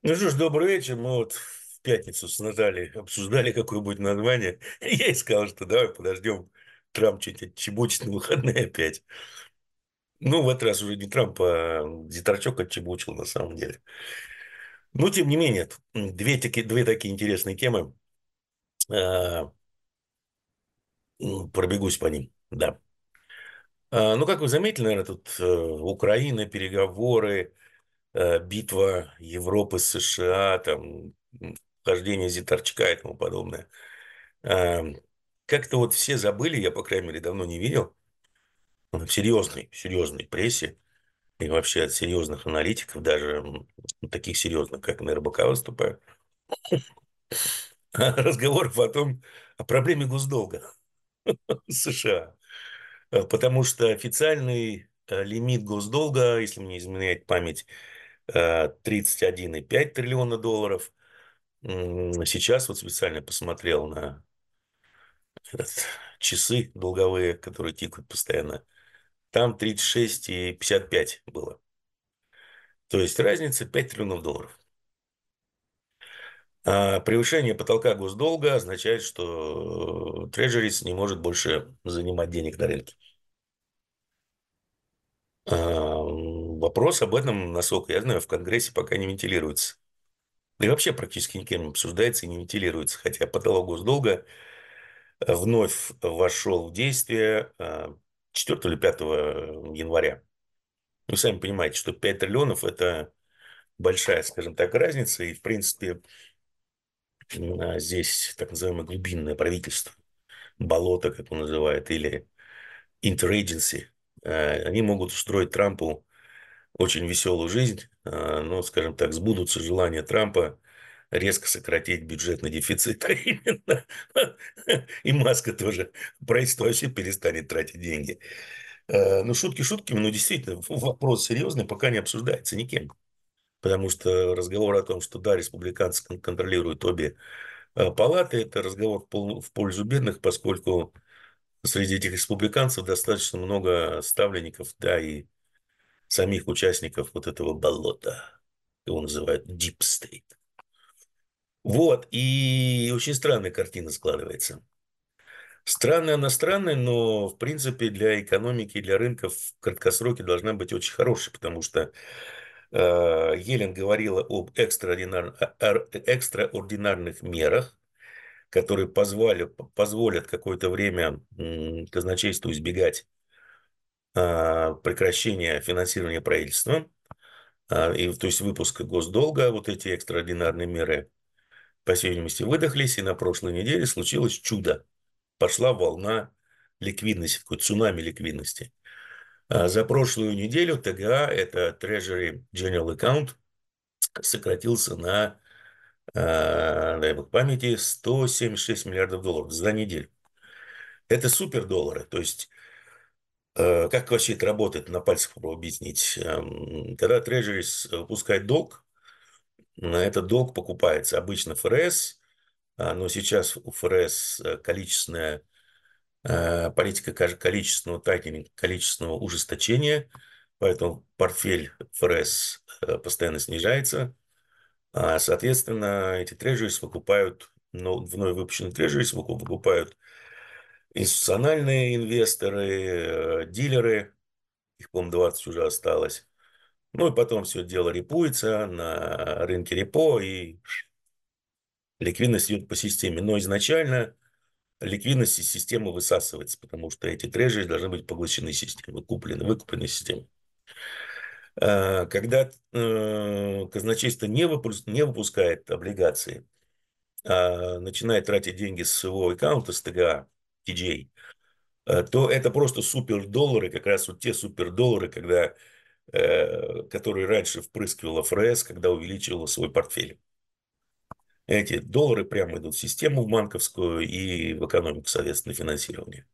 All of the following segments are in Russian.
Ну что ж, добрый вечер. Мы вот в пятницу с Натальей обсуждали, какое будет название. Я ей сказал, что давай подождем. Трамп что-нибудь отчебучит на выходные опять. Ну, в этот раз уже не Трамп, а Зиторчок отчебучил на самом деле. Но, тем не менее, две такие интересные темы. А, Пробегусь по ним, да. Ну, как вы заметили, наверное, тут Украина, переговоры, битва Европы с США, там, вхождение Зиторчка и тому подобное. Ам, Как-то вот все забыли, я, по крайней мере, давно не видел, в серьезной прессе и вообще от серьезных аналитиков, даже таких серьезных, как на РБК выступают, разговоров о проблеме госдолга США. Потому что официальный лимит госдолга, если мне изменяет память, 31,5 триллиона долларов. Сейчас вот специально посмотрел на часы долговые, которые тикают постоянно. Там 36,55 было. То есть разница 5 триллионов долларов. А превышение потолка госдолга означает, что Treasuries не может больше занимать денег на рынке. Вопрос об этом, насколько я знаю, в Конгрессе пока не вентилируется. Да и вообще практически никем не обсуждается и не вентилируется. Хотя потолок госдолга вновь вошел в действие 4 или 5 января. Вы сами понимаете, что 5 триллионов – это большая, скажем так, разница. И, в принципе, здесь так называемое глубинное правительство, болото, как он называет, или interagency, они могут устроить Трампу очень веселую жизнь, но, скажем так, сбудутся желания Трампа резко сократить бюджетный дефицит. Именно. И Маска тоже. Правительство вообще перестанет тратить деньги. Ну, шутки шутками, но действительно, вопрос серьезный, пока не обсуждается никем. Потому что разговор о том, что да, республиканцы контролируют обе палаты, это разговор в пользу бедных, поскольку среди этих республиканцев достаточно много ставленников, да, и самих участников вот этого болота. Его называют Deep State. Вот, и очень странная картина складывается. Странная она странная, но, в принципе, для экономики, для рынков в краткосроке должна быть очень хорошей, потому что Елен говорила об экстраординарных мерах, которые позволят какое-то время казначейству избегать прекращения финансирования правительства, то есть выпуска госдолга, вот эти экстраординарные меры, по всей видимости, выдохлись, и на прошлой неделе случилось чудо. Пошла волна ликвидности, такой цунами ликвидности. За прошлую неделю ТГА, это Treasury General Account, сократился на, дай бог памяти, 176 миллиардов долларов за неделю. Это супер доллары. То есть, как вообще это работает, на пальцах попробую объяснить. Когда Treasury выпускает долг, на этот долг покупается обычно ФРС, но сейчас у ФРС количественная политика количественного тайтинга, количественного ужесточения, поэтому портфель ФРС постоянно снижается. Соответственно, эти трежерис выкупают, вновь выпущенные трежерис выкупают институциональные инвесторы, дилеры, их, по-моему, 20 уже осталось. Ну и потом все дело репуется на рынке репо, и ликвидность идет по системе. Но изначально ликвидность из системы высасывается, потому что эти трежери должны быть поглощены системой, выкуплены системой. Когда казначейство не выпускает облигации, начинает тратить деньги с своего аккаунта, с ТГА, TJ, то это просто супердоллары, как раз вот те супердоллары, которые раньше впрыскивала ФРС, когда увеличивала свой портфель. Эти доллары прямо идут в систему банковскую и в экономику, соответственно, финансирование.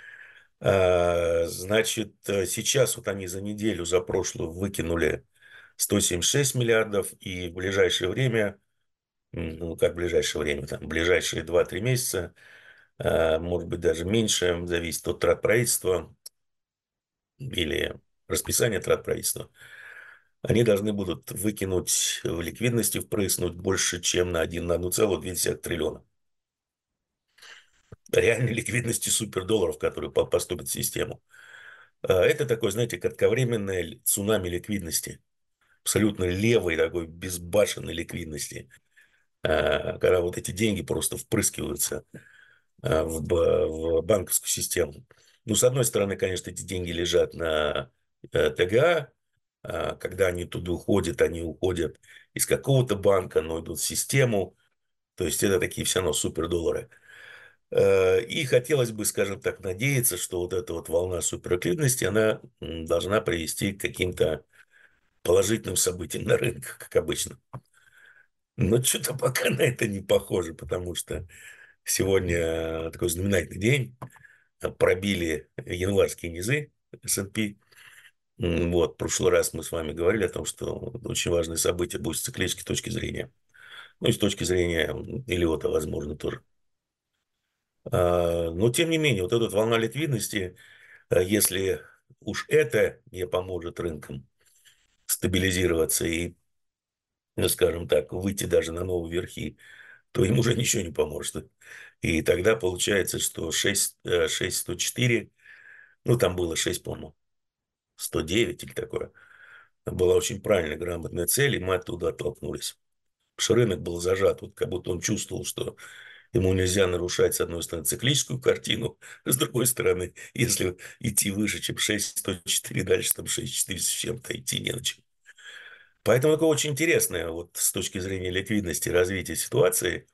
Значит, сейчас вот они за неделю, за прошлую выкинули 176 миллиардов, и в ближайшее время, ну как в ближайшее время, там, в ближайшие 2-3 месяца, может быть даже меньше, зависит от трат правительства или расписания трат правительства, они должны будут выкинуть в ликвидности, впрыснуть больше, чем на 1,2 триллиона. Реальной ликвидности супердолларов, которые поступят в систему. Это такое, знаете, кратковременное цунами ликвидности. Абсолютно левой такой безбашенной ликвидности. Когда вот эти деньги просто впрыскиваются в банковскую систему. Ну, с одной стороны, конечно, эти деньги лежат на ТГА. Когда они уходят из какого-то банка, но идут в систему. То есть это такие все равно супердоллары. И хотелось бы, скажем так, надеяться, что вот эта вот волна суперликвидности, она должна привести к каким-то положительным событиям на рынках, как обычно. Но что-то пока на это не похоже, потому что сегодня такой знаменательный день. Пробили январские низы S&P. Вот, в прошлый раз мы с вами говорили о том, что очень важное событие будет с циклической точки зрения. Ну и с точки зрения Эллиота, возможно, тоже. Но, тем не менее, вот эта вот волна ликвидности, если уж это не поможет рынкам стабилизироваться и, ну, скажем так, выйти даже на новые верхи, то им уже ничего не поможет. И тогда получается, что 6,104, ну, там было 6, по-моему, 109 или такое, была очень правильная, грамотная цель, и мы оттуда оттолкнулись. Потому что рынок был зажат, вот как будто он чувствовал, что ему нельзя нарушать, с одной стороны, циклическую картину, с другой стороны, если идти выше, чем 6,104, дальше там 6,400 с чем-то идти не на чем. Поэтому такое очень интересное вот с точки зрения ликвидности развития ситуации.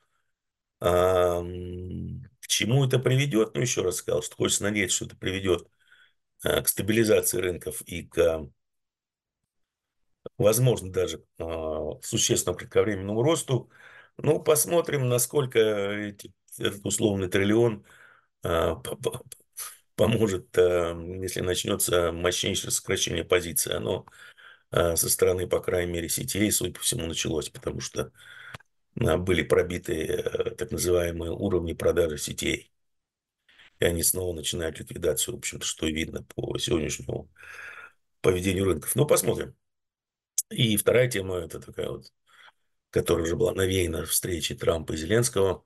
К чему это приведет? Ну, еще раз сказал, что хочется надеяться, что это приведет к стабилизации рынков и к, возможно, даже существенному кратковременному росту. Ну, посмотрим, насколько этот условный триллион а, п- п- поможет, если начнется мощнейшее сокращение позиции. Оно со стороны, по крайней мере, сетей, судя по всему, началось, потому что были пробиты так называемые уровни продажи сетей. И они снова начинают ликвидацию, в общем-то, что и видно по сегодняшнему поведению рынков. Ну, посмотрим. И вторая тема, это такая вот, которая уже была навеяна встречей Трампа и Зеленского,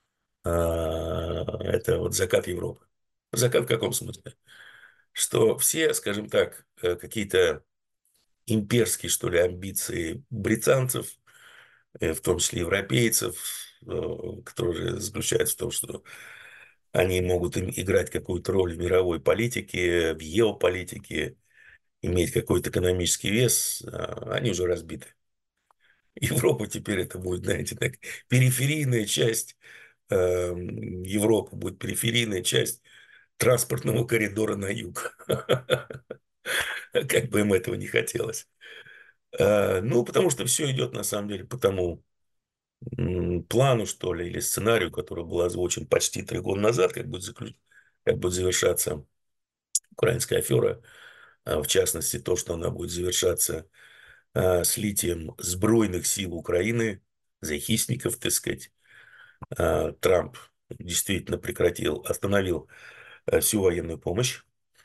это вот закат Европы. Закат в каком смысле? Что все, скажем так, какие-то имперские, что ли, амбиции британцев, в том числе европейцев, которые заключаются в том, что они могут играть какую-то роль в мировой политике, в геополитике, иметь какой-то экономический вес, они уже разбиты. Европа теперь это будет, знаете, так, периферийная часть Европы, будет периферийная часть транспортного коридора на юг. Как бы им этого не хотелось. Ну, потому что все идет, на самом деле, по тому плану, что ли, или сценарию, который был озвучен почти 3 года назад, как будет завершаться украинская афера. В частности, то, что она будет завершаться слитием сбройных сил Украины, захисников, так сказать. Трамп действительно остановил всю военную помощь.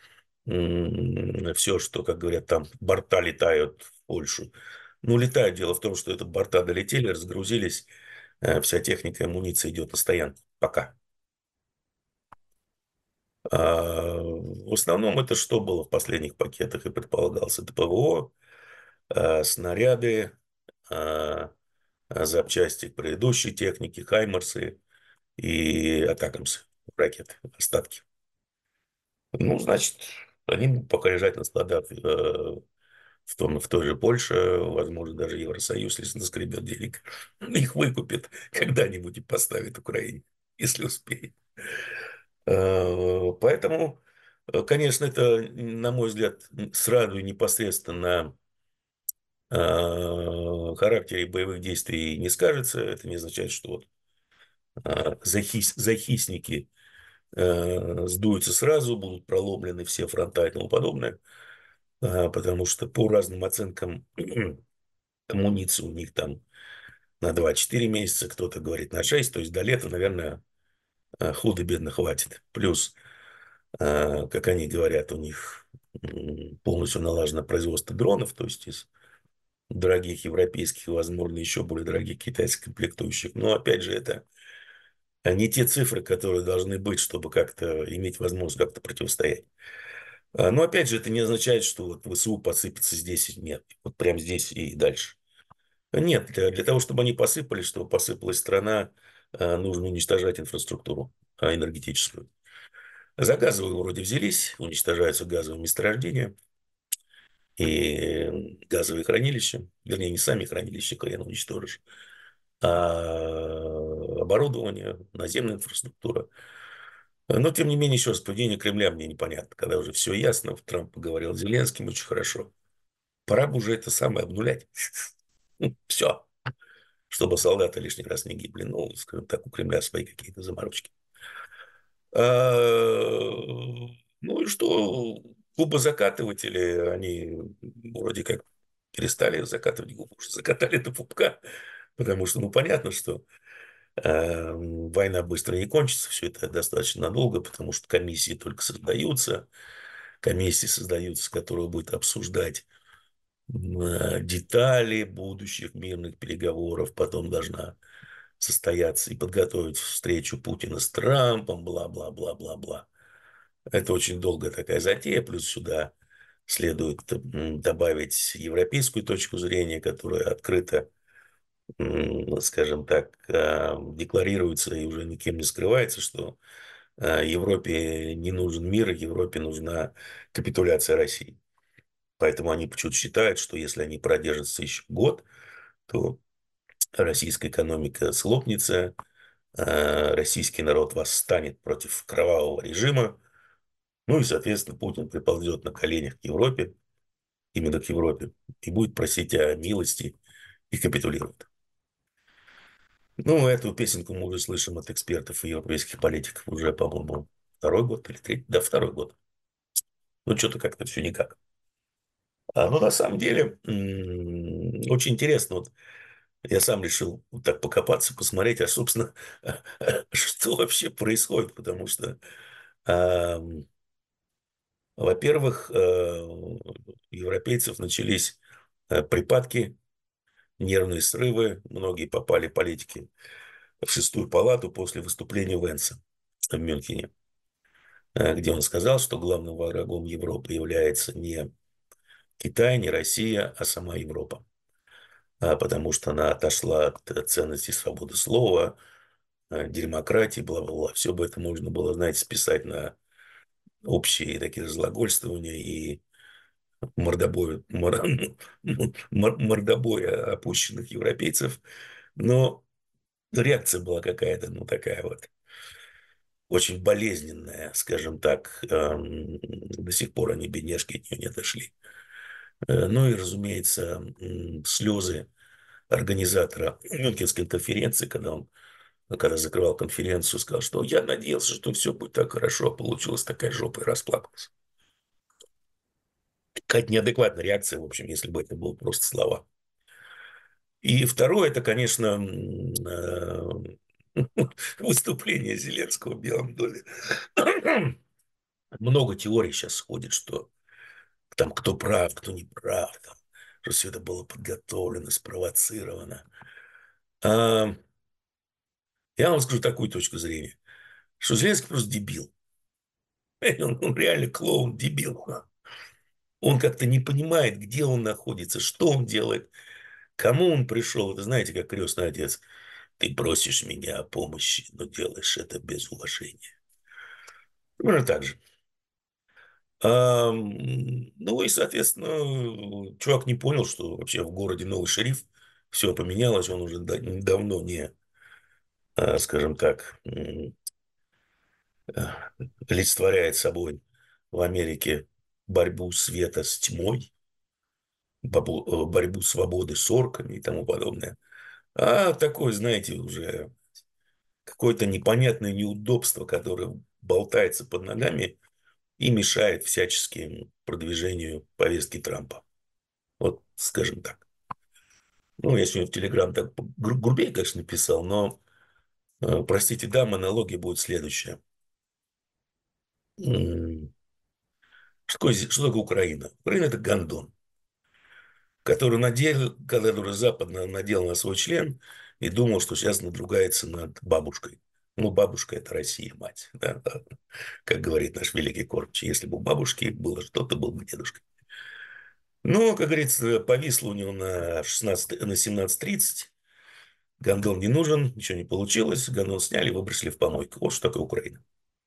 Все, что, как говорят, там борта летают в Польшу. Ну, летают. Дело в том, что это борта долетели, разгрузились, вся техника и амуниция идет на стоянку. Пока. В основном это что было в последних пакетах и предполагалось? Это ПВО, снаряды, а, запчасти к предыдущей технике, «Хаймерсы» и «Атакамсы», ракеты, остатки. Ну, значит, они будут пока лежать на складах в той же Польше, возможно, даже Евросоюз, если наскребет денег, их выкупит когда-нибудь и поставит Украине, если успеет. Поэтому, конечно, это, на мой взгляд, сразу и непосредственно на характере боевых действий не скажется. Это не означает, что вот захисники сдуются сразу, будут проломлены все фронта и тому подобное. Потому что по разным оценкам амуниции у них там на 2-4 месяца, кто-то говорит на 6, то есть до лета, наверное, худо-бедно хватит. Плюс, как они говорят, у них полностью налажено производство дронов, то есть из дорогих европейских и, возможно, еще более дорогих китайских комплектующих. Но, опять же, это не те цифры, которые должны быть, чтобы как-то иметь возможность как-то противостоять. Но, опять же, это не означает, что вот ВСУ посыпется здесь и нет. Вот прямо здесь и дальше. Нет, для того, чтобы они посыпались, чтобы посыпалась страна, нужно уничтожать инфраструктуру энергетическую. За газовые вроде взялись, уничтожаются газовые месторождения и газовые хранилища. Вернее, не сами хранилища, хрен уничтожишь, а оборудование, наземная инфраструктура. Но, тем не менее, еще раз, поведение Кремля мне непонятно. Когда уже все ясно, Трамп поговорил с Зеленским очень хорошо. Пора бы уже это самое обнулять. Все. Чтобы солдаты лишний раз не гибли. Ну, скажем так, у Кремля свои какие-то заморочки. Ну и что? Губы закатыватели, они вроде как перестали закатывать губы, уже закатали до пупка. Потому что, ну, понятно, что война быстро не кончится, все это достаточно надолго, потому что комиссии создаются, которые будут обсуждать детали будущих мирных переговоров, потом должна состояться и подготовить встречу Путина с Трампом, бла-бла-бла-бла-бла. Это очень долгая такая затея, плюс сюда следует добавить европейскую точку зрения, которая открыто, скажем так, декларируется и уже никем не скрывается, что Европе не нужен мир, Европе нужна капитуляция России. Поэтому они почему-то считают, что если они продержатся еще год, то российская экономика схлопнется, российский народ восстанет против кровавого режима, ну и, соответственно, Путин приползет на коленях к Европе, именно к Европе, и будет просить о милости и капитулирует. Ну, эту песенку мы уже слышим от экспертов и европейских политиков уже, по-моему, второй год или третий, да, второй год. Ну, что-то как-то все никак. Но на самом деле очень интересно. Вот я сам решил вот так покопаться, посмотреть, а, собственно, что вообще происходит, потому что, во-первых, у европейцев начались припадки, нервные срывы, многие попали политики в шестую палату после выступления Венса в Мюнхене, где он сказал, что главным врагом Европы является не Китай, не Россия, а сама Европа. Потому что она отошла от ценностей свободы слова, демократии, бла-бла-бла. Все бы это можно было, знаете, списать на общие такие разглагольствования и мордобоя опущенных европейцев. Но реакция была какая-то, ну, такая вот, очень болезненная, скажем так. До сих пор они, бедняжки, от нее не отошли. Ну и, разумеется, слезы организатора Мюнхенской конференции, когда закрывал конференцию, сказал, что я надеялся, что все будет так хорошо, а получилась такая жопа, и расплакался. Какая-то неадекватная реакция, в общем, если бы это было просто слова. И второе, это, конечно, выступление Зеленского в Белом доме. Много теорий сейчас ходит, что там кто прав, кто не прав, там, что все это было подготовлено, спровоцировано. А, я вам скажу такую точку зрения, что Зеленский просто дебил. Он реально клоун, дебил. Он как-то не понимает, где он находится, что он делает, кому он пришел. Это знаете, как крестный отец. Ты просишь меня о помощи, но делаешь это без уважения. Примерно так же. Ну и, соответственно, чувак не понял, что вообще в городе новый шериф, все поменялось, он уже давно не, скажем так, олицетворяет собой в Америке борьбу света с тьмой, борьбу свободы с орками и тому подобное. А такое, знаете, уже какое-то непонятное неудобство, которое болтается под ногами и мешает всячески продвижению повестки Трампа. Вот, скажем так. Ну, я сегодня в Телеграм так грубее, конечно, написал, но, простите, да, монология будет следующая. Что такое Украина? Украина – это гондон. который Запад надел на свой член и думал, что сейчас надругается над бабушкой. Ну, бабушка – это Россия, мать. Да? Как говорит наш великий Корч, если бы у бабушки было что-то, был бы дедушка. Но, как говорится, повисло у него на 17:30. Гондон не нужен, ничего не получилось. Гондон сняли и выбросили в помойку. Вот что такое Украина.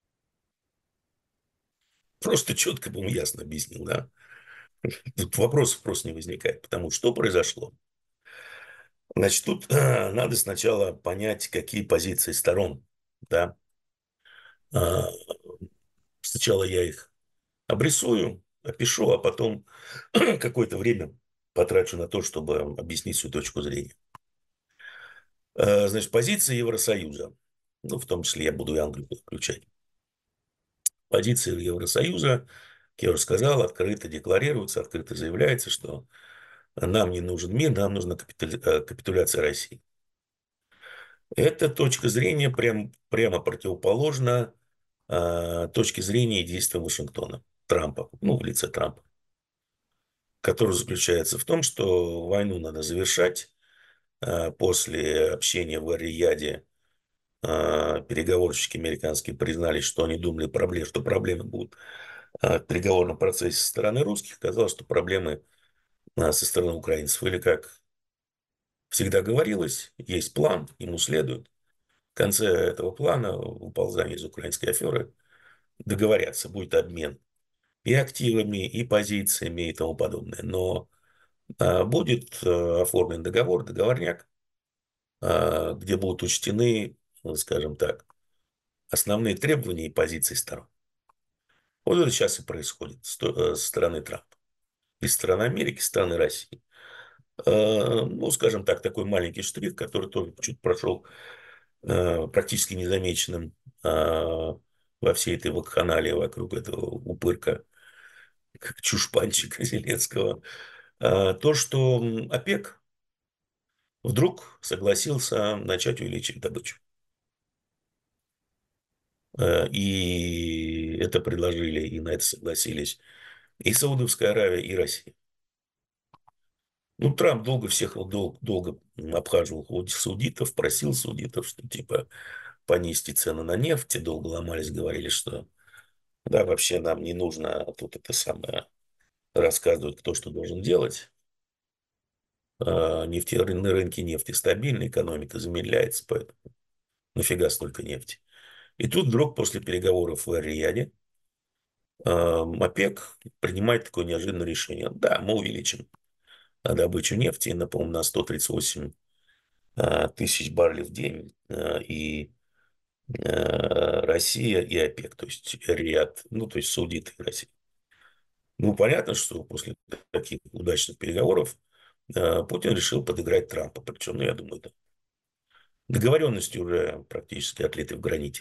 Просто четко, по-моему, ясно объяснил, да? Тут вопросов просто не возникает. Потому что произошло? Значит, тут надо сначала понять, какие позиции сторон, да. А, Сначала я их обрисую, опишу, а потом какое-то время потрачу на то, чтобы объяснить свою точку зрения. Значит, позиция Евросоюза, ну, в том числе я буду и Англию включать. Позиция Евросоюза, как я уже сказал, открыто декларируется, открыто заявляется, что нам не нужен мир, нам нужна капитуляция России. Эта точка зрения прямо противоположна точке зрения и действиям Вашингтона, Трампа, ну, в лице Трампа, который заключается в том, что войну надо завершать. После общения в Эр-Рияде переговорщики американские признались, что они думали, что проблемы будут в переговорном процессе со стороны русских. Казалось, что проблемы со стороны украинцев. Или, как всегда говорилось, есть план, ему следует. В конце этого плана, уползания из украинской аферы, договорятся, будет обмен и активами, и позициями, и тому подобное. Но будет оформлен договорняк, где будут учтены, скажем так, основные требования и позиции сторон. Вот это сейчас и происходит со стороны Трампа. И со стороны Америки, и со стороны России. Ну, скажем так, такой маленький штрих, который тоже чуть прошел практически незамеченным во всей этой вакханалии вокруг этого упырка, как чушпанчика Зеленского. То, что ОПЕК вдруг согласился начать увеличивать добычу. И это предложили, и на это согласились и Саудовская Аравия, и Россия. Ну, Трамп долго обхаживал саудитов, просил саудитов, что типа понизьте цены на нефть. Долго ломались, говорили, что да, вообще нам не нужно тут это самое рассказывать, кто что должен делать. На рынке нефти стабильно, экономика замедляется, поэтому нафига столько нефти. И тут вдруг после переговоров в Эр-Рияде ОПЕК принимает такое неожиданное решение. Да, мы увеличим добычу нефти, по-моему, на 138 тысяч баррелей в день. И Россия и ОПЕК, то есть Риад, ну, то есть саудиты и Россия. Ну, понятно, что после таких удачных переговоров Путин решил подыграть Трампа. Причем, ну, я думаю, да, договоренности уже практически отлиты в граните.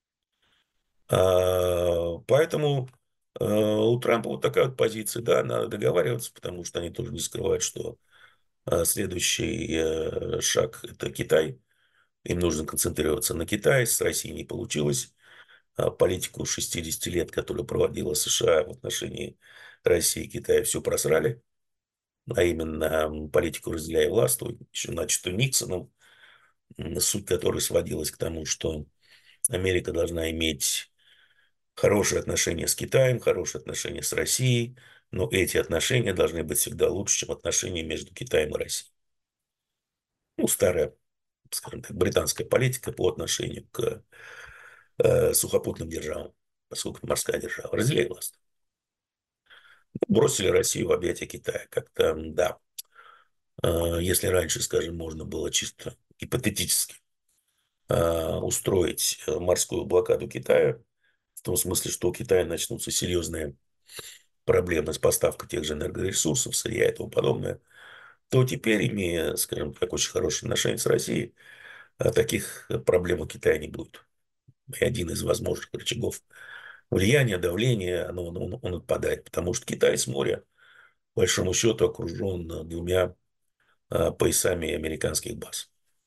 Поэтому у Трампа вот такая вот позиция. Да, надо договариваться, потому что они тоже не скрывают, что следующий шаг – это Китай. Им нужно концентрироваться на Китае. С Россией не получилось. Политику 60 лет, которую проводила США в отношении России и Китая, все просрали. А именно политику «разделяй и властвуй», еще начатую Никсоном, суть которой сводилась к тому, что Америка должна иметь хорошие отношения с Китаем, хорошие отношения с Россией, но эти отношения должны быть всегда лучше, чем отношения между Китаем и Россией. Ну, старая, скажем так, британская политика по отношению к сухопутным державам, поскольку это морская держава. Разделяй власть. Бросили Россию в объятия Китая. Как-то, да, если раньше, скажем, можно было чисто гипотетически устроить морскую блокаду Китая, в том смысле, что у Китая начнутся серьезные проблемы с поставкой тех же энергоресурсов, сырья и тому подобное, то теперь, имея, скажем так, очень хорошие отношения с Россией, таких проблем у Китая не будет. И один из возможных рычагов влияния, давления, он отпадает, потому что Китай с моря, по большому счету, окружен двумя поясами американских баз.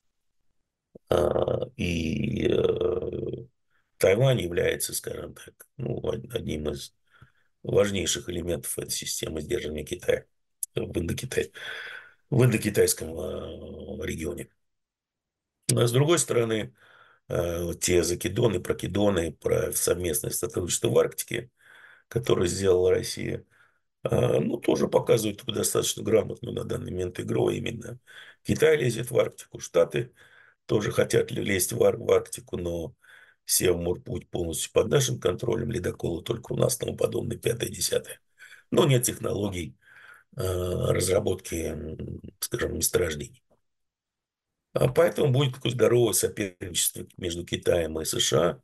И Тайвань является, скажем так, ну, одним из важнейших элементов этой системы сдерживания Китая. в в индокитайском регионе. А с другой стороны, те закидоны, прокидоны про совместное сотрудничество в Арктике, которое сделала Россия, ну, тоже показывают достаточно грамотную на данный момент игру. Именно Китай лезет в Арктику, Штаты тоже хотят лезть в Арктику, но Севморпуть полностью под нашим контролем, ледоколы только у нас, тому подобное, пятое, десятое. Но нет технологий разработки, скажем, месторождений. Поэтому будет такое здоровое соперничество между Китаем и США.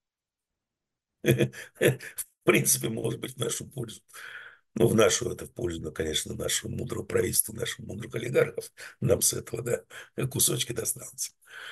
В принципе, может быть, в нашу пользу. Ну, в нашу это в пользу, ну, конечно, нашего мудрого правительства, наших мудрых олигархов. Нам с этого, да, кусочки достанутся.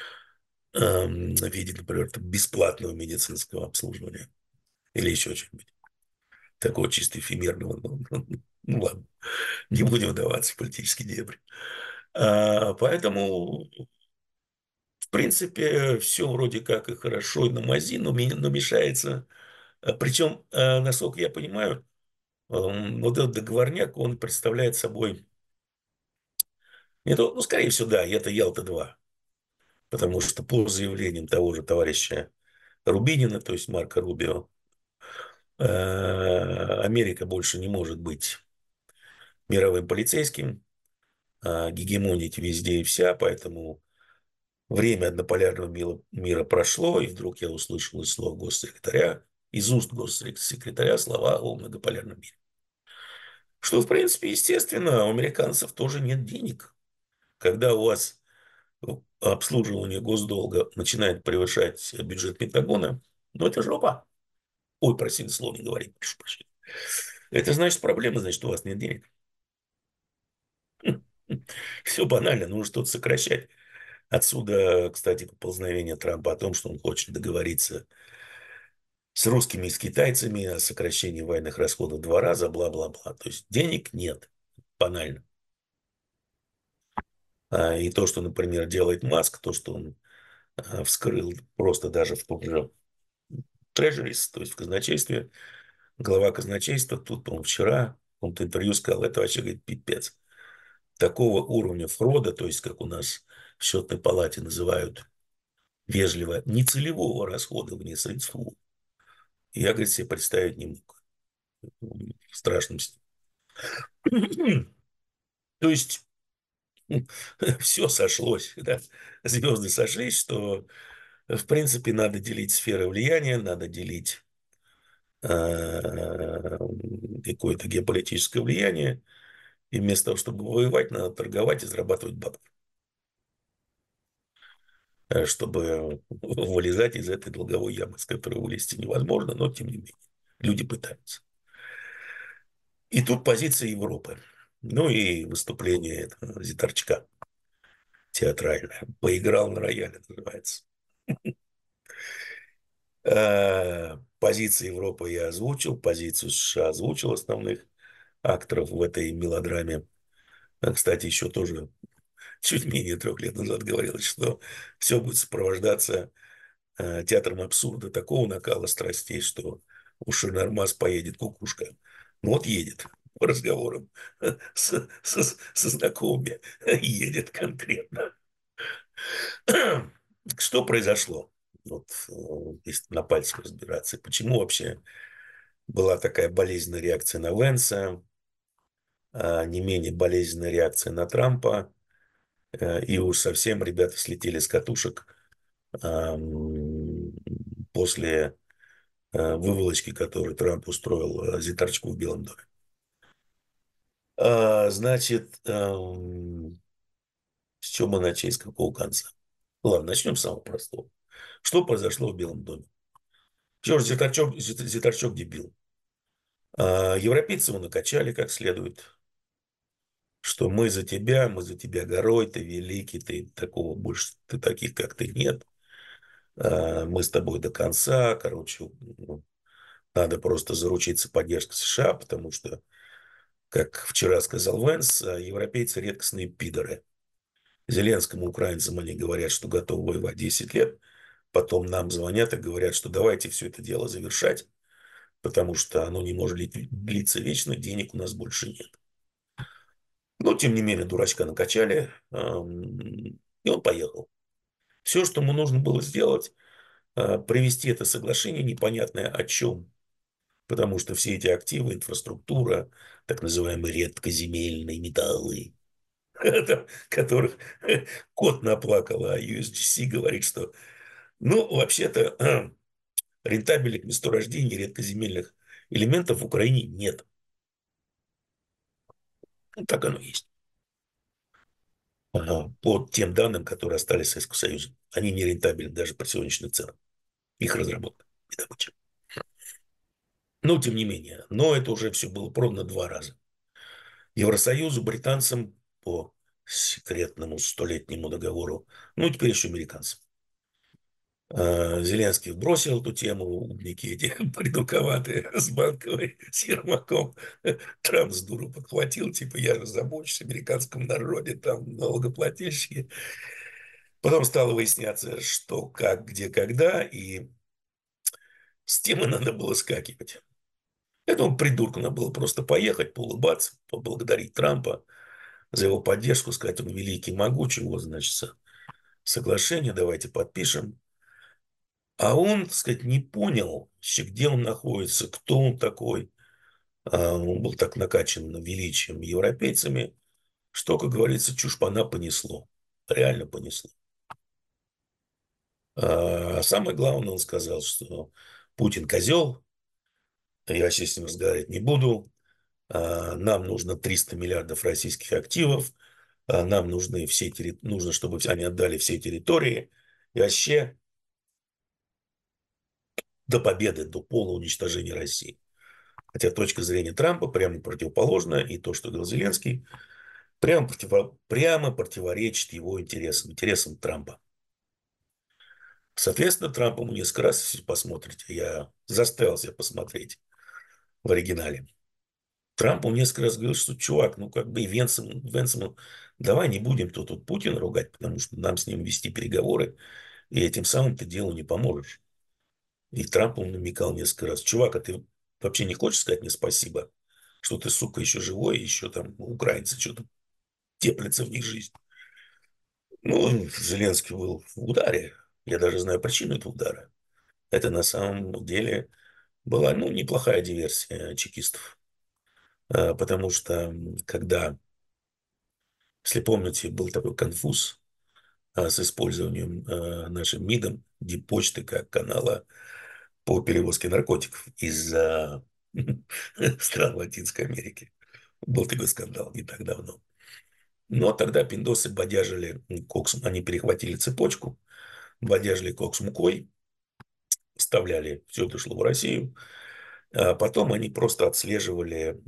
В виде, например, бесплатного медицинского обслуживания. Или еще что-нибудь. Такого чисто эфемерного. Ну, ладно. Не будем вдаваться в политические дебри. Поэтому, в принципе, все вроде как и хорошо, и на мази, но мешается. Причем, насколько я понимаю, вот этот договорняк, он представляет собой, не то, ну, скорее всего, да, это Ялта-2, потому что по заявлениям того же товарища Рубинина, то есть Марко Рубио, Америка больше не может быть мировым полицейским, гегемонить везде и вся, поэтому время однополярного мира прошло, и вдруг я услышал из слов госсекретаря, из уст госсекретаря слова о многополярном мире. Что, в принципе, естественно, у американцев тоже нет денег. Когда у вас обслуживание госдолга начинает превышать бюджет Пентагона, ну, это жопа. Ой, просили слово не говорить, прошу прощения. Это значит проблема, значит, у вас нет денег. Все банально, нужно что-то сокращать. Отсюда, кстати, поползновение Трампа о том, что он хочет договориться с русскими и с китайцами о сокращении военных расходов в 2 раза, бла-бла-бла. То есть денег нет, банально. И то, что, например, делает Маск, то, что он вскрыл просто даже в том же Treasuries, то есть в казначействе, глава казначейства тут, по-моему, вчера в каком-то интервью сказал, это вообще, говорит, пипец. Такого уровня фрода, то есть как у нас в счетной палате называют вежливо, нецелевого расходования средств, я, говорит, себе представить не мог. В страшном стиле. То есть все сошлось, да? Звезды сошлись, что в принципе надо делить сферы влияния, надо делить какое-то геополитическое влияние, и вместо того, чтобы воевать, надо торговать и зарабатывать бабки, чтобы вылезать из этой долговой ямы, с которой вылезти невозможно, но тем не менее люди пытаются. И тут позиция Европы. Ну и выступление этого Зитарчука театральное. Поиграл на рояле, называется. Позицию Европы я озвучил, позицию США озвучил основных акторов в этой мелодраме. Кстати, еще тоже чуть менее 3 лет назад говорилось, что все будет сопровождаться театром абсурда такого накала страстей, что у Шинармас поедет кукушка. Ну вот едет по разговорам со знакомыми, едет конкретно. Что произошло? Вот, если на пальцах разбираться. Почему вообще была такая болезненная реакция на Венса, не менее болезненная реакция на Трампа, и уж совсем ребята слетели с катушек после выволочки, которую Трамп устроил Зитарчику в Белом доме. Значит, с чего начать, с какого конца? Ладно, начнем с самого простого. Что произошло в Белом доме? Чего же Зитарчук дебил? Европейцы его накачали как следует, что мы за тебя горой, ты великий, ты такого больше, ты таких, как ты, нет. Мы с тобой до конца, короче, ну, надо просто заручиться поддержкой США, потому что, как вчера сказал Венс, европейцы редкостные пидоры. Зеленскому, украинцам они говорят, что готовы воевать 10 лет, потом нам звонят и говорят, что давайте все это дело завершать, потому что оно не может длиться вечно, денег у нас больше нет. Но, тем не менее, дурачка накачали, и он поехал. Все, что ему нужно было сделать, привести это соглашение непонятное о чем. Потому что все эти активы, инфраструктура, так называемые редкоземельные металлы, которых кот наплакал, а USGC говорит, что, ну, вообще-то, рентабельных месторождений редкоземельных элементов в Украине нет. Ну, так оно есть. По тем данным, которые остались в Советском Союзе. Они не рентабельны даже при сегодняшних ценах. Их разработка и добыча. Но, тем не менее, но это уже все было продано два раза. Евросоюзу, британцам по секретному столетнему договору, ну, теперь еще американцам. Зеленский бросил эту тему, умники эти придурковатые, с Банковой, с Ермаком. Трамп с дуру подхватил, типа, я же забочусь о американском народе, там налогоплательщики. Потом стало выясняться, что, как, где, когда, и с темы надо было скакивать. Этому придурку надо было просто поехать, поулыбаться, поблагодарить Трампа за его поддержку, сказать, он великий, могучий, вот, значит, соглашение, давайте подпишем. А он, так сказать, не понял, вообще, где он находится, кто он такой. Он был так накачан величием европейцами, что, как говорится, чушпана понесло. Реально понесло. А самое главное, он сказал, что Путин козел, я вообще с ним разговаривать не буду. Нам нужно 300 миллиардов российских активов. Нам нужны нужно, чтобы они отдали все территории. И вообще до победы, до полного уничтожения России. Хотя точка зрения Трампа прямо противоположна, и то, что говорил Зеленский, прямо противоречит его интересам, интересам Трампа. Соответственно, Трамп ему несколько раз, если посмотрите, я заставил себя посмотреть в оригинале. Трамп ему несколько раз говорил, что, чувак, ну как бы и Венсому, давай не будем тут Путина ругать, потому что нам с ним вести переговоры, и этим самым ты делу не поможешь. И Трамп ему намекал несколько раз, чувак, а ты вообще не хочешь сказать мне спасибо, что ты, сука, еще живой, еще там украинцы что-то теплится в них жизнь. Ну, Зеленский был в ударе. Я даже знаю причину этого удара. Это на самом деле была, ну, неплохая диверсия чекистов. Потому что, когда, если помните, был такой конфуз с использованием нашим МИДом диппочты как канала по перевозке наркотиков из стран Латинской Америки. Был такой скандал не так давно. Но тогда пиндосы бодяжили кокс, они перехватили цепочку, бодяжили кокс мукой, вставляли, все это шло в Россию. А потом они просто отслеживали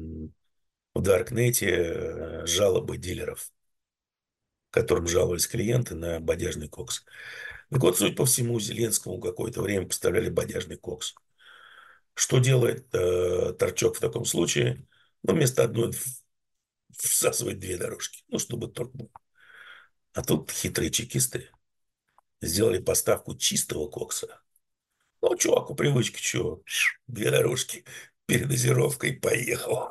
в Даркнете жалобы дилеров, которым жаловались клиенты на бодяжный кокс. Так вот, судя по всему, Зеленскому какое-то время поставляли бодяжный кокс. Что делает торчок в таком случае? Ну, вместо одной всасывает две дорожки, ну, чтобы торг был. А тут хитрые чекисты сделали поставку чистого кокса. Ну, чувак, по привычке, что, две дорожки, передозировка и поехал.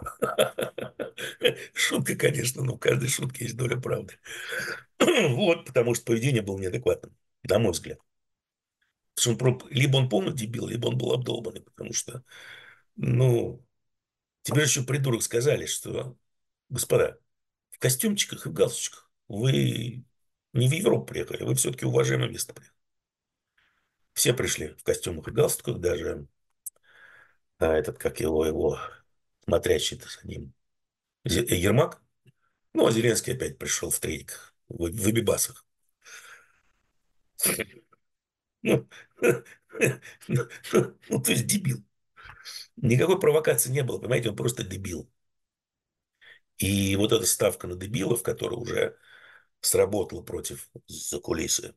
Шутка, конечно, но в каждой шутке есть доля правды. Вот, потому что поведение было неадекватным, на мой взгляд. Потому что либо он полный дебил, либо он был обдолбанный, потому что, ну, тебе же еще придурок сказали, что, господа, в костюмчиках и в галстучках вы не в Европу приехали, вы все-таки в уважаемое место приехали. Все пришли в костюмах и галстуках, даже этот, как его смотрящий-то за ним, Ермак. Ну, а Зеленский опять пришел в трениках, в бибасах. Ну, то есть дебил. Никакой провокации не было, понимаете, он просто дебил. И вот эта ставка на дебилов, которая уже сработала против закулисы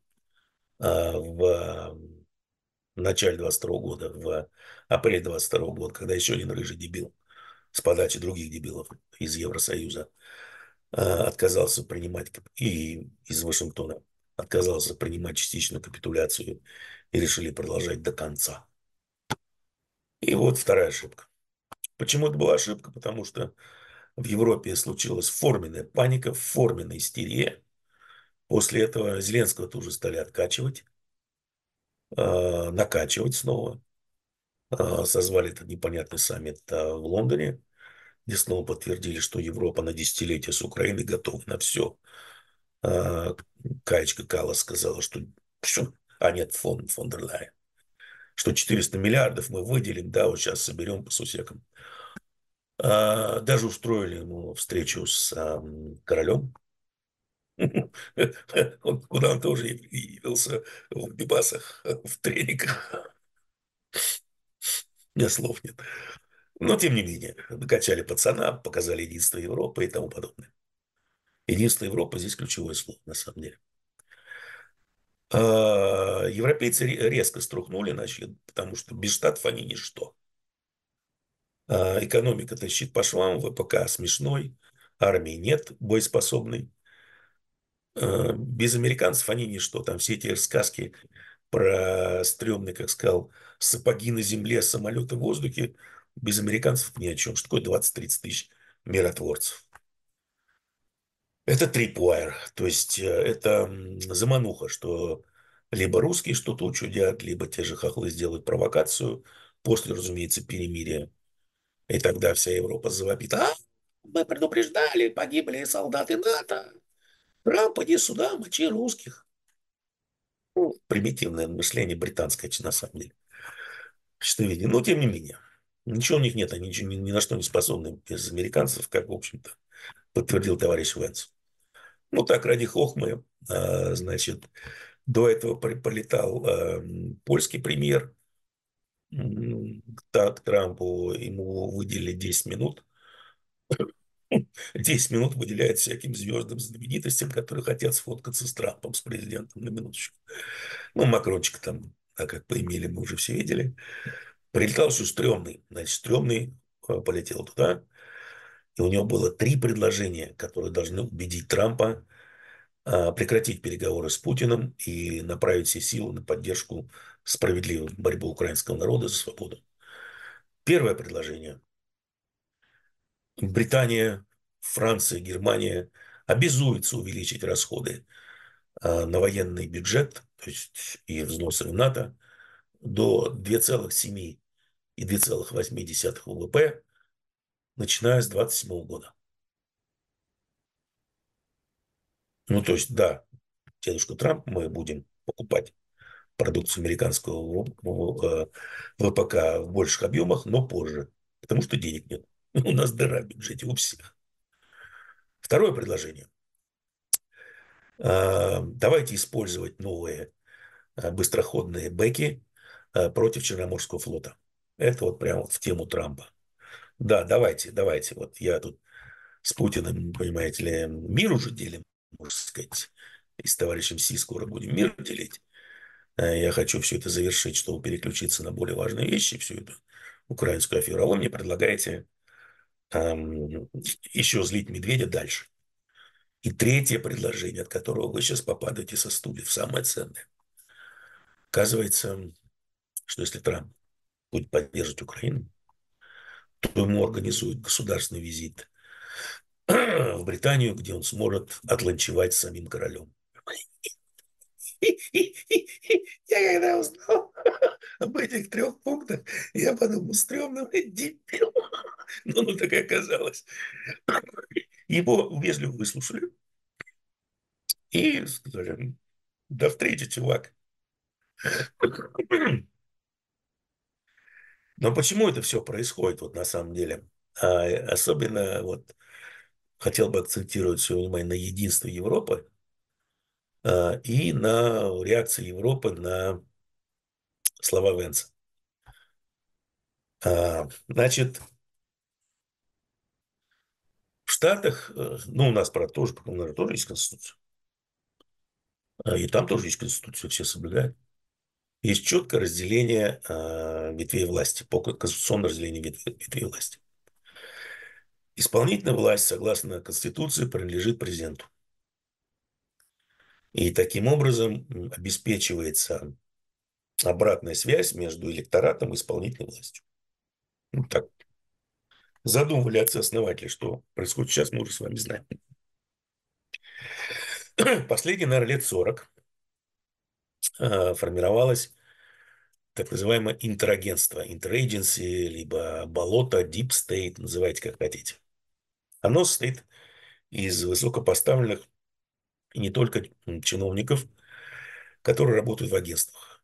в начале 22 года, в апреле 22 года, когда еще один рыжий дебил с подачи других дебилов из Евросоюза отказался принимать, и из Вашингтона отказался принимать частичную капитуляцию и решили продолжать до конца. И вот вторая ошибка. Почему это была ошибка? Потому что В Европе случилась форменная паника, форменная истерия. После этого Зеленского тоже стали откачивать, накачивать снова. Созвали этот непонятный саммит в Лондоне, где снова подтвердили, что Европа на десятилетие с Украиной готова на все. Каечка Каллас сказала, что все, нет, фон дер Лайен, что 400 миллиардов мы выделим, да, вот сейчас соберем по сусекам. Даже устроили ему встречу с королем. Куда он тоже явился в бибасах, в трениках. У меня слов нет. Но, тем не менее, накачали пацана, показали единство Европы и тому подобное. Единство Европы здесь ключевое слово, на самом деле. Европейцы резко струхнули, начали, потому что без штатов они ничто. Экономика тащит по швам, ВПК смешной, армии нет боеспособной. Без американцев они ничто. Там все эти сказки про стрёмные, как сказал, сапоги на земле, самолеты в воздухе. Без американцев ни о чем. Что такое 20-30 тысяч миротворцев? Это трипвайр, то есть это замануха, что либо русские что-то учудят, либо те же хохлы сделают провокацию, после, разумеется, перемирия. И тогда вся Европа завопит: мы предупреждали, погибли солдаты НАТО, Трамп, иди сюда, мочи русских. Ну, примитивное мышление британское, на самом деле. Что видим. Но, тем не менее, ничего у них нет, они ничего, ни на что не способны без американцев, как, в общем-то, подтвердил товарищ Венс. Ну, так, ради хохмы, значит, до этого полетал польский премьер. Так, Трампу ему выделили 10 минут. 10 минут выделяет всяким звездам, знаменитостям, которые хотят сфоткаться с Трампом, с президентом, на минуточку. Ну, Макрончик там, как поимели, мы уже все видели. Прилетал еще стрёмный. Значит, стрёмный полетел туда. И у него было 3 предложения, которые должны убедить Трампа прекратить переговоры с Путиным и направить все силы на поддержку справедливой борьбы украинского народа за свободу. Первое предложение. Британия, Франция, Германия обязуются увеличить расходы на военный бюджет, то есть и взносы в НАТО, до 2,7 и 2,8 ВВП, начиная с 2027 года. Ну, то есть, да, дедушка Трамп, мы будем покупать продукцию американского ВПК в больших объемах, но позже, потому что денег нет. У нас дыра в бюджете у всех. Второе предложение. Давайте использовать новые быстроходные бэки против Черноморского флота. Это вот прямо вот в тему Трампа. Да, давайте. Вот я тут с Путиным, понимаете ли, мир уже делим, можно сказать. И с товарищем Си скоро будем мир делить. Я хочу все это завершить, чтобы переключиться на более важные вещи, всю эту украинскую аферу. А вы мне предлагаете еще злить медведя дальше. И третье предложение, от которого вы сейчас попадаете со стульев, самое ценное. Оказывается, что если Трамп будет поддерживать Украину, то ему организуют государственный визит в Британию, где он сможет отланчевать с самим королем. Я когда узнал об этих 3 пунктах, я подумал, стрёмно, дебил. Ну, так и оказалось. Его вежливо выслушали и сказали: до встречи, чувак. Но почему это все происходит вот на самом деле? Особенно вот хотел бы акцентировать свое внимание на единство Европы и на реакции Европы на слова Венца. Значит, в Штатах, ну, у нас, правда, тоже, у нас тоже есть Конституция. И там тоже есть Конституция, все соблюдают. Есть четкое разделение ветвей власти, конституционное разделение ветвей власти. Исполнительная власть, согласно Конституции, принадлежит президенту. И таким образом обеспечивается обратная связь между электоратом и исполнительной властью. Ну, так. задумывали отцы-основатели, что происходит сейчас, мы уже с вами знаем. Последние, наверное, лет 40 формировалось так называемое интерагентство, интерагенси, либо болото, deep state, называйте как хотите. Оно состоит из высокопоставленных и не только чиновников, которые работают в агентствах.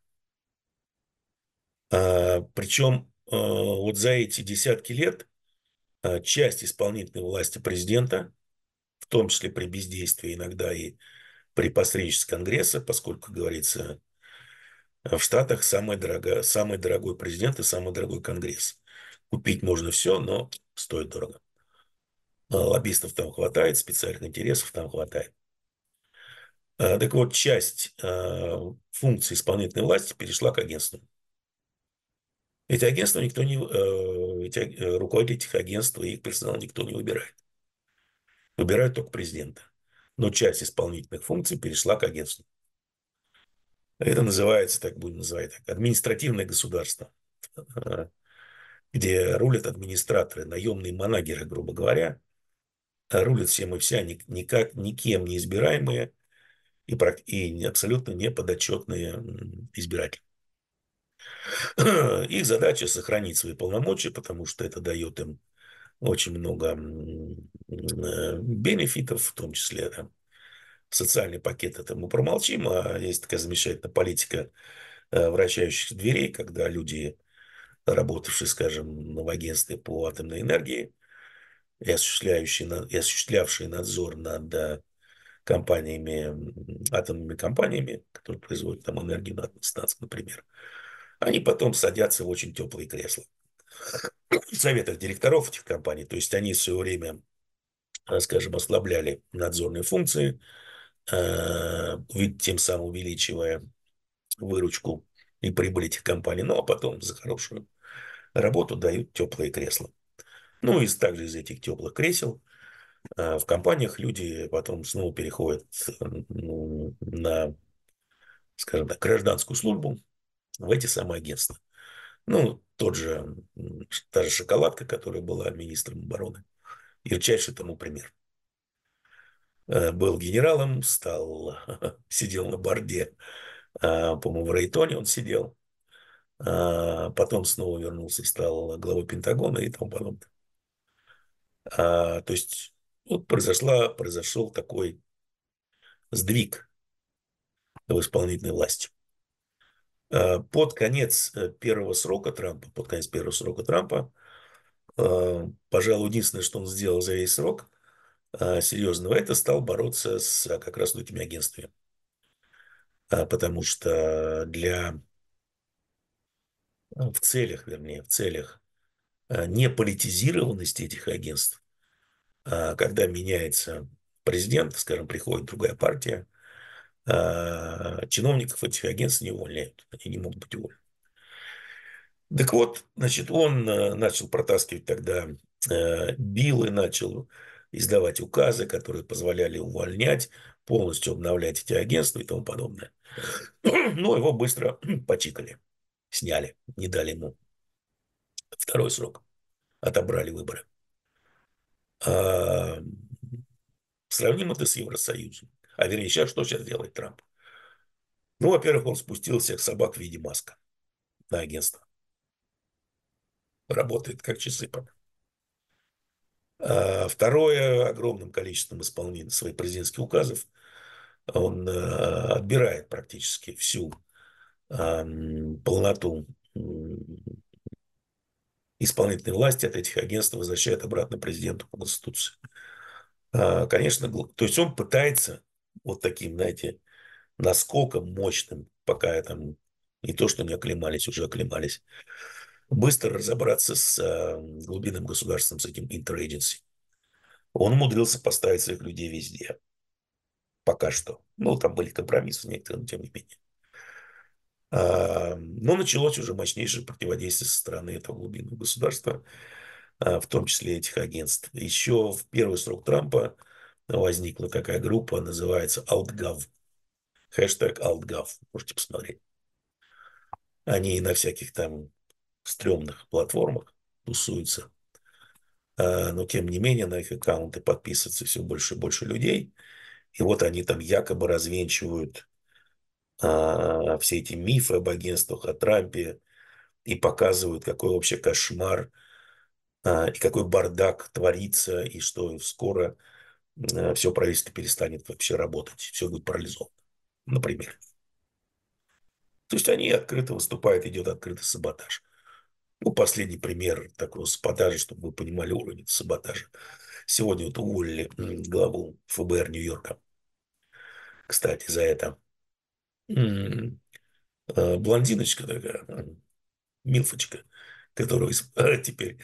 Причем вот за эти десятки лет часть исполнительной власти президента, в том числе при бездействии, иногда и при посредничестве Конгресса, поскольку, как говорится, в Штатах самый дорогой президент и самый дорогой Конгресс. Купить можно все, но стоит дорого. Лоббистов там хватает, специальных интересов там хватает. Так вот, часть функций исполнительной власти перешла к агентству. Эти агентства никто не... руководители этих агентств и их персонал никто не выбирает. Выбирают только президента. Но часть исполнительных функций перешла к агентству. Это называется, так будем называть, так, административное государство, где рулят администраторы, наемные манагеры, грубо говоря, рулят всем и вся, никак, никем не избираемые и абсолютно неподотчетные избиратели. Их задача сохранить свои полномочия, потому что это дает им очень много бенефитов, в том числе там, социальный пакет, это мы промолчим, а есть такая замечательная политика вращающихся дверей, когда люди, работавшие, скажем, в агентстве по атомной энергии и осуществлявшие надзор над компаниями, атомными компаниями, которые производят там энергию на атомных станциях, например, они потом садятся в очень теплые кресла в советах директоров этих компаний. То есть они в свое время, скажем, ослабляли надзорные функции, тем самым увеличивая выручку и прибыль этих компаний. Ну, а потом за хорошую работу дают теплые кресла. Ну, и также из этих теплых кресел в компаниях люди потом снова переходят на, скажем так, гражданскую службу в эти самые агентства. Ну, та же шоколадка, которая была министром обороны. Ярчайший тому пример. Был генералом, сидел на борде, по-моему, в Рейтоне он сидел. Потом снова вернулся и стал главой Пентагона и тому подобное. То есть вот произошел такой сдвиг в исполнительной власти. Под конец первого срока Трампа, пожалуй, единственное, что он сделал за весь срок серьезного, это стал бороться как раз с этими агентствами. Потому что в целях неполитизированности этих агентств, когда меняется президент, скажем, приходит другая партия, чиновников этих агентств не увольняют. Они не могут быть уволены. Так вот, значит, он начал протаскивать тогда биллы, начал издавать указы, которые позволяли увольнять, полностью обновлять эти агентства и тому подобное. Но его быстро почикали, сняли, не дали ему второй срок, отобрали выборы. А, Сравним это с Евросоюзом. А вернее, что сейчас делает Трамп? Ну, во-первых, он спустил всех собак в виде маска на агентство. Работает как часы. Второе, огромным количеством исполнения своих президентских указов он отбирает практически всю полноту исполнительной власти от этих агентств, возвращает обратно президенту по Конституции. Конечно, то есть он пытается вот таким, знаете, наскоком мощным, пока там не то, что не оклемались, уже оклемались, быстро разобраться с глубинным государством, с этим interagency. Он умудрился поставить своих людей везде. Пока что. Ну, там были компромиссы некоторые, но тем не менее. Но началось уже мощнейшее противодействие со стороны этого глубинного государства, в том числе этих агентств. Еще в первый срок Трампа возникла такая группа, называется AltGov. Хэштег AltGov. Можете посмотреть. Они на всяких там стрёмных платформах тусуются. Но тем не менее на их аккаунты подписывается все больше и больше людей. И вот они там якобы развенчивают все эти мифы об агентствах, о Трампе и показывают, какой вообще кошмар и какой бардак творится, и что скоро все правительство перестанет вообще работать, все будет парализовано, например. То есть они открыто выступают, идет открытый саботаж. Ну, последний пример такого саботажа, чтобы вы понимали уровень саботажа. Сегодня вот уволили главу ФБР Нью-Йорка, кстати, за это. Блондиночка такая, милфочка, которая теперь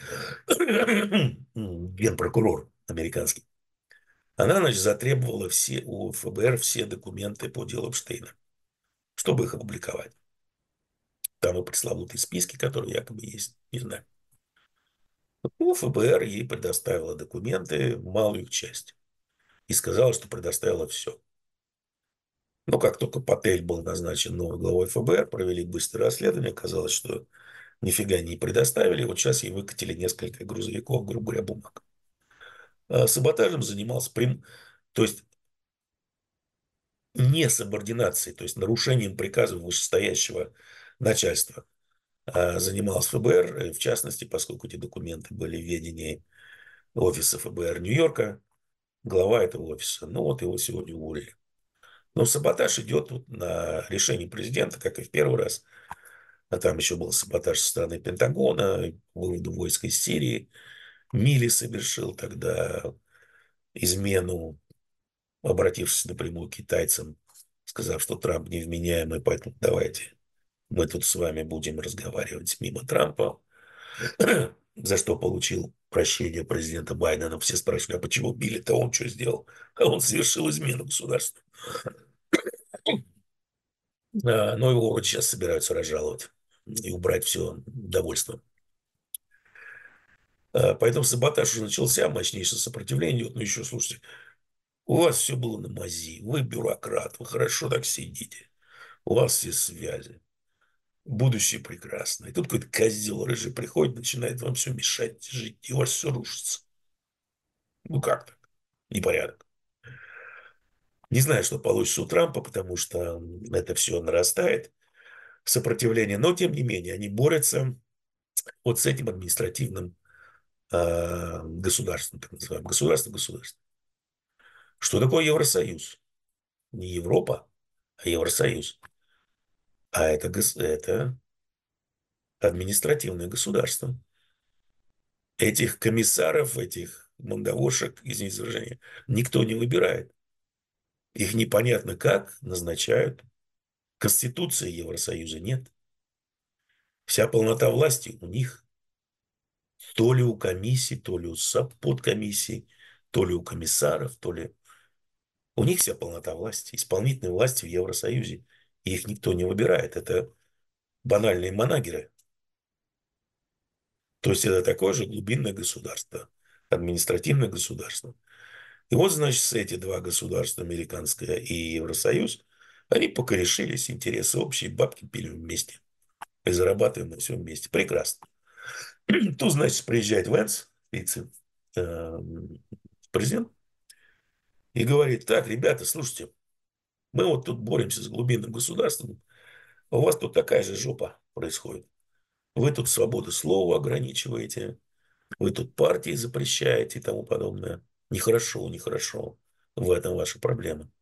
генпрокурор американский. Она, значит, затребовала все, у ФБР все документы по делу Эпштейна, чтобы их опубликовать. Там и пресловутые списки, которые якобы есть, не знаю. Ну, ФБР ей предоставила документы, малую их часть. И сказала, что предоставила все. Но как только Патель был назначен новой главой ФБР, провели быстрое расследование, оказалось, что нифига не предоставили. Вот сейчас ей выкатили несколько грузовиков, грубо говоря, бумаг. Саботажем занимался то есть не субординацией, то есть нарушением приказов вышестоящего начальства занималась ФБР, в частности, поскольку эти документы были в ведении офиса ФБР Нью-Йорка, глава этого офиса. Ну вот его сегодня уволили. Но саботаж идет вот на решение президента, как и в первый раз. А там еще был саботаж со стороны Пентагона, выводу войск из Сирии. Милли совершил тогда измену, обратившись напрямую к китайцам, сказав, что Трамп невменяемый, поэтому давайте мы тут с вами будем разговаривать мимо Трампа, за что получил прощение президента Байдена. Все спрашивали, а почему Билли-то он что сделал? А он совершил измену государству. Но его вот сейчас собираются разжаловать и убрать все довольство. Поэтому саботаж уже начался, мощнейшее сопротивление идет. Ну еще, слушайте, у вас все было на мази, вы бюрократ, вы хорошо так сидите, у вас все связи, будущее прекрасно. И тут какой-то козел рыжий приходит, начинает вам все мешать жить, и у вас все рушится. Ну как так? Непорядок. Не знаю, что получится у Трампа, потому что это все нарастает, сопротивление, но тем не менее они борются вот с этим административным государством, так называемым. Государство. Что такое Евросоюз? Не Европа, а Евросоюз. А это административное государство. Этих комиссаров, этих мандавошек, извините за выражение, никто не выбирает. Их непонятно как назначают. Конституции Евросоюза нет. Вся полнота власти у них. То ли у комиссий, то ли у подкомиссий, то ли у комиссаров, то ли... У них вся полнота власти, исполнительной власти в Евросоюзе. И их никто не выбирает. Это банальные манагеры. То есть это такое же глубинное государство, административное государство. И вот, значит, эти два государства, американское и Евросоюз, они покорешились, интересы общие, бабки пили вместе. И зарабатываем на все вместе. Прекрасно. Тут, значит, приезжает Венс, вице-президент, и говорит, так, ребята, слушайте, мы вот тут боремся с глубинным государством, а у вас тут такая же жопа происходит. Вы тут свободу слова ограничиваете, вы тут партии запрещаете и тому подобное. Нехорошо, нехорошо. В этом ваша проблема.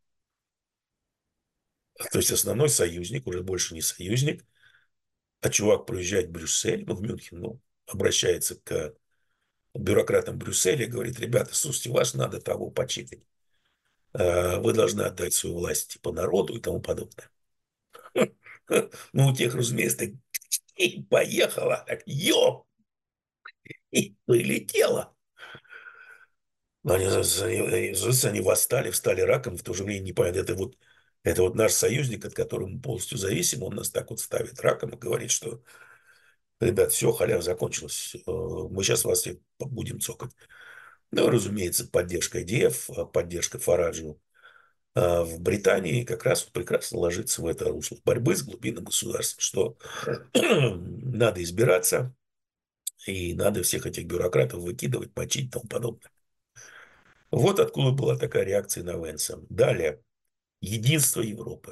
То есть основной союзник уже больше не союзник, а чувак приезжает в Брюссель, ну, в Мюнхен, ну, обращается к бюрократам Брюсселя и говорит, ребята, слушайте, вас надо того почикать. Вы должны отдать свою власть типа народу и тому подобное. Ну, у тех, разумеется, и поехала, так, и прилетела. Они восстали, встали раком, в то же время не понятно, это вот наш союзник, от которого мы полностью зависим, он нас так вот ставит раком и говорит, что, ребят, все, халява закончилась, мы сейчас вас всех будем цокать. Ну, разумеется, поддержка ИДФ, поддержка Фараджу в Британии как раз вот прекрасно ложится в это русло борьбы с глубинным государством, что надо избираться, и надо всех этих бюрократов выкидывать, мочить и тому подобное. Вот откуда была такая реакция на Венса. Далее. Единство Европы.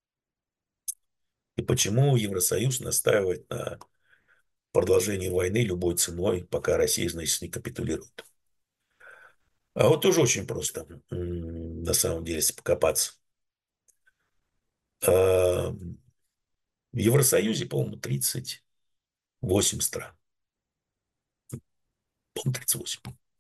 И почему Евросоюз настаивает на продолжении войны любой ценой, пока Россия, значит, не капитулирует. А вот тоже очень просто, на самом деле, если покопаться. В Евросоюзе, по-моему, 38 стран. По-моему, 38.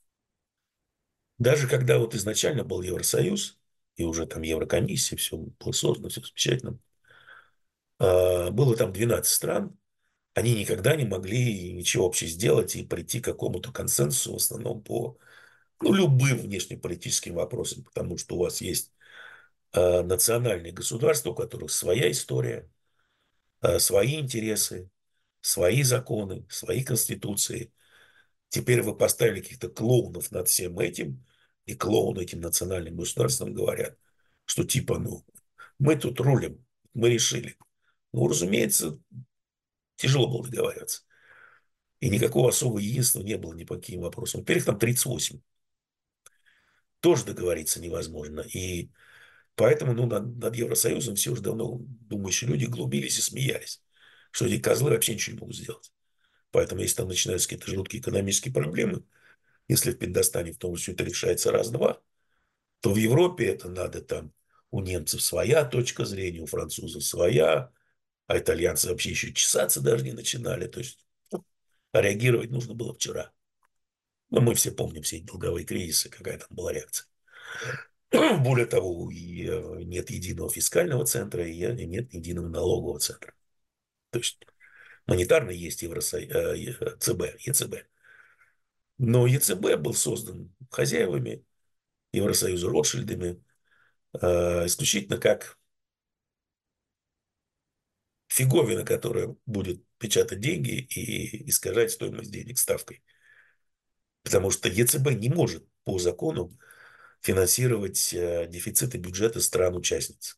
Даже когда вот изначально был Евросоюз, и уже там Еврокомиссия, все было создано, все замечательно, было там 12 стран, они никогда не могли ничего вообще сделать и прийти к какому-то консенсусу, в основном по любым внешнеполитическим вопросам, потому что у вас есть национальные государства, у которых своя история, свои интересы, свои законы, свои конституции. Теперь вы поставили каких-то клоунов над всем этим, и клоуны этим национальным государствам говорят, что типа, мы тут рулим, мы решили. Ну, разумеется, тяжело было договариваться. И никакого особого единства не было ни по каким вопросам. Во-первых, там 38. Тоже договориться невозможно. И поэтому над Евросоюзом все уже давно думающие люди глумились и смеялись, что эти козлы вообще ничего не могут сделать. Поэтому, если там начинаются какие-то жуткие экономические проблемы, если в Пиндостане в том все это решается раз-два, то в Европе это надо там у немцев своя точка зрения, у французов своя, а итальянцы вообще еще чесаться даже не начинали. То есть реагировать нужно было вчера. Но мы все помним все эти долговые кризисы, какая там была реакция. Более того, нет единого фискального центра, и нет единого налогового центра. То есть монетарно есть ЦБ, ЕЦБ. Но ЕЦБ был создан хозяевами Евросоюза Ротшильдами исключительно как фиговина, которая будет печатать деньги и искажать стоимость денег ставкой. Потому что ЕЦБ не может по закону финансировать дефициты бюджета стран-участниц.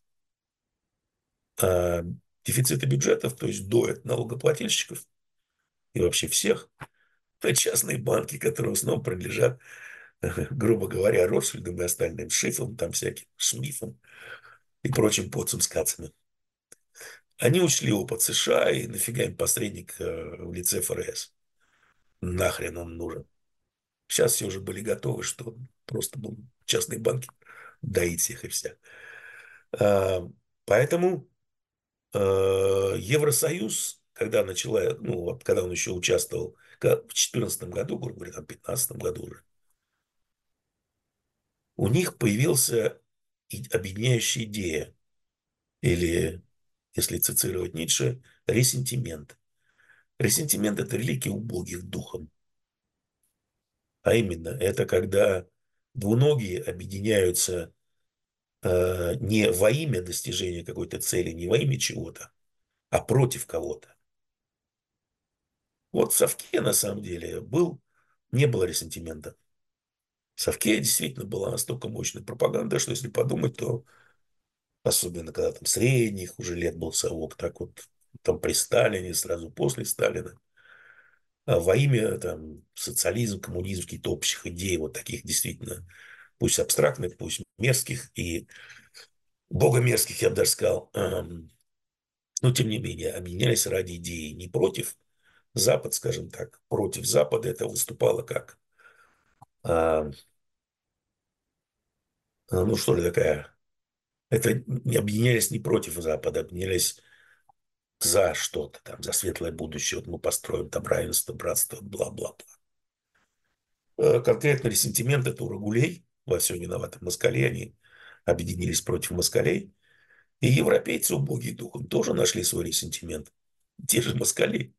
А дефициты бюджетов, то есть доят налогоплательщиков и вообще всех, это частные банки, которые в основном принадлежат, грубо говоря, Ротшильдам и остальным, Шифам, там всяким, Шмифам и прочим поцам с кацами. Они учли опыт США, и нафига им посредник в лице ФРС. Нахрен он нужен. Сейчас все уже были готовы, что просто будут частные банки доить всех и вся. А, Поэтому Евросоюз, когда начала, вот, когда он еще участвовал в 2014 году, грубо говоря, там, в 2015 году уже, у них появился объединяющая идея, или, если цитировать Ницше, ресентимент. Ресентимент – это религия убогих духом. А именно, это когда двуногие объединяются не во имя достижения какой-то цели, не во имя чего-то, а против кого-то. Вот в Совке, на самом деле, не было ресентимента. В Совке действительно была настолько мощная пропаганда, что если подумать, то особенно когда там средних уже лет был Совок, так вот там при Сталине, сразу после Сталина, во имя там социализм, коммунизм, каких-то общих идей, вот таких действительно, пусть абстрактных, пусть мерзких и богомерзких, я бы даже сказал, но тем не менее объединялись ради идеи не против Запад, скажем так, против Запада это выступало как, а, ну что ли такая, это не объединялись не против Запада, объединялись за что-то там, за светлое будущее, вот мы построим там равенство, братство, бла-бла-бла. Конкретно ресентимент это у Рагулей, во всем виноваты москали, они объединились против москалей, и европейцы, убогие духом, тоже нашли свой ресентимент, те же москали.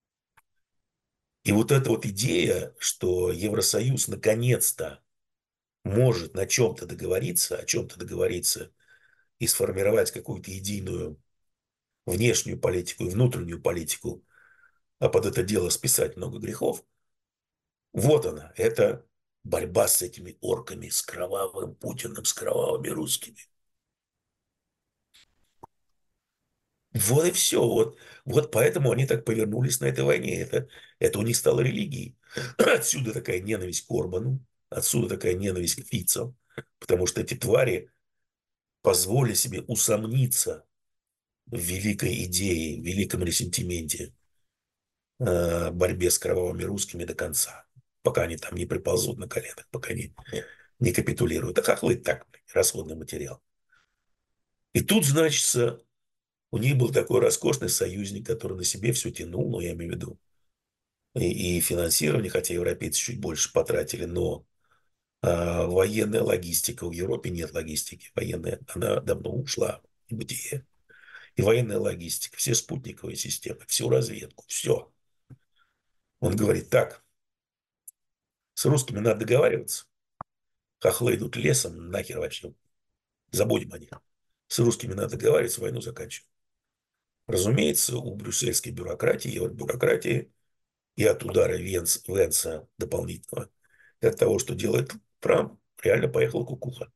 И вот эта вот идея, что Евросоюз наконец-то может на чем-то договориться, о чем-то договориться и сформировать какую-то единую внешнюю политику и внутреннюю политику, а под это дело списать много грехов, вот она, это борьба с этими орками, с кровавым Путиным, с кровавыми русскими. Вот и все. Вот поэтому они так повернулись на этой войне. Это у них стало религией. Отсюда такая ненависть к Орбану, отсюда такая ненависть к Фицу, потому что эти твари позволили себе усомниться в великой идее, в великом ресентименте, борьбе с кровавыми русскими до конца, пока они там не приползут на коленах, пока не капитулируют. А хохлы так, расходный материал. И тут, значит, у них был такой роскошный союзник, который на себе все тянул, ну, я имею в виду, и финансирование, хотя европейцы чуть больше потратили, но военная логистика, в Европе нет логистики военная, она давно ушла в бытие. И военная логистика, все спутниковые системы, всю разведку, все. Он говорит, так, с русскими надо договариваться, хохлы идут лесом, нахер вообще, забудем о них. С русскими надо договариваться, войну заканчивать. Разумеется, у брюссельской бюрократии, евробюрократии и от удара Венса дополнительного, и от того, что делает Трамп, реально поехала кукуха.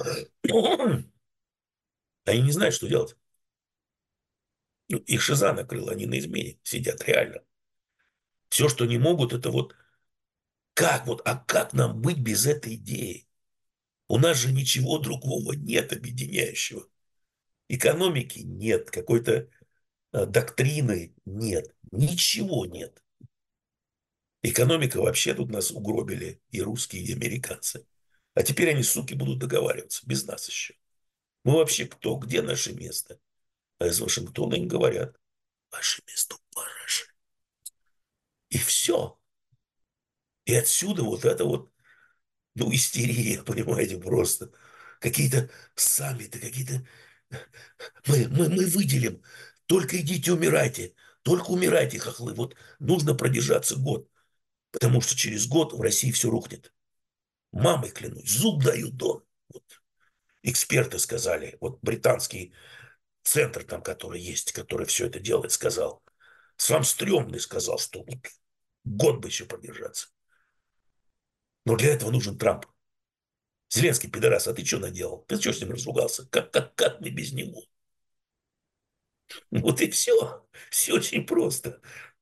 Они не знают, что делать. Ну, их шиза накрыла, они на измене сидят реально. Все, что не могут, это а как нам быть без этой идеи? У нас же ничего другого нет объединяющего. Экономики нет, какой-то доктрины нет, ничего нет. Экономика вообще тут нас угробили и русские, и американцы. А теперь они, суки, будут договариваться, без нас еще. Мы вообще кто, где наше место? А из Вашингтона им говорят, ваше место в Параже. И все. И отсюда вот это ну, истерия, понимаете, просто. Какие-то саммиты, какие-то... Мы выделим, только идите умирайте, только умирайте, хохлы. Вот нужно продержаться год, потому что через год в России все рухнет. Мамой клянусь, зуб даю, Дон. Вот эксперты сказали, вот британский центр там, который есть, который все это делает, сказал. Сам стрёмный сказал, что вот год бы еще продержаться. Но для этого нужен Трамп. Зеленский, пидорас, а ты что наделал? Ты что с ним разругался? Как мы без него? Вот и все. Все очень просто.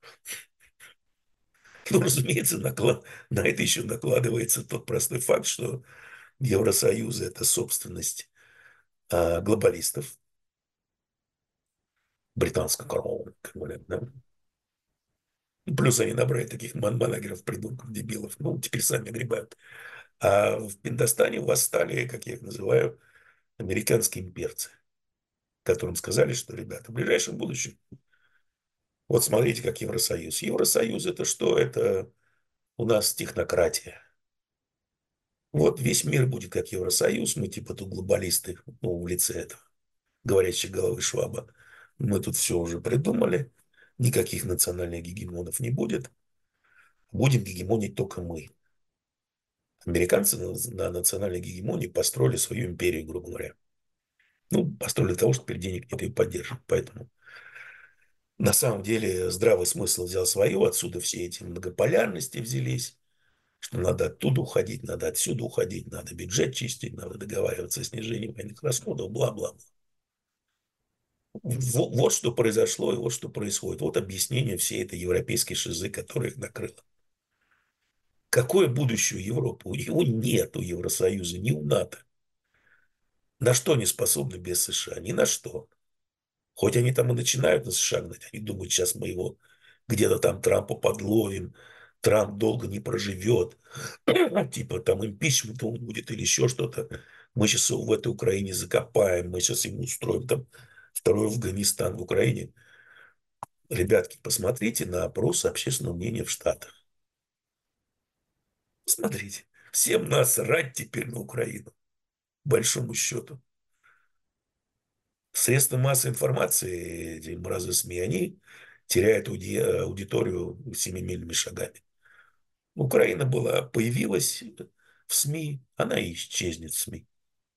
Ну, разумеется, на это еще накладывается тот простой факт, что Евросоюз – это собственность глобалистов, британского короны, как говорят, да? И плюс они набрали таких манагеров, придурков, дебилов. Ну, теперь сами гребают. А в Пиндостане восстали, как я их называю, американские имперцы, которым сказали, что, ребята, в ближайшем будущем, вот смотрите, как Евросоюз. Евросоюз – это что? Это у нас технократия. Вот весь мир будет как Евросоюз, мы типа тут глобалисты, ну, в лице этого говорящей головы Шваба. Мы тут все уже придумали, никаких национальных гегемонов не будет, будем гегемонить только мы. Американцы на национальной гегемонии построили свою империю, грубо говоря. Ну, построили для того, что теперь денег нет и поддерживать. Поэтому на самом деле здравый смысл взял свое, отсюда все эти многополярности взялись, что надо оттуда уходить, надо отсюда уходить, надо бюджет чистить, надо договариваться о снижении военных расходов, бла-бла. Вот что произошло и вот что происходит. Вот объяснение всей этой европейской шизы, которая их накрыла. Какое будущее у Европы? Его нет у Евросоюза, ни у НАТО. На что они способны без США? Ни на что. Хоть они там и начинают на США гнать, они думают, сейчас мы его где-то там Трампа подловим, Трамп долго не проживет, типа там импичмент он будет или еще что-то. Мы сейчас его в этой Украине закопаем, мы сейчас ему устроим там второй Афганистан в Украине. Ребятки, посмотрите на опрос общественного мнения в Штатах. Посмотрите. Всем насрать теперь на Украину, большому счету. Средства массовой информации, эти мразы СМИ, они теряют аудиторию семимильными шагами. Украина появилась в СМИ, она и исчезнет в СМИ.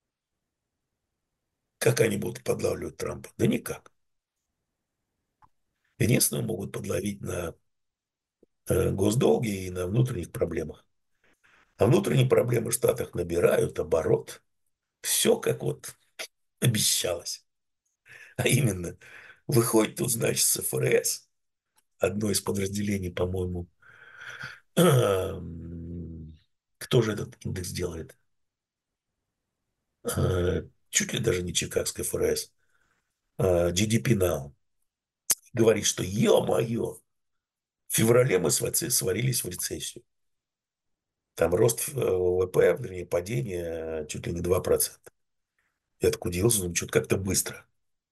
Как они будут подлавливать Трампа? Да никак. Единственное, могут подловить на госдолге и на внутренних проблемах. А внутренние проблемы в Штатах набирают оборот. Все как вот обещалось. А именно, Выходит тут, значит, с ФРС, одно из подразделений, по-моему. Кто же этот индекс делает? Чуть ли даже не Чикагская ФРС. GDP Now. Говорит, что ё-моё, в феврале мы свалились в рецессию. Там рост ВВП, вернее, падение чуть ли не 2%. Я так удивился, думаю, что-то как-то быстро.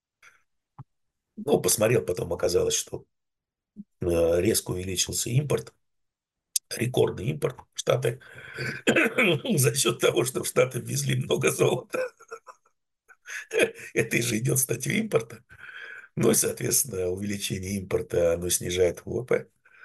Ну, посмотрел, потом оказалось, что резко увеличился импорт, рекордный импорт в Штаты за счет того, что в Штаты ввезли много золота. Это же идет статью импорта. Ну и, соответственно, увеличение импорта, оно снижает ВВП.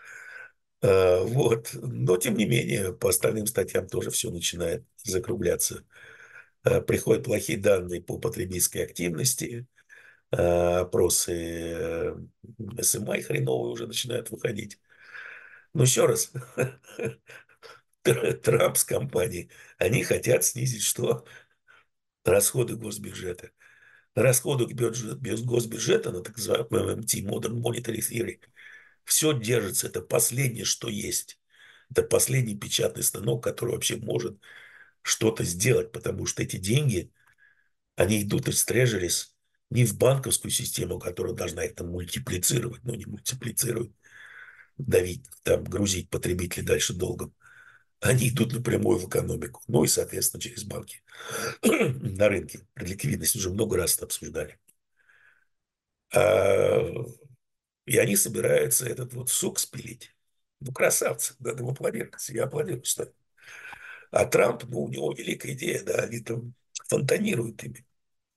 Вот. Но, тем не менее, по остальным статьям тоже все начинает закругляться. Приходят плохие данные по потребительской активности, опросы СМИ хреновые уже начинают выходить. Но еще раз, Трамп с компанией, они хотят снизить что? Расходы госбюджета. Расходы госбюджета на так называемый ММТ, Modern Monetary Theory, все держится. Это последнее, что есть. Это последний печатный станок, который вообще может что-то сделать, потому что эти деньги, они идут из трежерис не в банковскую систему, которая должна их там мультиплицировать, но не мультиплицирует, давить, там, грузить потребителей дальше долгом. Они идут напрямую в экономику. Ну и, соответственно, через банки на рынке. Ликвидность уже много раз это обсуждали. А, и они собираются этот вот сук спилить. Ну, красавцы, надо им аплодировать. Я аплодирую, кстати. А Трамп, ну, у него великая идея, да, они там фонтанируют ими.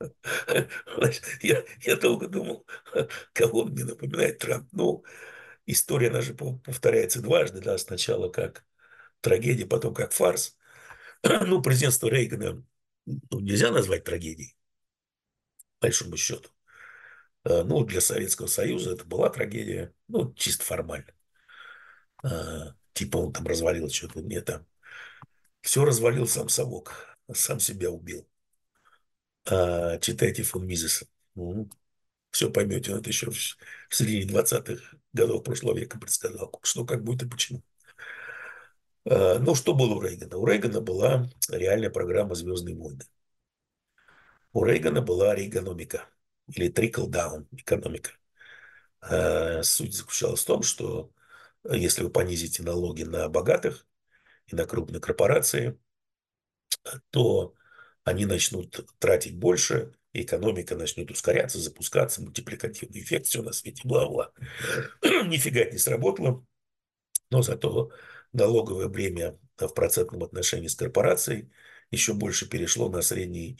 Я долго думал, кого он мне напоминает Трамп. Ну, история, она же повторяется дважды, да, сначала как трагедия, потом как фарс. Ну, президентство Рейгана ну, нельзя назвать трагедией, по большому счету. Ну, для Советского Союза это была трагедия, ну, чисто формально. Типа он там развалил что-то, не там. Все развалил сам совок, сам себя убил. Читайте фон Мизеса. Все поймете, он это еще в середине 20-х годов прошлого века предсказал, что как будет и почему. Ну, что было у Рейгана? У Рейгана была реальная программа «Звездные войны». У Рейгана была рейгономика или trickle-down экономика. Суть заключалась в том, что если вы понизите налоги на богатых и на крупные корпорации, то они начнут тратить больше, и экономика начнет ускоряться, запускаться, мультипликативный эффект, все на свете, бла-бла. Нифига это не сработало, но зато налоговое бремя в процентном отношении с корпорацией еще больше перешло на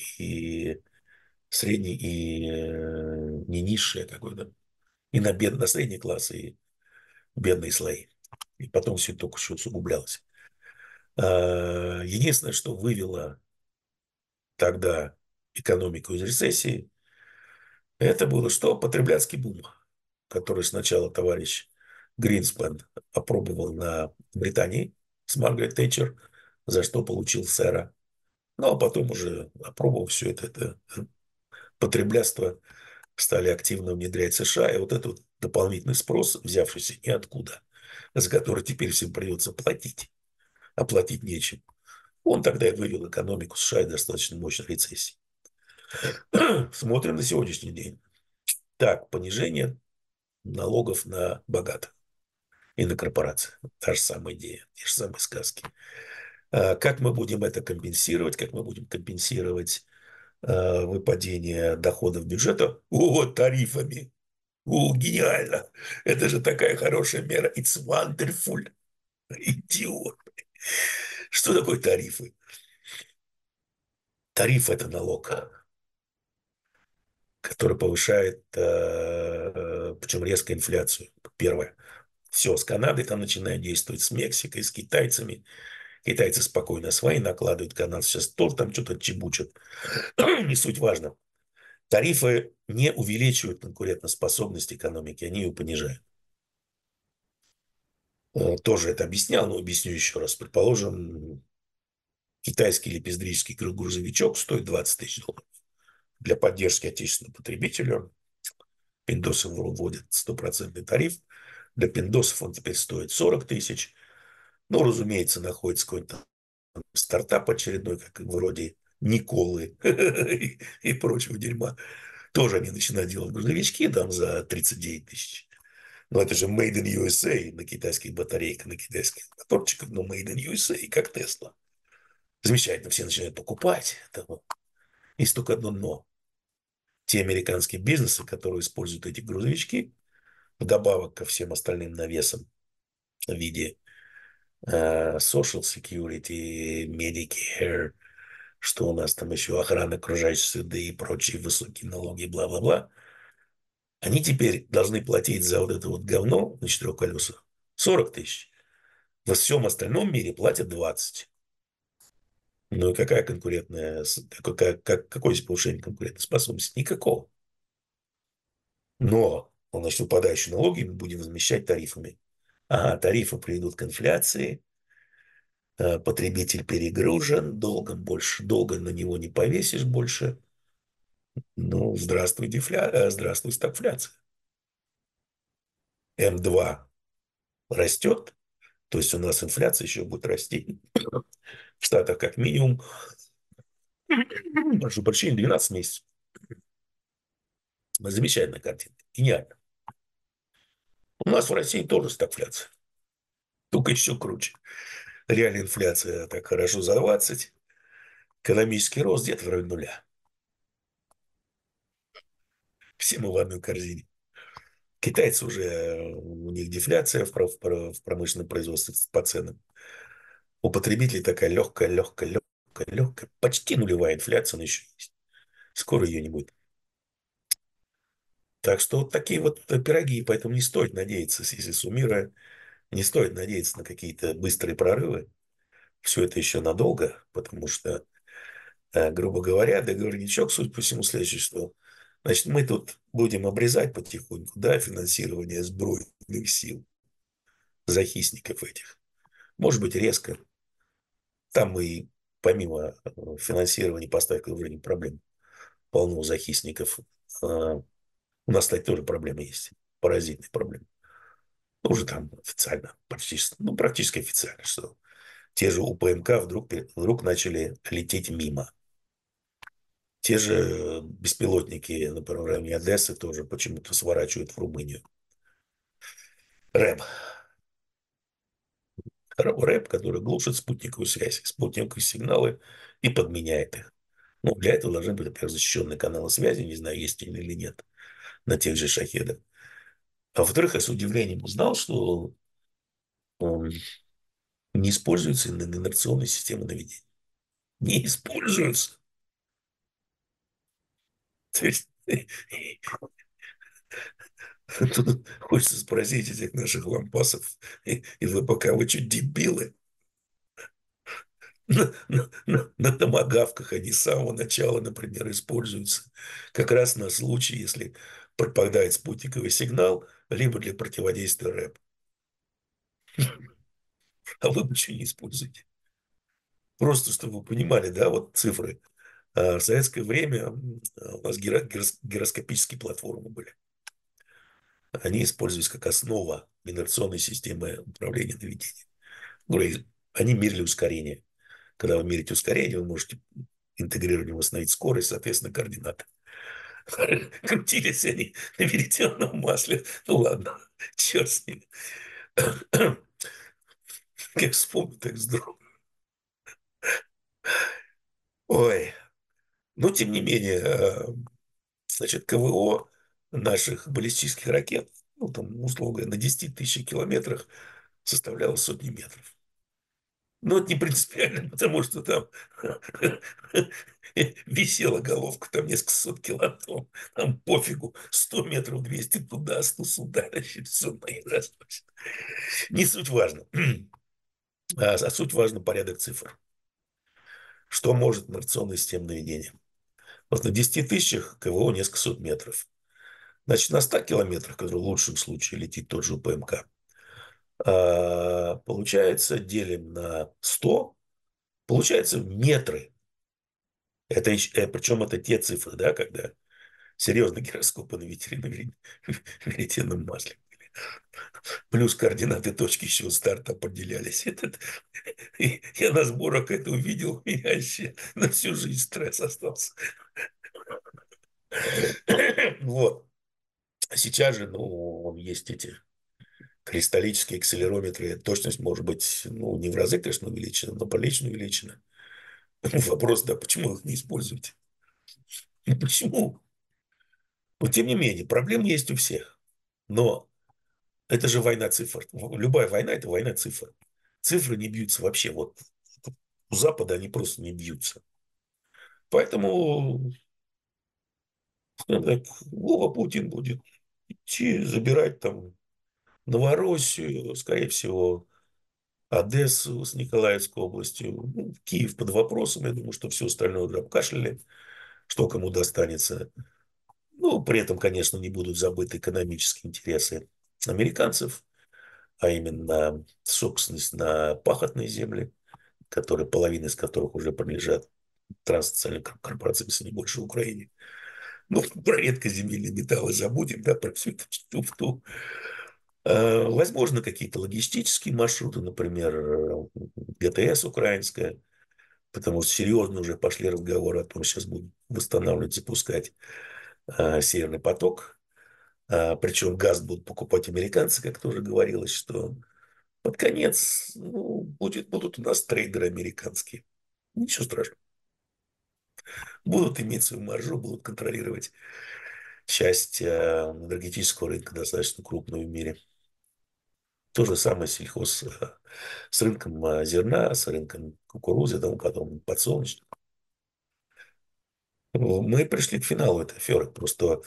средний и не низшее какое-то, и на средний класс, и бедные слои. И потом все это только еще усугублялось. Единственное, что вывело тогда экономику из рецессии, это было что? Потребляцкий бум, который сначала товарищ Гринспен опробовал на Британии с Маргарет Тэтчер, за что получил сэра. Ну, а потом уже опробовал все это потреблятство стали активно внедрять США, и вот этот дополнительный спрос, взявшийся ниоткуда, за который теперь всем придется платить, а платить нечем, он тогда и вывел экономику США из достаточно мощной рецессии. Смотрим на сегодняшний день. Так, понижение налогов на богатых и на корпорации. Та же самая идея, те же самые сказки. Как мы будем это компенсировать? Как мы будем компенсировать выпадение доходов бюджета? О, тарифами. О, гениально. Это же такая хорошая мера. It's wonderful. Идиот. Что такое тарифы? Тариф – это налог, который повышает, причем резко инфляцию. Первое. Все, с Канадой там начинает действовать, с Мексикой, с китайцами. Китайцы спокойно свои накладывают, канадцы сейчас тоже там что-то чебучат. Не суть важно. Тарифы не увеличивают конкурентоспособность экономики, они ее понижают. Тоже это объяснял, но объясню еще раз. Предположим, китайский лепездрический грузовичок стоит 20 тысяч долларов. Для поддержки отечественного потребителя Пиндосы вводят стопроцентный тариф. Для пиндосов он теперь стоит 40 тысяч. Ну, разумеется, находится какой-то стартап очередной, как вроде Николы и прочего дерьма. Тоже они начинают делать грузовички там за 39 тысяч. Но это же Made in USA на китайских батарейках, на китайских моторчиках, но Made in USA, как Tesla. Замечательно, все начинают покупать. Это вот. Есть только одно но. Те американские бизнесы, которые используют эти грузовички, вдобавок ко всем остальным навесам в виде Social Security, Medicare, что у нас там еще, охрана окружающей среды и прочие высокие налоги, бла-бла-бла, они теперь должны платить за вот это вот говно на четырех колесах 40 тысяч. Во всем остальном мире платят 20. Ну и какая конкурентная, какое здесь повышение конкурентной способности? Никакого. Но, значит, выпадающие налоги мы будем возмещать тарифами. Ага, тарифы приведут к инфляции, потребитель перегружен, долгом больше, долго на него не повесишь больше. Ну, здравствуй, стагфляция. М2 растет, то есть у нас инфляция еще будет расти. В Штатах как минимум, прошу прощения, 12 месяцев. Замечательная картина, гениально. У нас в России тоже стагфляция, только еще круче. Реальная инфляция так хорошо за 20, экономический рост где-то в районе нуля. Все мы в одной корзине. Китайцы уже, у них дефляция в промышленном производстве по ценам. У потребителей такая легкая, почти нулевая инфляция, но еще есть. Скоро ее не будет. Так что вот такие вот пироги, поэтому не стоит надеяться, если суммируя, не стоит надеяться на какие-то быстрые прорывы. Все это еще надолго, потому что, грубо говоря, договорничок, суть по всему, следующий, что, значит, мы тут будем обрезать потихоньку, да, финансирование сбройных сил, захисников этих. Может быть, резко. Там мы, помимо финансирования поставки уже не проблем, полно захисников. У нас, кстати, тоже проблемы есть, паразитные проблемы. Ну, уже там официально, практически официально, что те же УПМК вдруг начали лететь мимо. Те же беспилотники, например, в районе Одессы тоже почему-то сворачивают в Румынию. РЭБ. РЭБ, который глушит спутниковую связь, спутниковые сигналы и подменяет их. Ну, для этого должны быть, во-первых, защищенные каналы связи, не знаю, есть они или нет, на тех же шахедах. А во-вторых, я с удивлением узнал, что не используются инерционные системы наведения. Не используются. То есть тут хочется спросить этих наших лампасов и ВПК, вы что, дебилы? На томагавках они с самого начала, например, используются как раз на случай, если пропадает спутниковый сигнал, либо для противодействия РЭП. А вы почему не используете? Просто, чтобы вы понимали, да, вот цифры. В советское время у нас гироскопические платформы были. Они использовались как основа инерционной системы управления наведением. Они мерили ускорение. Когда вы мерите ускорение, вы можете интегрировать, восстановить скорость, соответственно, координаты. Крутились они на веретенном масле. Ну ладно, черт с ними. Как вспомню, так здорово. Ой, но тем не менее, значит, КВО наших баллистических ракет, ну, там, условно говоря, на 10 тысяч километрах составляло сотни метров. Но это не принципиально, потому что там висела головка, там несколько сот килотонн. Там пофигу, 100 метров, 200 туда, 100 сюда, значит, все наиграть. Не суть важно. А суть важно порядок цифр. Что может инерционная система наведения? Вот на 10 тысячах КВО несколько сот метров. Значит, на 100 километрах, который в лучшем случае летит тот же ПМК, получается, делим на 100, получается метры. Причем это те цифры, да, когда Серьезно, гироскопы на веретенном масле. Плюс координаты точки еще старта определялись. Я на сборах это увидел, у меня вообще на всю жизнь стресс остался. Вот. А сейчас же, ну, есть эти кристаллические акселерометры. Точность может быть, ну, не в разы, конечно, увеличена, но прилично увеличена. Вопрос, да, почему их не используете? Ну, почему? Но, тем не менее, проблемы есть у всех. Но это же война цифр. Любая война – это война цифр. Цифры не бьются вообще. Вот у Запада они просто не бьются. Поэтому, скажем так, Вова Путин будет идти забирать там Новороссию, скорее всего, Одессу с Николаевской областью, ну, Киев под вопросом. Я думаю, что все остальное уже обкашляли, что кому достанется. Ну, при этом, конечно, не будут забыты экономические интересы американцев, а именно собственность на пахотные земли, которые, половина из которых уже принадлежат транснациональным корпорациям, если не больше, Украине. Ну, про редкоземельные металлы забудем, да, про всю эту туфту. Возможно, какие-то логистические маршруты, например, ГТС украинская, потому что серьезно уже пошли разговоры о том, что сейчас будут восстанавливать, запускать Северный поток. Причем газ будут покупать американцы, как тоже говорилось, что под конец ну, будут у нас трейдеры американские. Ничего страшного. Будут иметь свою маржу, будут контролировать часть энергетического рынка, достаточно крупную в мире. То же самое сельхоз с рынком зерна, с рынком кукурузы, тому потом подсолнечник. Мы пришли к финалу этой аферы. Просто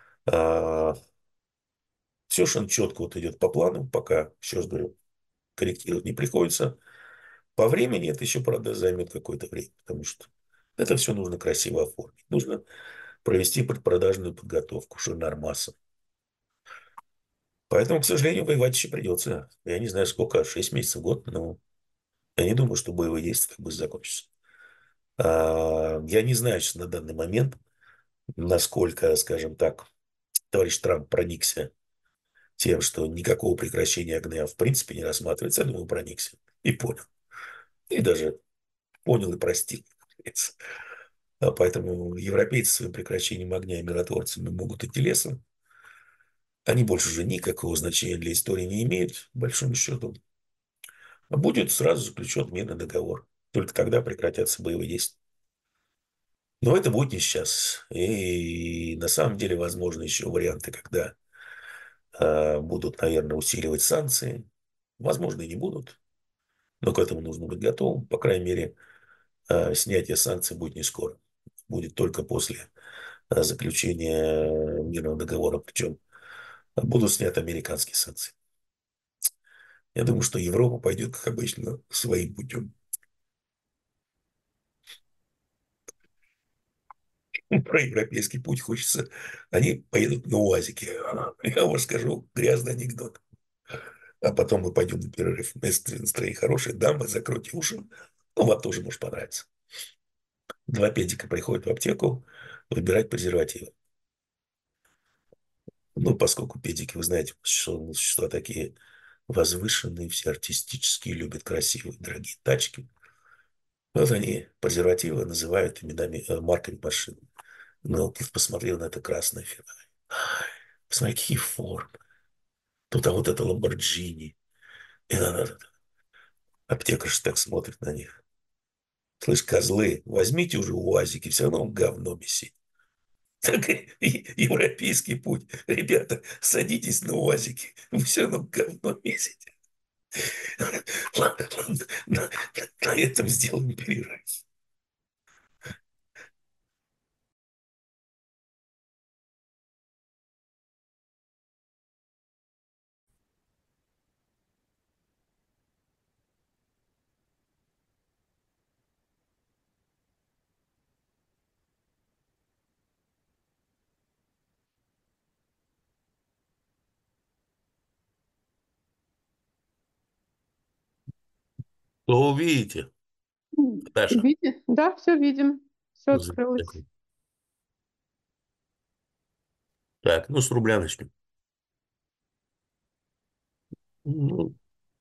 все, что четко вот идет по плану, пока, еще раз говорю, корректировать не приходится. По времени это еще, правда, займет какое-то время, потому что это все нужно красиво оформить. Нужно провести предпродажную подготовку, что нормаса. Поэтому, к сожалению, воевать еще придется. Я не знаю, сколько, 6 месяцев, год, но я не думаю, что боевые действия так быстро закончатся. Я не знаю сейчас на данный момент, насколько, скажем так, товарищ Трамп проникся тем, что никакого прекращения огня в принципе не рассматривается. Я думаю, проникся и понял. И даже понял и простил. Поэтому европейцы своим прекращением огня и миротворцами могут идти лесом. Они больше уже никакого значения для истории не имеют, по большому счету. А будет сразу заключен мирный договор. Только тогда прекратятся боевые действия. Но это будет не сейчас. И на самом деле, возможно, еще варианты, когда будут, наверное, усиливать санкции. Возможно, и не будут. Но к этому нужно быть готовым. По крайней мере, снятие санкций будет не скоро. Будет только после заключения мирного договора. Причем будут сняты американские санкции. Я думаю, что Европа пойдет, как обычно, своим путем. Про европейский путь хочется. Они поедут на УАЗике. Я вам скажу грязный анекдот. А потом мы пойдем на перерыв. Настроение хорошее. Дамы, закройте уши. Ну, вам тоже может понравиться. Два педика приходят в аптеку выбирать презервативы. Ну, поскольку педики, вы знаете, что существа такие возвышенные, все артистические, любят красивые, дорогие тачки. Вот они презервативы называют именами, марками машин. Но ты посмотрел на это красное Феррари. Посмотри, какие формы. Тут а вот это Ламборджини. И аптекарш так смотрит на них. Слышь, козлы, возьмите уже УАЗики, все равно он говно месит. Так и европейский путь. Ребята, садитесь на УАЗики, вы все равно говно месите. Ладно, ладно, на этом сделаем перерыв. То увидите, Даша. Да, все видим. Все открылось. Так, ну, с рубля начнем. Ну,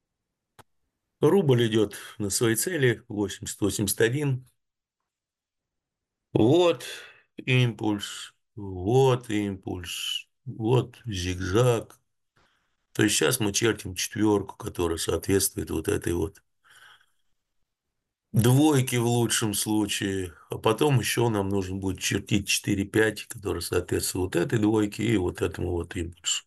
рубль идет на свои цели 80-81. Вот вот импульс, вот зигзаг. То есть сейчас мы чертим четверку, которая соответствует вот этой вот двойке в лучшем случае. А потом еще нам нужно будет чертить 4-5, который соответствует вот этой двойке и вот этому вот импульсу.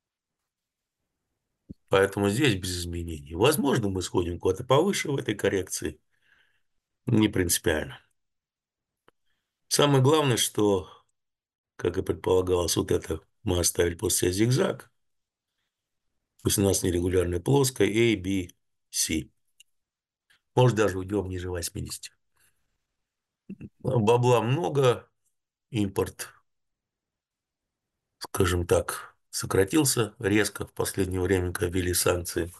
Поэтому здесь без изменений. Возможно, мы сходим куда-то повыше в этой коррекции. Не принципиально. Самое главное, что, как и предполагалось, вот это мы оставили после себя зигзаг. То есть у нас нерегулярная плоская A, B, C. Может, даже уйдем ниже 80. Бабла много, импорт, скажем так, сократился резко в последнее время, когда ввели санкции.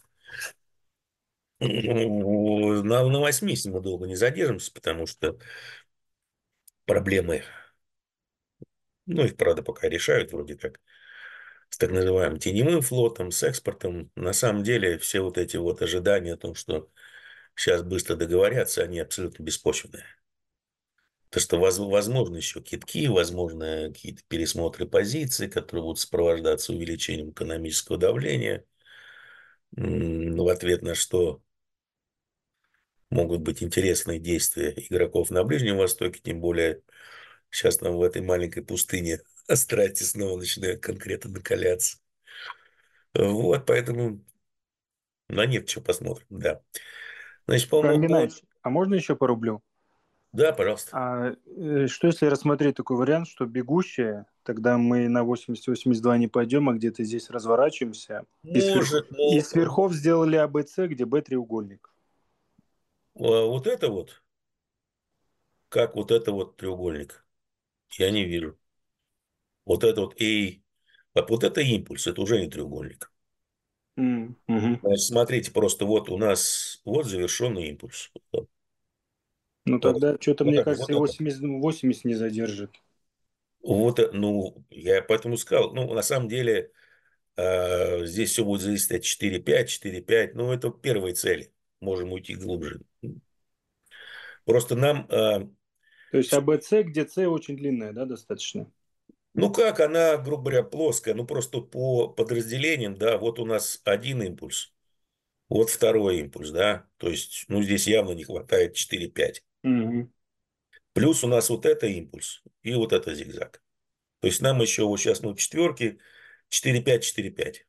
На 80 мы долго не задержимся, потому что проблемы, ну, их, правда, пока решают вроде как с так называемым теневым флотом, с экспортом. На самом деле все вот эти вот ожидания о том, что сейчас быстро договорятся, они абсолютно беспочвенные. То, что возможно еще китки, возможно какие-то пересмотры позиций, которые будут сопровождаться увеличением экономического давления, в ответ на что могут быть интересные действия игроков на Ближнем Востоке, тем более сейчас нам в этой маленькой пустыне страсти снова начинают конкретно накаляться. Вот, поэтому на нефть еще посмотрим, да. Значит, Иван по... Геннадьевич, а можно еще по рублю? Да, пожалуйста. Что если рассмотреть такой вариант, что бегущая, тогда мы на 80-82 не пойдем, а где-то здесь разворачиваемся, Может, и но сверхов сделали АБЦ, где Б треугольник. вот это вот, как вот это вот треугольник, я не вижу. Вот это вот A, вот это импульс, это уже не треугольник. Мгм. Значит, смотрите, просто вот у нас вот завершенный импульс. Ну Вот, тогда что-то, вот мне это, кажется, вот и это. 80 не задержит. Вот, ну, я поэтому сказал, ну, на самом деле, здесь все будет зависеть от 4-5, ну, это первые цели. Можем уйти глубже. Просто нам, То есть АБЦ, где С очень длинная, да, достаточно? ну, как она, грубо говоря, плоская, ну, просто по подразделениям, да, вот у нас один импульс, вот второй импульс, да, то есть, ну, здесь явно не хватает 4-5. Мгм. Плюс у нас вот это импульс и вот это зигзаг. То есть нам еще вот сейчас, ну, четверки 4-5.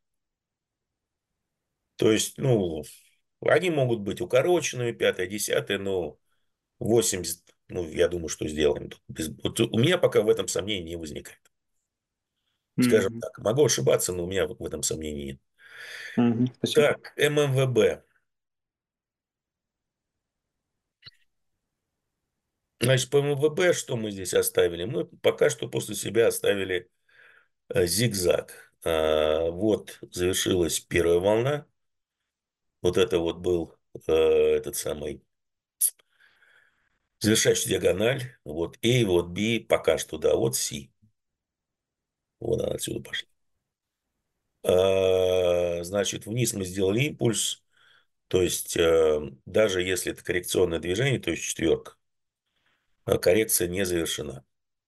То есть, ну, они могут быть укороченными, 5-10, но 80, ну, я думаю, что сделаем. Вот у меня пока в этом сомнений не возникает. Скажем Мгм. так, могу ошибаться, но у меня в этом сомнений нет. Мгм. Спасибо. Так, ММВБ. Значит, по МВБ что мы здесь оставили? Мы пока что после себя оставили зигзаг. Вот завершилась первая волна. Вот это вот был этот самый завершающий диагональ. Вот A, вот B, пока что, да, вот C. Вот она отсюда пошла. Значит, вниз мы сделали импульс. То есть, даже если это коррекционное движение, то есть четверка, коррекция не завершена.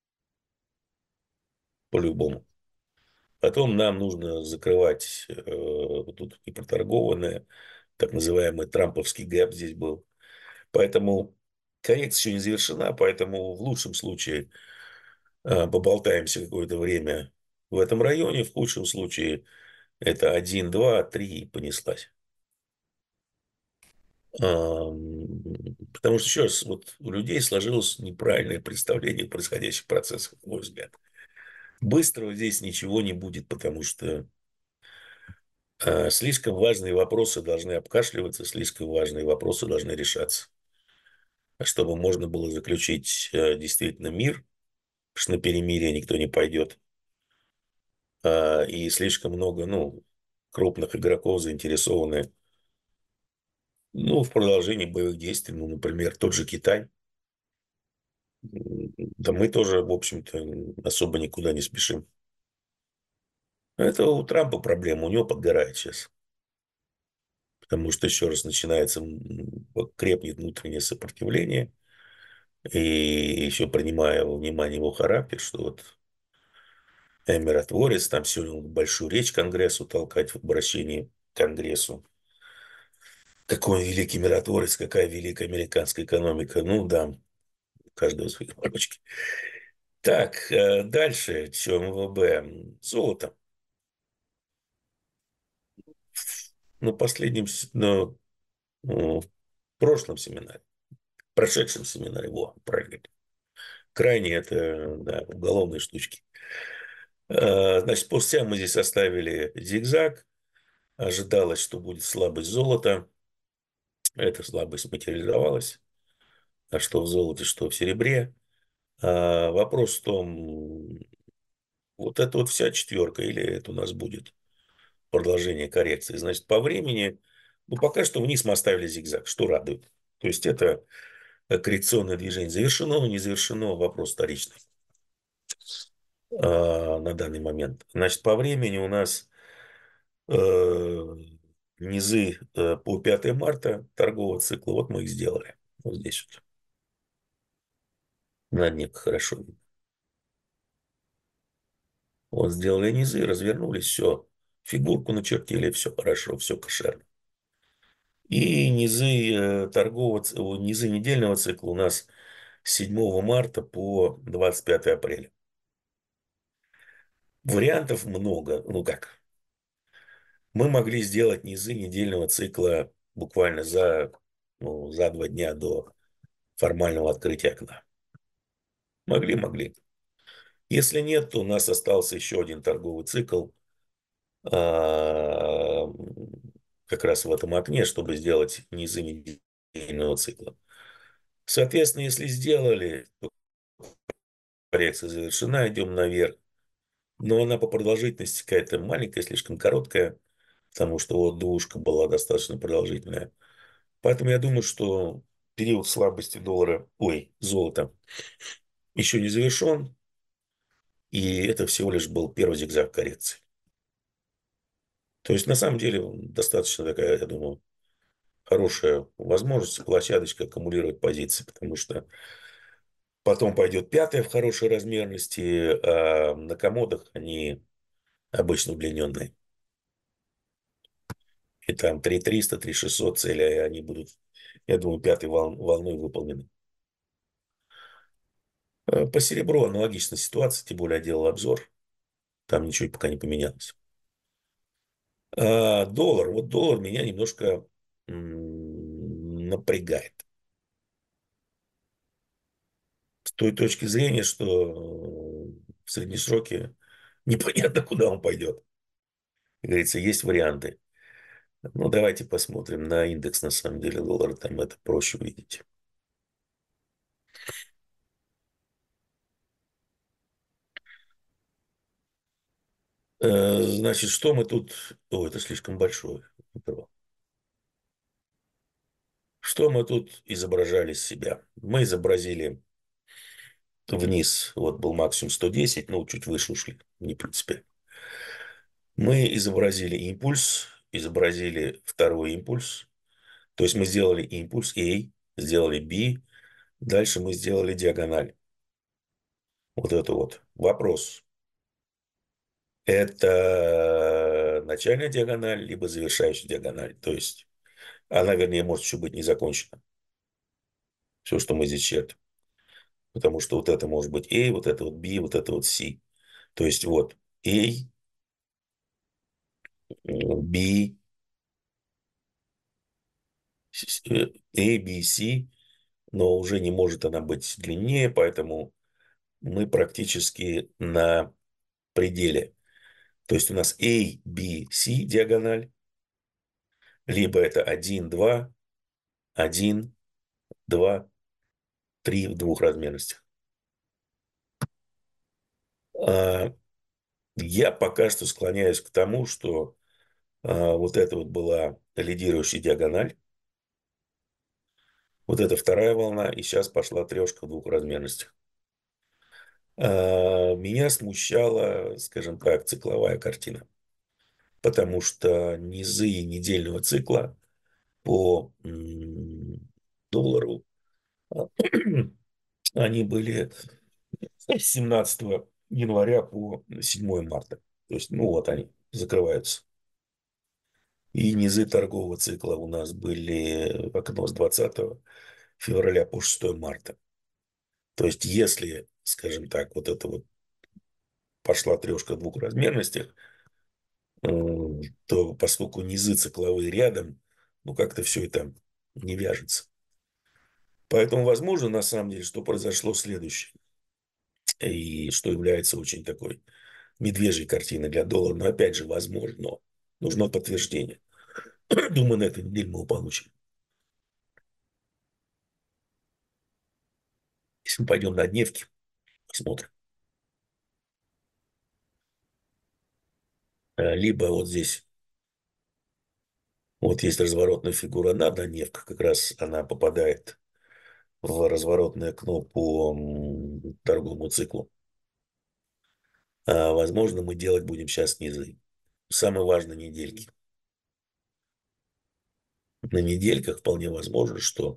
По-любому. Потом нам нужно закрывать вот тут и проторгованное, так называемый трамповский гэп здесь был. Поэтому коррекция еще не завершена, поэтому в лучшем случае поболтаемся какое-то время в этом районе, в худшем случае это 1, 2, 3 и понеслась. Потому что, еще раз, вот у людей сложилось неправильное представление о происходящих процессах, на мой взгляд. Быстрого здесь ничего не будет, потому что слишком важные вопросы должны обкашливаться, слишком важные вопросы должны решаться. Чтобы можно было заключить действительно мир, потому что на перемирие никто не пойдет. И слишком много, ну, крупных игроков заинтересованы, ну, в продолжении боевых действий. Ну, например, тот же Китай. Да мы тоже, в общем-то, особо никуда не спешим. Это у Трампа проблема, у него подгорает сейчас. Потому что еще раз начинается, вот крепнет внутреннее сопротивление. И еще принимая во внимание его характер, что вот миротворец, там сегодня он большую речь Конгрессу толкать в обращении к Конгрессу. Какой он великий миротворец, какая великая американская экономика. Ну да, у каждого свои лампочки. Так, дальше, что МВБ. Золото. На последнем, в прошлом семинаре, прошедшем семинаре, правильно. Крайне это, да, уголовные штучки. Значит, после мы здесь оставили зигзаг. Ожидалось, что будет слабость золота. Эта слабость материализовалась. А что в золоте, что в серебре. Вопрос в том, вот это вот вся четверка, или это у нас будет продолжение коррекции. Значит, по времени, ну, пока что вниз мы оставили зигзаг, что радует. То есть, это коррекционное движение завершено, но не завершено, вопрос вторичный на данный момент. Значит, по времени у нас э, низы по 5 марта торгового цикла, вот мы их сделали. Вот здесь вот. На дне хорошо видно. Вот сделали низы, развернулись, все. Фигурку начертили, все хорошо, все кошерно. И низы низы недельного цикла у нас с 7 марта по 25 апреля. Вариантов много. Ну как? Мы могли сделать низы недельного цикла буквально за 2 дня до формального открытия окна. Могли. Если нет, то у нас остался еще один торговый цикл а, как раз в этом окне, чтобы сделать низы недельного цикла. Соответственно, если сделали, то коррекция завершена, идем наверх. Но она по продолжительности какая-то маленькая, слишком короткая, потому что вот двушка была достаточно продолжительная. Поэтому я думаю, что период слабости золота еще не завершен. И это всего лишь был первый зигзаг коррекции. То есть, на самом деле, достаточно такая, я думаю, хорошая возможность, площадочка аккумулировать позиции, потому что потом пойдет пятая в хорошей размерности, а на комодах они обычно удлиненные. И там 3300, 3600 цели, они будут, я думаю, пятой волной выполнены. По серебру аналогичная ситуация, тем более я делал обзор, там ничего пока не поменялось. Доллар, вот доллар меня немножко напрягает. С той точки зрения, что в среднесроке непонятно, куда он пойдет. Как говорится, есть варианты. Ну, давайте посмотрим на индекс, на самом деле, доллара, там это проще увидеть. Значит, что мы тут... О, это слишком большое. Что мы тут изображали из себя? Мы изобразили вниз, вот был максимум 110, ну, чуть выше ушли, не принципе. Мы изобразили импульс, изобразили второй импульс. То есть мы сделали импульс A, сделали B, дальше мы сделали диагональ. Вот это вот. Вопрос. Это начальная диагональ, либо завершающая диагональ. То есть она, вернее, может еще быть не закончена. Все, что мы здесь чертим. Потому что вот это может быть A, вот это вот B, вот это вот C. То есть вот A, B, A, B, C, но уже не может она быть длиннее, поэтому мы практически на пределе. То есть у нас A, B, C диагональ, либо это 1, 2, 1, 2, 3 в двух размерностях. А, Я пока что склоняюсь к тому, что вот это вот была лидирующая диагональ, вот это вторая волна, и сейчас пошла трешка в двух размерностях. Меня смущала, скажем так, цикловая картина, потому что низы недельного цикла по доллару, а, они были с 17 января по 7 марта. То есть, ну вот они закрываются. И низы торгового цикла у нас были в окно с 20 февраля по 6 марта. То есть, если, скажем так, вот это вот пошла трешка в двух размерностях, то поскольку низы цикловые рядом, ну как-то все это не вяжется. Поэтому возможно, на самом деле, что произошло следующее, и что является очень такой медвежьей картиной для доллара, но опять же, возможно, нужно подтверждение. Думаю, на этой неделе мы его получим. Если мы пойдем на дневки, посмотрим. Либо вот здесь, вот есть разворотная фигура на дневках, как раз она попадает в разворотное окно по торговому циклу. Возможно, мы делать будем сейчас низы. Самые важные недельки. На недельках вполне возможно, что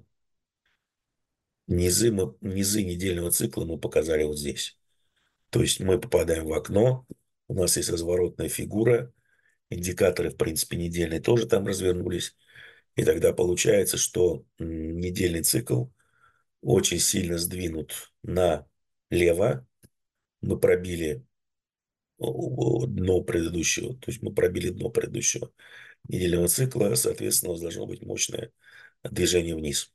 низы недельного цикла мы показали вот здесь. То есть мы попадаем в окно, у нас есть разворотная фигура, индикаторы, в принципе, недельные тоже там развернулись. И тогда получается, что недельный цикл очень сильно сдвинут налево. Мы пробили дно предыдущего, то есть мы пробили дно предыдущего недельного цикла, соответственно, у нас должно быть мощное движение вниз.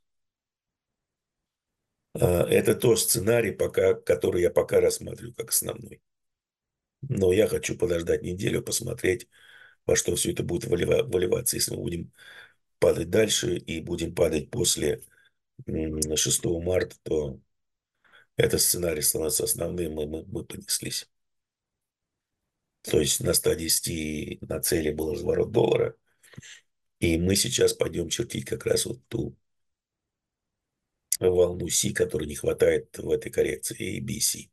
Это тот сценарий, который я пока рассматриваю как основной. Но я хочу подождать неделю, посмотреть, во что все это будет выливаться. Если мы будем падать дальше и будем падать после 6 марта, то этот сценарий становится основным, и мы понеслись. То есть на 110 на цели был разворот доллара, и мы сейчас пойдем чертить как раз вот ту волну C, которой не хватает в этой коррекции, A, B, C.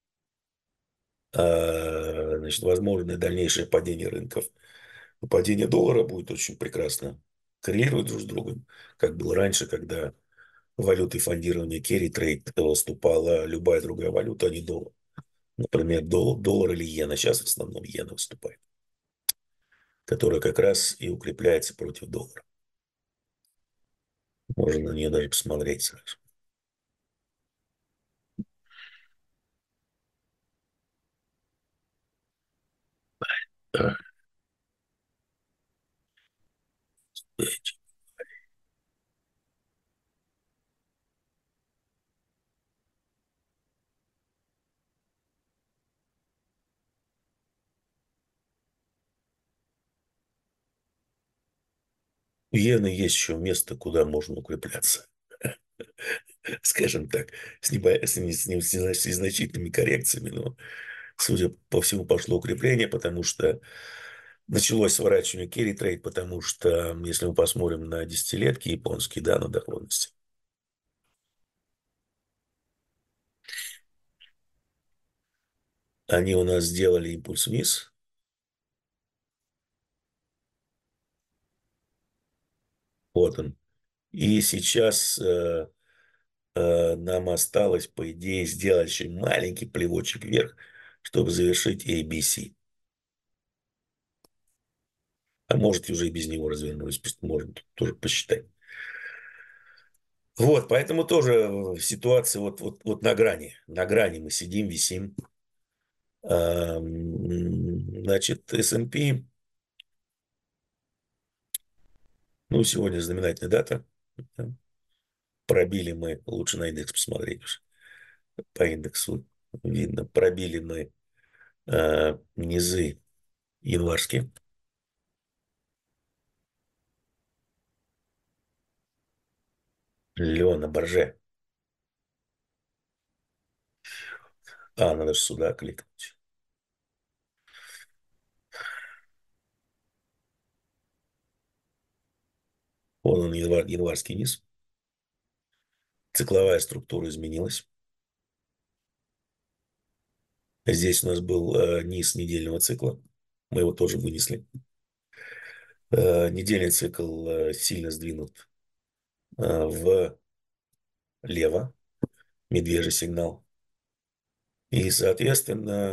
Значит, возможное дальнейшее падение рынков. Падение доллара будет очень прекрасно коррелировать друг с другом, как было раньше, когда валютой фондирования carry trade выступала любая другая валюта, а не доллар. Например, доллар или иена. Сейчас в основном иена выступает, которая как раз и укрепляется против доллара. Можно на нее даже посмотреть сразу. У иены есть еще место, куда можно укрепляться. Скажем так, с незначительными коррекциями, но, судя по всему, пошло укрепление, потому что началось сворачивание carry trade, потому что, если мы посмотрим на десятилетки японские, да, на доходности, они у нас сделали импульс вниз, вот он, и сейчас нам осталось, по идее, сделать еще маленький плевочек вверх, чтобы завершить ABC. А может, и уже и без него развернулись, просто можно тоже посчитать. Вот, поэтому тоже ситуация вот на грани. На грани мы сидим, висим. Значит, S&P, ну, сегодня знаменательная дата. Да. Пробили мы, лучше на индекс посмотреть уж, по индексу видно, пробили мы низы январские. Леона Борже. Надо же сюда кликнуть. Вон он, январский низ. Цикловая структура изменилась. Здесь у нас был низ недельного цикла. Мы его тоже вынесли. Недельный цикл сильно сдвинут влево. Медвежий сигнал. И, соответственно,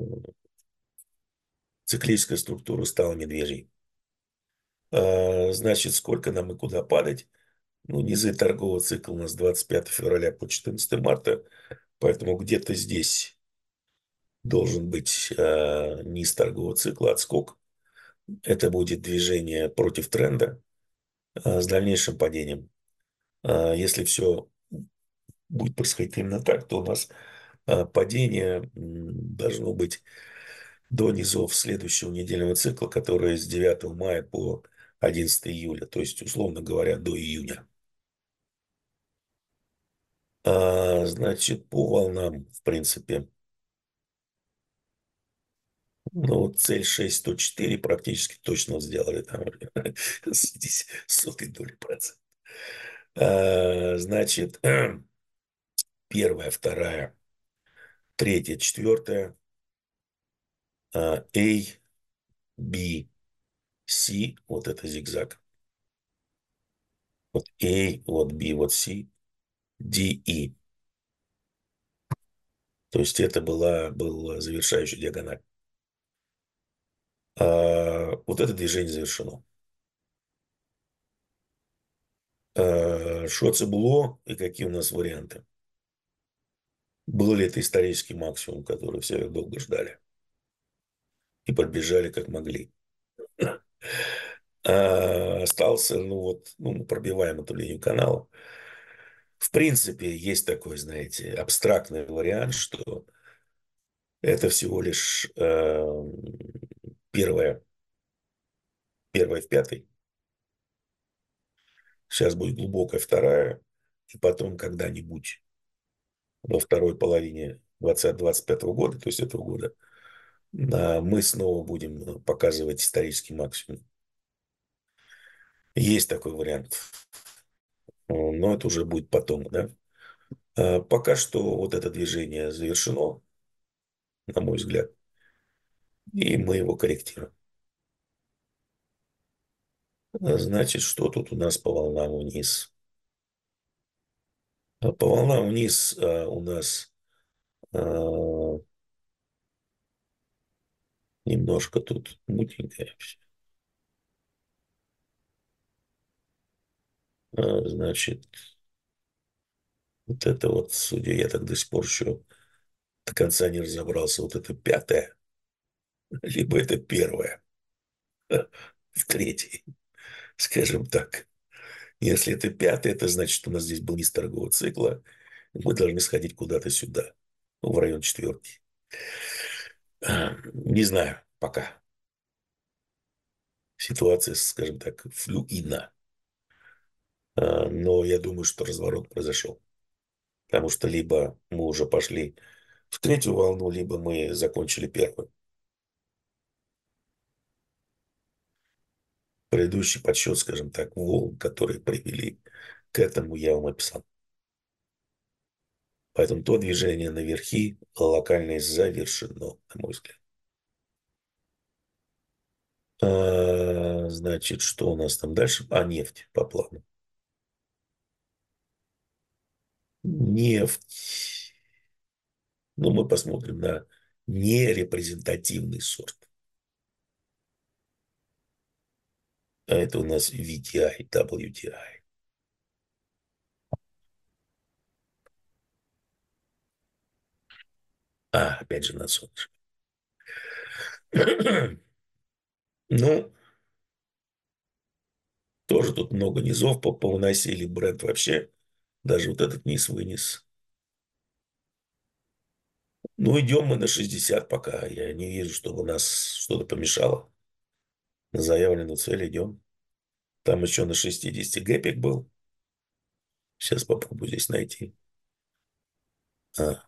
циклическая структура стала медвежьей. Значит, сколько нам и куда падать? Ну, низы торгового цикла у нас 25 февраля по 14 марта. Поэтому где-то здесь должен быть низ торгового цикла, отскок. Это будет движение против тренда с дальнейшим падением. Если все будет происходить именно так, то у нас падение должно быть до низов следующего недельного цикла, который с 9 мая по 11 июля, то есть, условно говоря, до июня. Значит, по волнам, в принципе, ну, вот цель 6,104 практически точно сделали там с сотой доли процента. Значит, первая, вторая, третья, четвертая, A, B, C, вот это зигзаг. Вот A, вот B, вот C, D, E. То есть это был завершающая диагональ. Вот это движение завершено. Что было и какие у нас варианты? Был ли это исторический максимум, который все долго ждали и подбежали как могли? Остался, ну вот, ну, мы пробиваем эту линию канала. В принципе, есть такой, знаете, абстрактный вариант, что это всего лишь первое, первое в пятой. Сейчас будет глубокая вторая, и потом когда-нибудь во второй половине 2025 года, то есть этого года, мы снова будем показывать исторический максимум. Есть такой вариант, но это уже будет потом, да. Пока что вот это движение завершено, на мой взгляд, и мы его корректируем. Значит, что тут у нас по волнам вниз? По волнам вниз у нас немножко тут мутненькое все. Значит, вот это вот, судя, я так до сих пор еще до конца не разобрался, вот это пятое, либо это первое в третьей, скажем так. Если это пятое, это значит, что у нас здесь был низ торгового цикла, мы должны сходить куда-то сюда, в район четверки. Не знаю пока. Ситуация, скажем так, флюидна. Но я думаю, что разворот произошел. Потому что либо мы уже пошли в третью волну, либо мы закончили первую. Предыдущий подсчет, скажем так, волн, которые привели к этому, я вам описал. Поэтому то движение наверхи локально завершено, на мой взгляд. Значит, что у нас там дальше? Нефть по плану. Нефть. Ну, мы посмотрим на нерепрезентативный сорт. А это у нас VTI, WTI. Опять же на солнышко. Ну, тоже тут много низов повыносили. Бренд вообще даже вот этот низ вынес. Ну, идем мы на 60 пока. Я не вижу, чтобы у нас что-то помешало. На заявленную цель идем. Там еще на 60 гэпик был. Сейчас попробую здесь найти. А,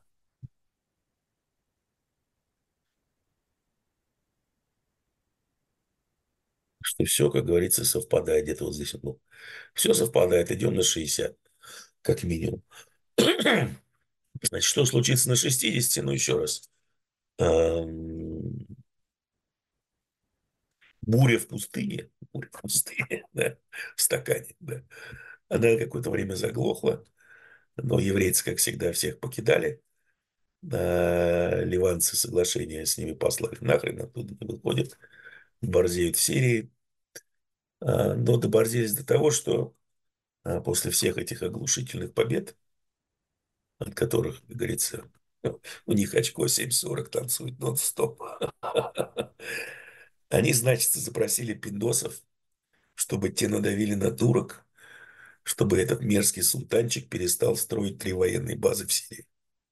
что все, как говорится, совпадает. Где-то вот здесь. Ну, все совпадает. Идем на 60, как минимум. Значит, что случится на 60? Ну, еще раз. Эм, буря в пустыне, буря в пустыне, да, в стакане, да. Она какое-то время заглохла, но еврейцы, как всегда, всех покидали. Ливанцы соглашения с ними послали нахрен, оттуда не выходят, борзеют в Сирии. Но доборзелись до того, что после всех этих оглушительных побед, от которых, как говорится, у них очко 7,40 танцует нон-стоп, они, значит, запросили пиндосов, чтобы те надавили на турок, чтобы этот мерзкий султанчик перестал строить 3 военные базы в Сирии.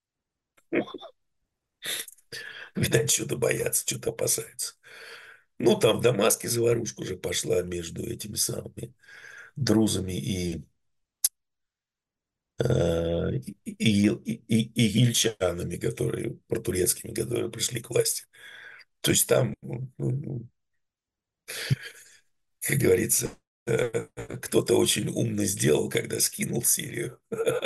Видать, что-то боятся, что-то опасаются. Ну, там в Дамаске заварушка уже пошла между этими самыми друзами и ильчанами, которые, протурецкими, которые пришли к власти. То есть там, как говорится, кто-то очень умно сделал, когда скинул Сирию.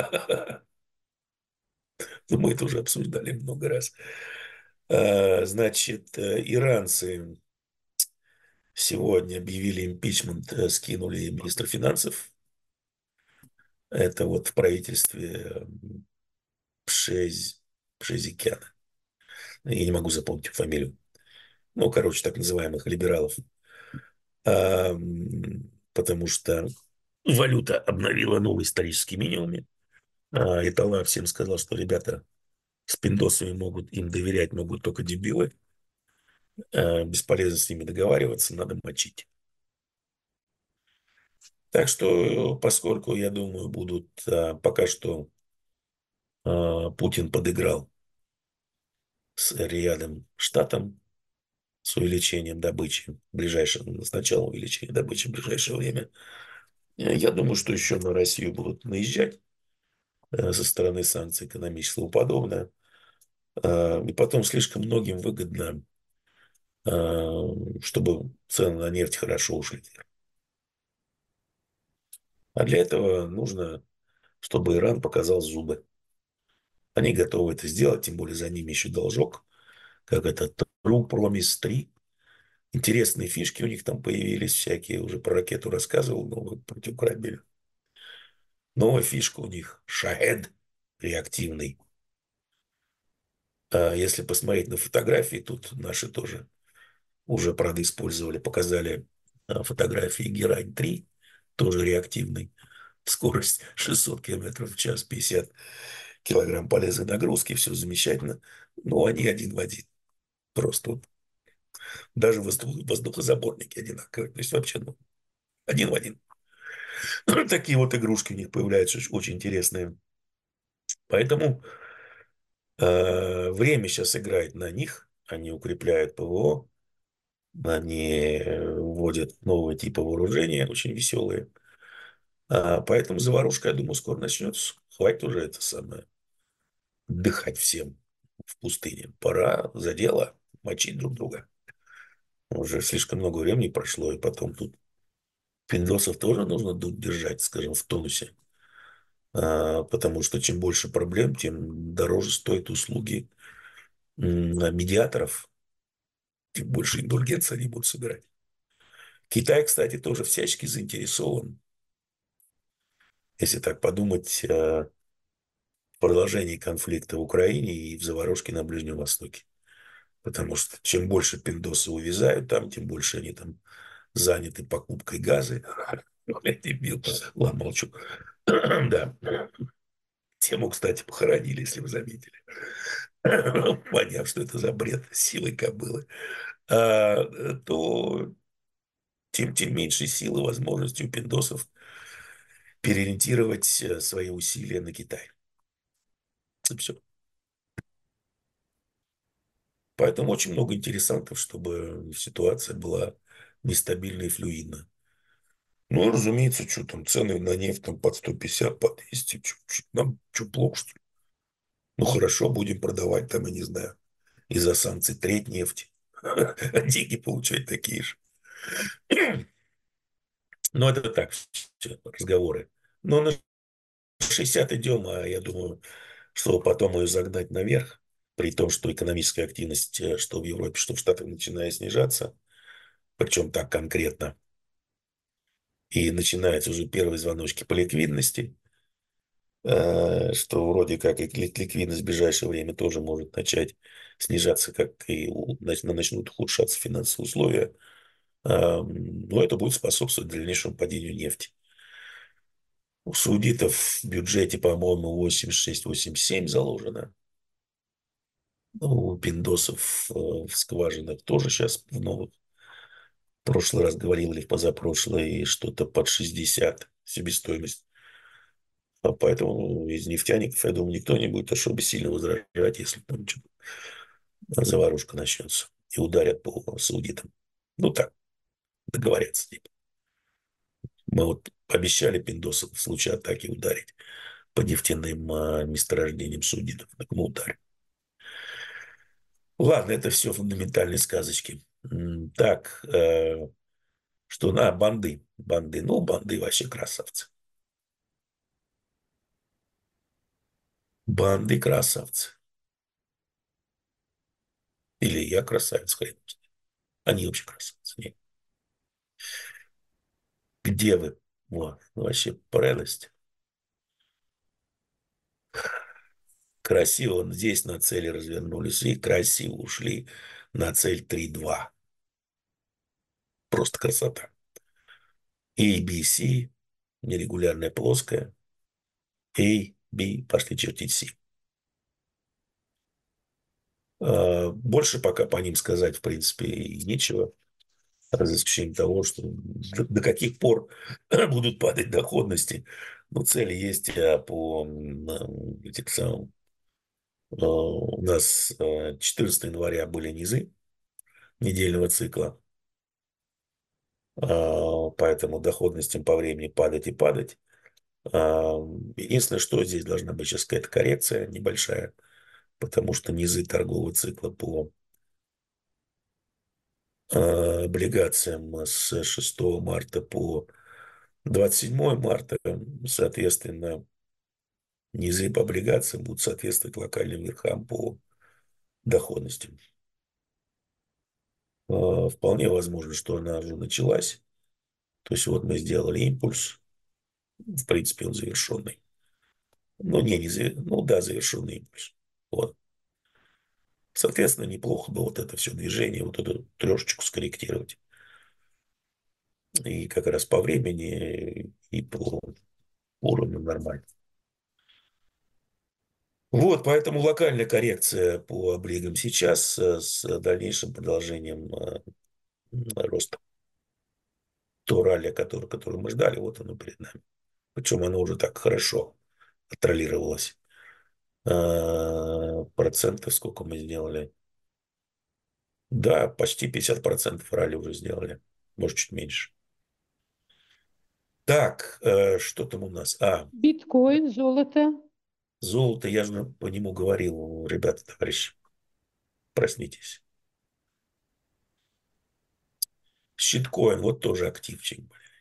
Ну, мы это уже обсуждали много раз. Значит, иранцы сегодня объявили импичмент, скинули министра финансов. Это вот в правительстве Пшез, Пшезикяна. Я не могу запомнить фамилию. Ну, короче, так называемых либералов. А, Потому что валюта обновила новый исторический минимум. И Талар всем сказал, что ребята с пиндосами могут им доверять, могут только дебилы. Бесполезно с ними договариваться, надо мочить. Так что, поскольку, я думаю, будут пока что Путин подыграл с Риядом Штатом, с увеличением добычи в ближайшее, с начала увеличения добычи в ближайшее время. Я думаю, что еще на Россию будут наезжать со стороны санкций экономического подобное. И потом слишком многим выгодно, чтобы цены на нефть хорошо ушли. А для этого нужно, чтобы Иран показал зубы. Они готовы это сделать, тем более за ними еще должок, как это True Promise 3. Интересные фишки у них там появились всякие. Уже про ракету рассказывал, новую противокорабельную. Новая фишка у них – Шахед реактивный. Если посмотреть на фотографии, тут наши тоже уже, правда, использовали, показали фотографии Герань-3, тоже реактивный. Скорость 600 километров в час, 50 килограмм полезной нагрузки, все замечательно. Но они один в один. Просто вот даже воздухозаборники одинаковые. То есть вообще ну, один в один. Такие вот игрушки у них появляются очень интересные. Поэтому время сейчас играет на них. Они укрепляют ПВО, они вводят новые типы вооружения, очень веселые. Поэтому заварушка, я думаю, скоро начнется. Хватит уже это самое отдыхать всем в пустыне. Пора за дело мочить друг друга. Уже слишком много времени прошло, и потом тут пиндосов тоже нужно держать, скажем, в тонусе. Потому что чем больше проблем, тем дороже стоят услуги медиаторов, тем больше индульгенций они будут собирать. Китай, кстати, тоже всячески заинтересован, если так подумать, в продолжении конфликта в Украине и в заварушке на Ближнем Востоке. Потому что чем больше пиндосы увязают там, тем больше они там заняты покупкой газа. Дебил, ладно, молчу. Да. Тему, кстати, похоронили, если вы заметили. Поняв, что это за бред силой кобылы. То тем меньше силы, возможности у пиндосов переориентировать свои усилия на Китай. И все. Поэтому очень много интересантов, чтобы ситуация была нестабильна и флюидна. Ну, разумеется, что там, цены на нефть там под 150, под 200. Нам что, плохо, что ли? Ну, хорошо, будем продавать там, я не знаю, из-за санкций треть нефти. А деньги получать такие же. Ну, это так, разговоры. Но на 60 идем, а я думаю, что потом ее загнать наверх. при том, что экономическая активность, что в Европе, что в Штатах, начинает снижаться, причем так конкретно, и начинаются уже первые звоночки по ликвидности, что вроде как и ликвидность в ближайшее время тоже может начать снижаться, как и начнут ухудшаться финансовые условия, но это будет способствовать дальнейшему падению нефти. У саудитов в бюджете, по-моему, 86-87 заложено. У пиндосов в скважинах тоже сейчас в новых. В прошлый раз говорил или в позапрошлый, что-то под 60 себестоимость. А поэтому из нефтяников, я думаю, никто не будет особо сильно возражать, если там что-то заварушка начнется и ударят по саудитам. Ну так, договорятся. Типа. Мы вот обещали пиндосов в случае атаки ударить по нефтяным месторождениям саудитов. Так мы ударим. Ладно, это все фундаментальные сказочки. Так, что на банды. Банды. Ну, банды вообще красавцы. Банды красавцы. Или я красавец, хрен. Они вообще красавцы. Нет. Где вы? Вот, вообще прелесть. Красиво вот здесь на цели развернулись и красиво ушли на цель 3-2. Просто красота. A, B, C, нерегулярная плоская. A, B, пошли чертить C. Больше пока по ним сказать, в принципе, и нечего. За исключением того, что до каких пор будут падать доходности. Но цели есть по этим самым. У нас 14 января были низы недельного цикла, поэтому доходность им по времени падать и падать. Единственное, что здесь должна быть сейчас какая-то коррекция небольшая, потому что низы торгового цикла по облигациям с 6 марта по 27 марта, соответственно, низы по облигациям будут соответствовать локальным верхам по доходности. Вполне возможно, что она уже началась. То есть вот мы сделали импульс, в принципе, он завершенный. Ну, ну да, завершенный импульс. Вот. Соответственно, неплохо бы вот это все движение, вот эту трешечку скорректировать. И как раз по времени, и по уровню нормально. Вот, поэтому локальная коррекция по облигам сейчас с дальнейшим продолжением роста. То ралли, которое мы ждали, вот оно перед нами. Причем оно уже так хорошо оттроллировалось. Процентов сколько мы сделали? Да, почти 50% ралли уже сделали. Может, чуть меньше. Так, что там у нас? Биткоин, золото. Золото, я же по нему говорил, ребята, товарищи, проснитесь. Щиткоин, вот тоже активчик.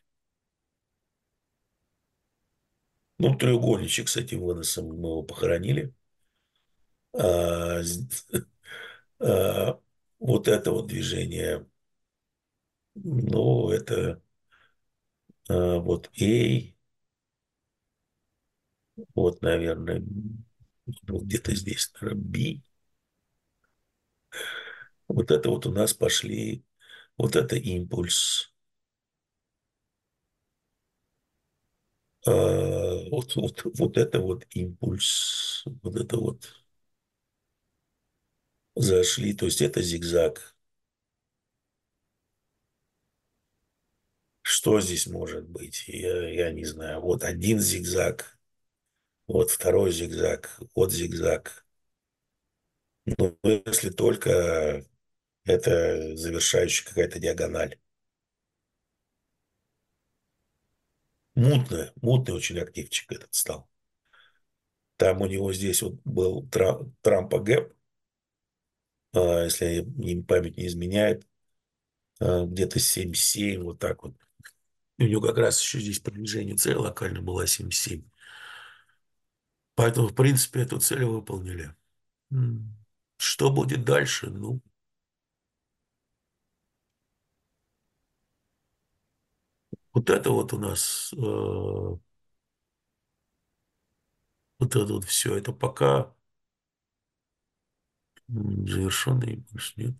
Ну, треугольничек с этим выносом мы его похоронили. А, а, вот это вот движение, ну, это вот A, вот, наверное, вот где-то здесь, наверное, B. Вот это вот у нас пошли, вот это импульс. Вот это вот импульс, вот это вот зашли, то есть это зигзаг. Что здесь может быть? Я не знаю. Вот один зигзаг, вот второй зигзаг, вот зигзаг. Ну, если только это завершающая какая-то диагональ. Мутный очень активчик этот стал. Там у него здесь вот был Трампа гэп, если память не изменяет, где-то 7,7, вот так вот. И у него как раз еще здесь продвижение цели локально была 7,7. Поэтому, в принципе, эту цель выполнили. Что будет дальше? Ну, вот это вот у нас, вот это вот все, это пока завершенный больше нет.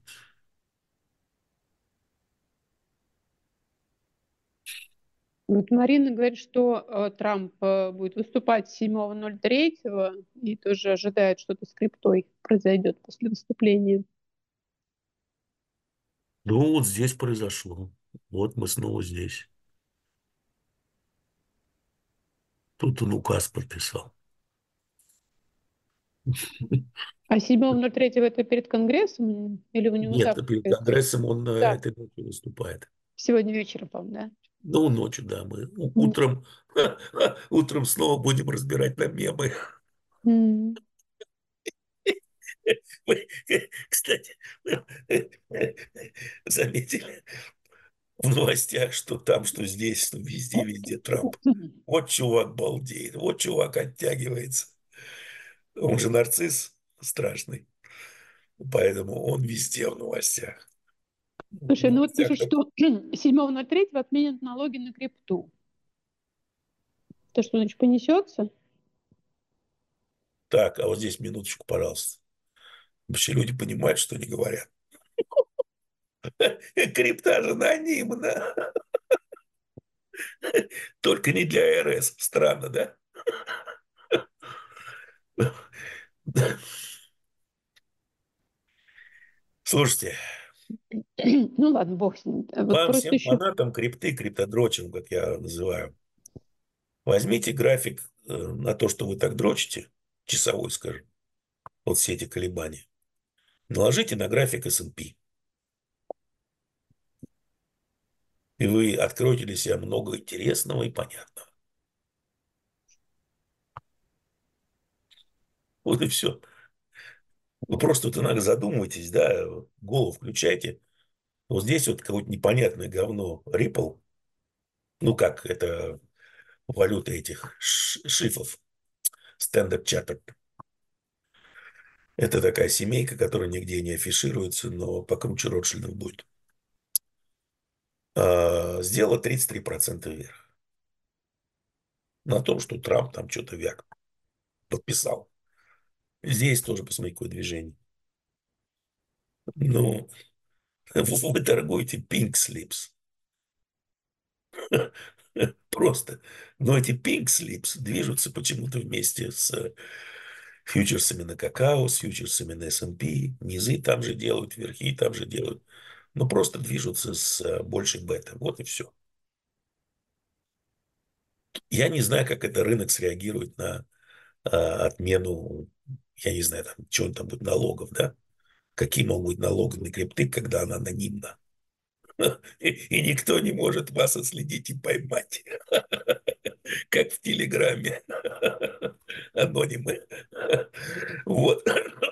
Вот Марина говорит, что Трамп будет выступать 7.03 и тоже ожидает, что-то с криптой произойдет после выступления. Ну, вот здесь произошло. Вот мы снова здесь. Тут он указ подписал. А 7.03 это перед Конгрессом или у него Нет, завтра? перед Конгрессом он Да, этой ночью выступает. сегодня вечером, по-моему, да? Ну, ночью, да, мы М. утром, утром снова будем разбирать на мемы. М. Вы, кстати, заметили в новостях, что там, что здесь, что везде, везде Трамп. Вот чувак балдеет, вот чувак оттягивается. Он же нарцисс страшный, поэтому он везде в новостях. В Слушай, ну вот новостях пишут, так. что 7.03 отменят налоги на крипту. То, что значит понесется? Так, а вот здесь минуточку, пожалуйста. Вообще люди понимают, что они говорят. Крипта же анонимна. Только не для РС. Странно, да? Слушайте, Ну ладно, бог с ним. Вот вам просто всем еще... фанатам крипты, криптодрочим, как я называю, возьмите график на то, что вы так дрочите, часовой, скажем, вот все эти колебания. Наложите на график S&P. И вы откроете для себя много интересного и понятного. Вот и все. Вы просто вот иногда задумываетесь, да, голову включайте. Вот здесь вот какое-то непонятное говно Ripple, ну как это валюта этих шифов, Standard Chartered. Это такая семейка, которая нигде не афишируется, но покруче Ротшильдов будет. Сделала 33% вверх. На том, что Трамп там что-то вяк подписал. Здесь тоже, посмотри, какое движение. Ну, вы торгуете pink slips. Просто. Но эти pink slips движутся почему-то вместе с фьючерсами на какао, с фьючерсами на S&P. Низы там же делают, верхи там же делают. Но просто движутся с большей бета. Вот и все. Я не знаю, как это рынок среагирует на отмену, я не знаю, там, что там будет, налогов, да? Какие могут быть налоги на крипты, когда она анонимна? И никто не может вас отследить и поймать, как в Телеграме. Анонимы. Вот.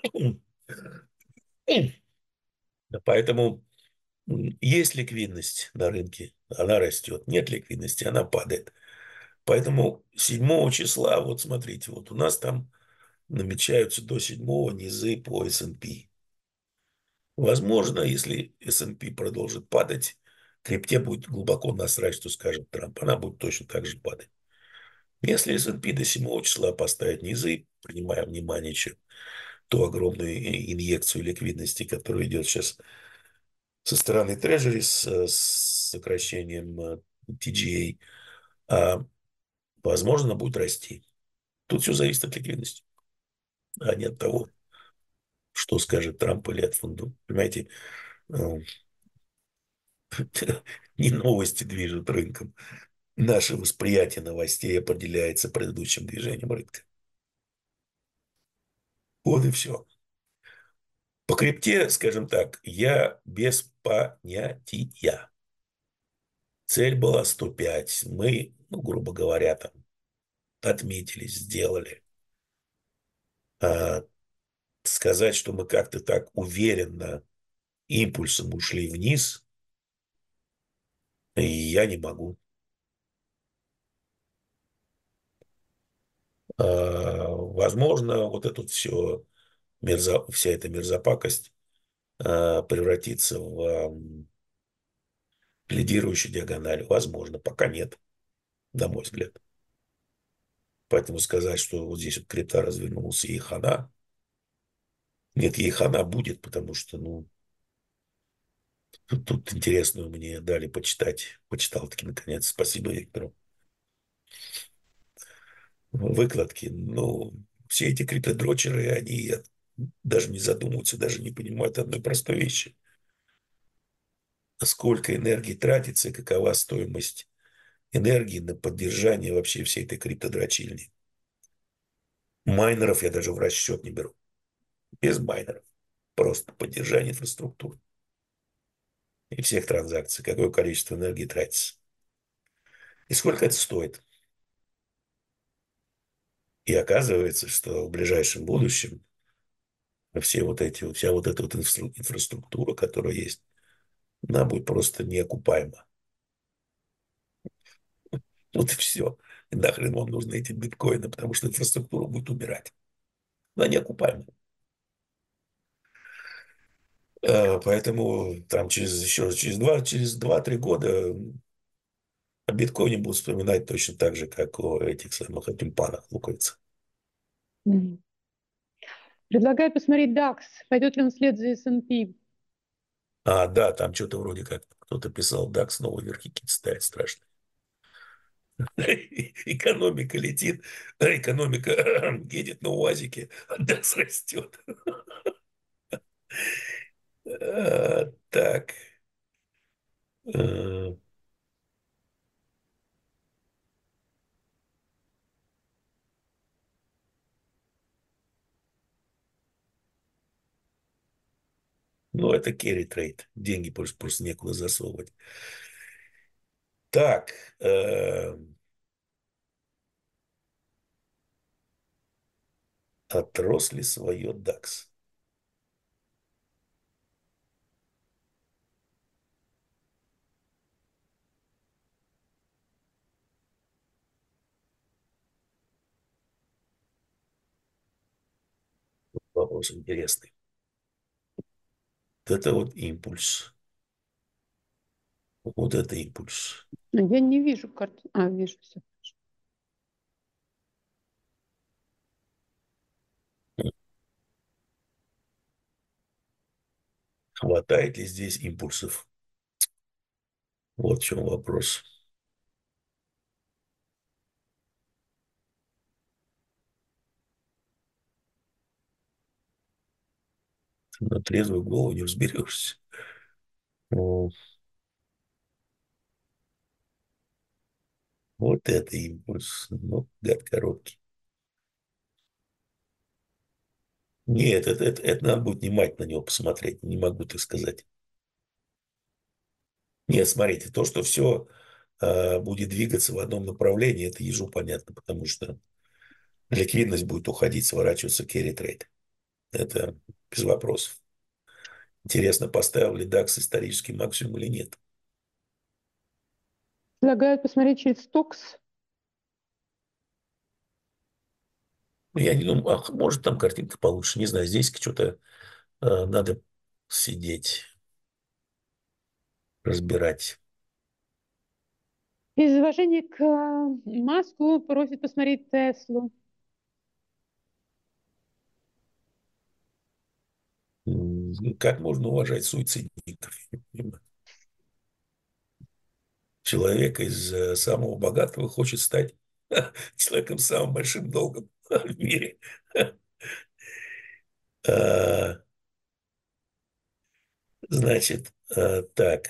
Поэтому есть ликвидность на рынке, она растет. Нет ликвидности, она падает. Поэтому 7 числа, вот смотрите, вот у нас там намечаются до 7 низы по S&P. Возможно, если S&P продолжит падать, крипте будет глубоко насрать, что скажет Трамп. Она будет точно так же падать. Если S&P до 7 числа поставит низы, принимая внимание еще ту огромную инъекцию ликвидности, которая идет сейчас со стороны Treasury с сокращением TGA, возможно, будет расти. Тут все зависит от ликвидности, а не от того, что скажет Трамп или от фонду. Понимаете, э, не новости движут рынком. Наше восприятие новостей определяется предыдущим движением рынка. Вот и все. По крипте, скажем так, я без понятия. Цель была 105. Мы, ну, грубо говоря, там отметили, сделали. А сказать, что мы как-то так уверенно импульсом ушли вниз, я не могу. Возможно, вот это все вся эта мерзопакость превратится в лидирующую диагональ? Возможно, пока нет, на мой взгляд. Поэтому сказать, что вот здесь вот крипта развернулся и хана, нет, ей хана будет, потому что, ну, тут интересную мне дали почитать. Почитал таки наконец. Спасибо Виктору. Выкладки. Ну, все эти криптодрочеры, они даже не задумываются, даже не понимают одной простой вещи. Сколько энергии тратится и какова стоимость энергии на поддержание вообще всей этой криптодрочильни. Майнеров я даже в расчет не беру. Без майнеров. Просто поддержание инфраструктуры и всех транзакций. Какое количество энергии тратится. И сколько это стоит. И оказывается, что в ближайшем будущем вся вот эта вот инфраструктура, которая есть, она будет просто неокупаема. Вот и все. И нахрен вам нужны эти биткоины, потому что инфраструктура будет умирать. Она неокупаема. Поэтому там через 2-3 года о биткоине будут вспоминать точно так же, как о этих самых о тюльпанах луковицы. Мгм. Предлагаю посмотреть DAX. Пойдет ли он вслед за S&P? Да, там что-то вроде как кто-то писал, DAX снова вверхи какие-то ставит страшно. Экономика летит, экономика едет на УАЗике, а DAX растет. Так. э, Ну, это carry trade. Деньги просто некуда засовывать. Так. Отрос ли свое DAX? Вопрос интересный. Вот это вот импульс. Вот это импульс. Я не вижу карту. Вижу все. Хватает ли здесь импульсов? Вот в чем вопрос. На трезвую голову не разберешься. Ну, вот это импульс. Ну, гад короткий. Нет, это надо будет внимательно на него посмотреть. Не могу так сказать. Нет, смотрите, то, что все будет двигаться в одном направлении, это ежу понятно, потому что ликвидность будет уходить, сворачиваться carry trade. Это без вопросов. Интересно, поставил ли DAX исторический максимум или нет. Предлагаю посмотреть через стокс. Ну, я не думаю, может там картинка получше. Не знаю, здесь что-то надо сидеть, разбирать. Из уважения к Маску просит посмотреть Теслу. Как можно уважать суицидников? Я не понимаю. Человек из самого богатого хочет стать человеком с самым большим долгом в мире. А, Значит, так.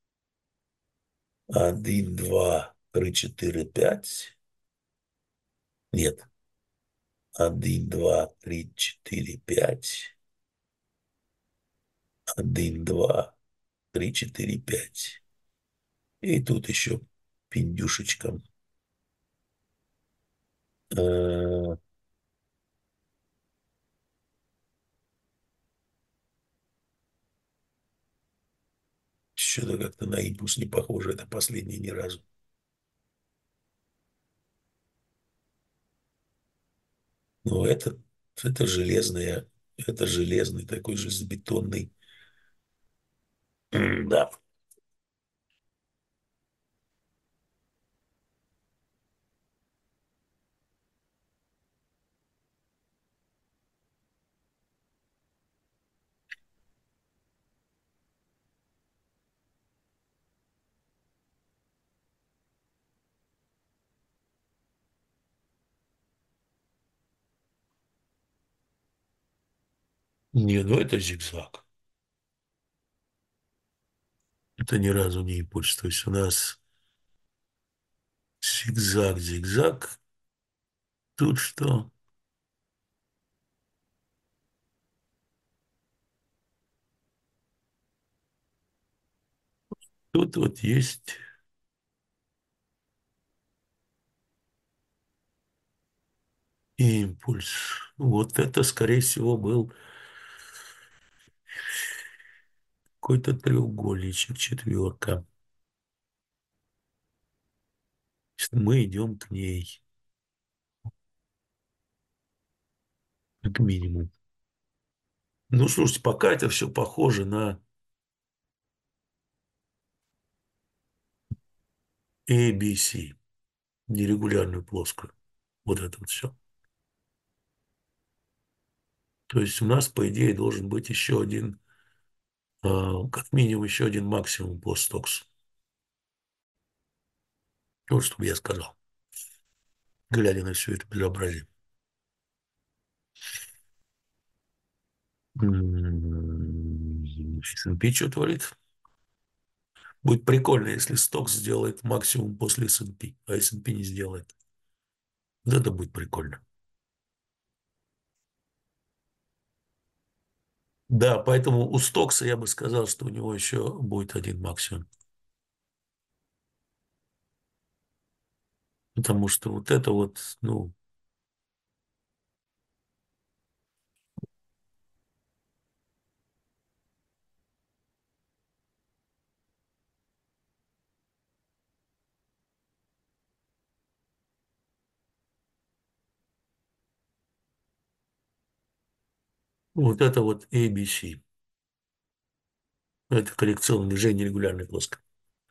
1, 2, 3, 4, 5. Нет. 1, 2, 3, 4, 5. 1, 2, 3, 4, 5. И тут еще пиндюшечком. Что-то как-то на импульс не похоже. Это последнее ни разу. Но это железная Это железный, такой железобетонный. Да. Не, ну это зигзаг. Это ни разу не импульс. То есть у нас зигзаг, зигзаг. Тут что? Тут вот есть импульс. Вот это, скорее всего, был какой-то треугольничек, четверка. Мы идем к ней, как минимум. Ну, слушайте, пока это все похоже на ABC, нерегулярную плоскую. Вот это вот все. То есть у нас, по идее, должен быть еще один, как минимум, еще один максимум по Стоксу. Вот что бы я сказал, глядя на все это безобразие. S&P что творит? Будет прикольно, если Стокс сделает максимум после S&P, а S&P не сделает. Вот это будет прикольно. Да, поэтому у Стокса я бы сказал, что у него еще будет один максимум. Потому что вот это вот, ну, вот это вот ABC. Это коррекционное движение регулярной плоской.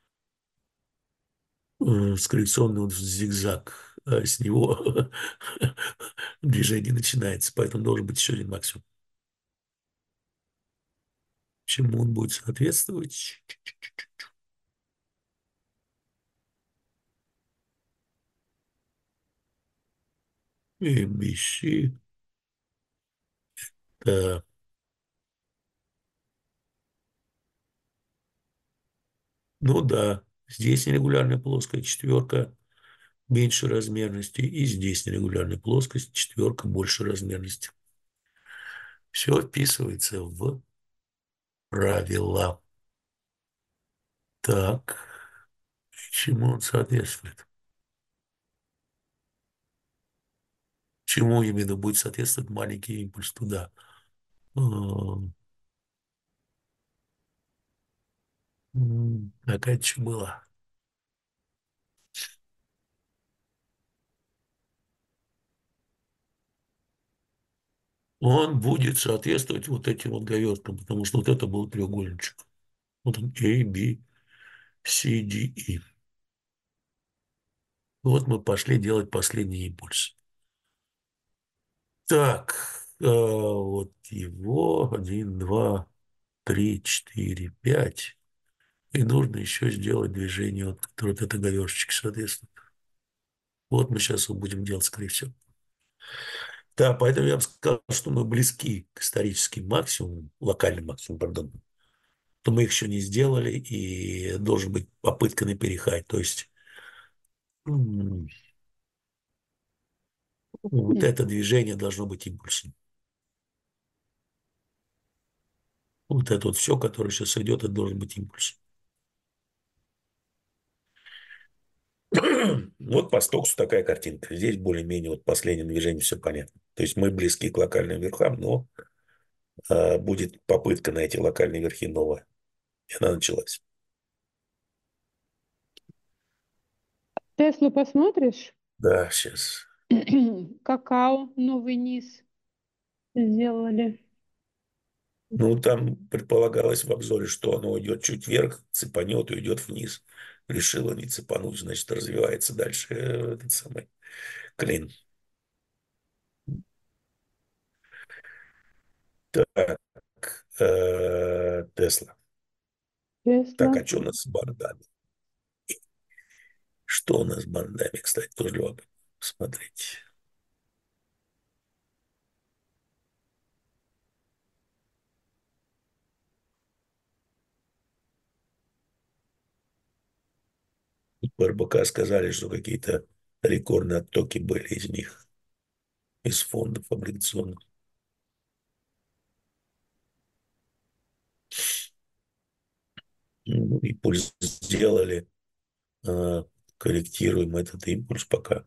С коррекционный вот зигзаг. А с него движение начинается. Поэтому должен быть еще один максимум. Чему он будет соответствовать? ABC. Да. Ну да, здесь нерегулярная плоская четверка меньше размерности, и здесь нерегулярная плоскость четверка больше размерности. Все вписывается в правила. Так, чему он соответствует? Чему именно будет соответствовать маленький импульс туда? Опять что было? Он будет соответствовать вот этим вот гаверткам, потому что вот это был треугольничек. Вот он A, B, C, D, E. Вот мы пошли делать последний импульс. Так, вот его 1, 2, 3, 4, 5. И нужно еще сделать движение, вот, которое вот это гаечки, соответственно. Вот мы сейчас его будем делать, скорее всего. Да, поэтому я бы сказал, что мы близки к историческим максимумам, локальным максимумам, пардон, то мы их еще не сделали, и должен быть попытка на перехай. То есть вот это движение должно быть импульсом. Вот это вот все, которое сейчас идет, это должен быть импульс. Вот по Стоксу такая картинка. Здесь более-менее вот последним движением все понятно. То есть мы близки к локальным верхам, но будет попытка найти локальные верхи новая. И она началась. Теслу посмотришь? Да, сейчас. Какао, новый низ сделали. Ну, там предполагалось в обзоре, что оно идет чуть вверх, цепанет и уйдет вниз. Решила не цепануть, значит, развивается дальше этот самый клин. Так, Тесла. Тесла. Так, а что у нас с бардами? Что у нас с бардами, кстати, тоже любопытно посмотреть. В РБК сказали, что какие-то рекордные оттоки были из них, из фондов облигационных. Ну, импульс сделали, э, корректируем этот импульс пока.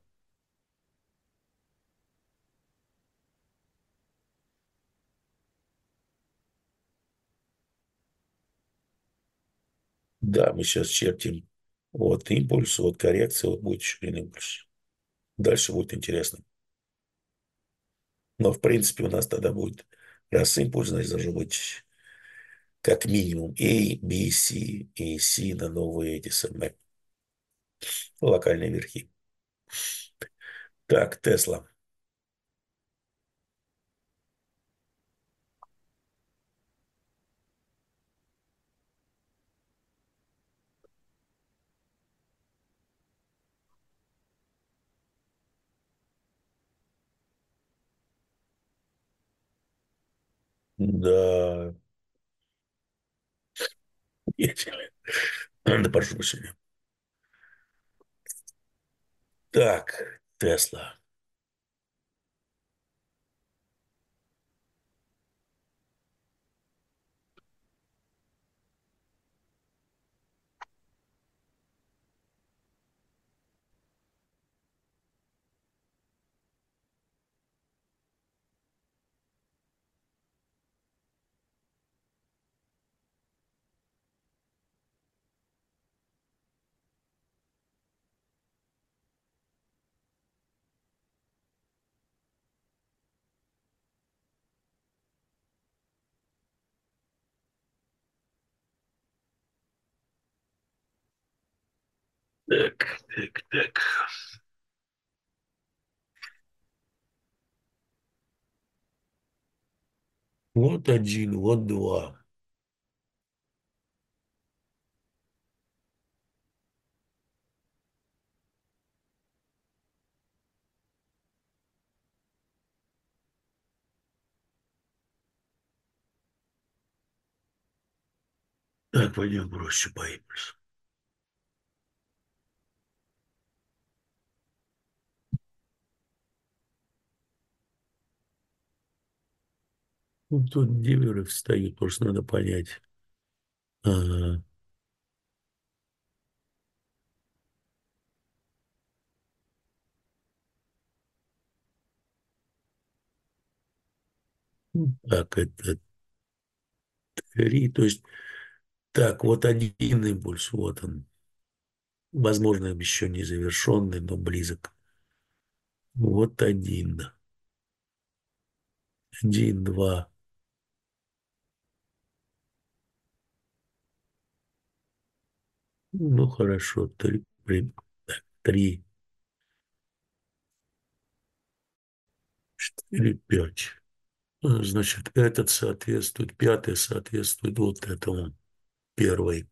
Да, мы сейчас чертим вот импульс, вот коррекция, вот будет еще один импульс. Дальше будет интересно. Но, в принципе, у нас тогда будет, раз импульс, значит, должен быть как минимум A, B, C и C на новые эти самые локальные верхи. Так, Тесла. Да, да, прошу прощения. Так, Тесла. Так, так, так. Вот один, вот два. Так, пойдем проще по импульсу. Ну, тут диверы встают, просто надо понять. Ага. Так, это три. То есть, так, вот один импульс, вот он. Возможно, еще не завершенный, но близок. Вот один. Один, два. Ну, хорошо, три. Три, четыре, пять. Значит, этот соответствует, пятый соответствует вот этому, первый.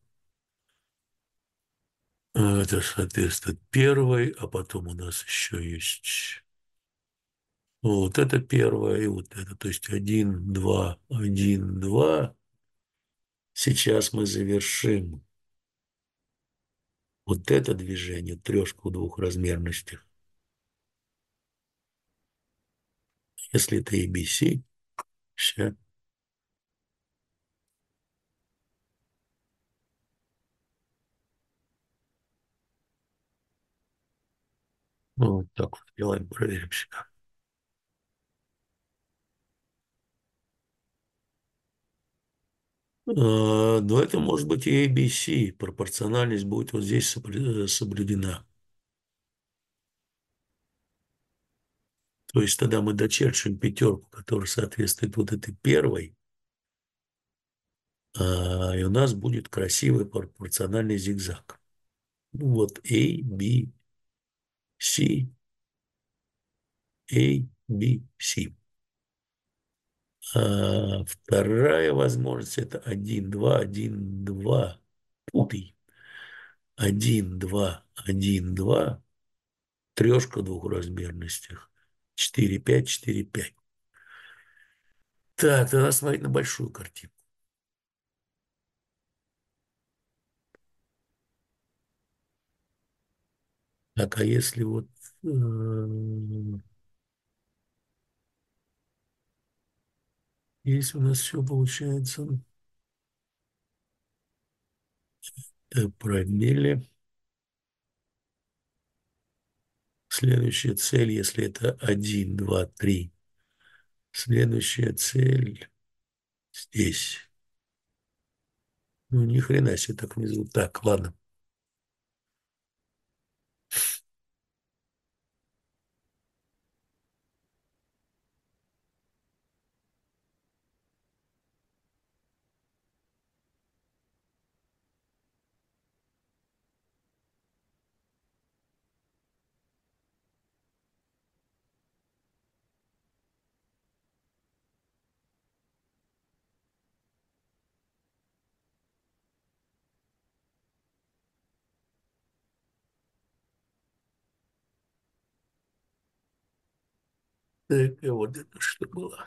Это соответствует первой, а потом у нас еще есть вот это первое и вот это. То есть один, два, один, два. Сейчас мы завершим вот это движение, трешку в двух размерностях. Если это ABC, все. Ну, вот так вот делаем, проверим себя. Но это может быть и ABC. Пропорциональность будет вот здесь соблюдена. То есть тогда мы дочерчиваем пятерку, которая соответствует вот этой первой. И у нас будет красивый пропорциональный зигзаг. Ну вот A, B, C, A, B, C. Вторая возможность это 1, 2, 1, 2. Путай. 1, 2, 1, 2. Трешка в двухразмерностях. 4, 5, 4, 5. Так, тогда смотреть на большую картину. Так, а если вот если у нас все получается промилле. Следующая цель, если это 1, 2, 3. Следующая цель здесь. Ну, ни хрена себе так внизу. Так, ладно. Так, а вот это что было?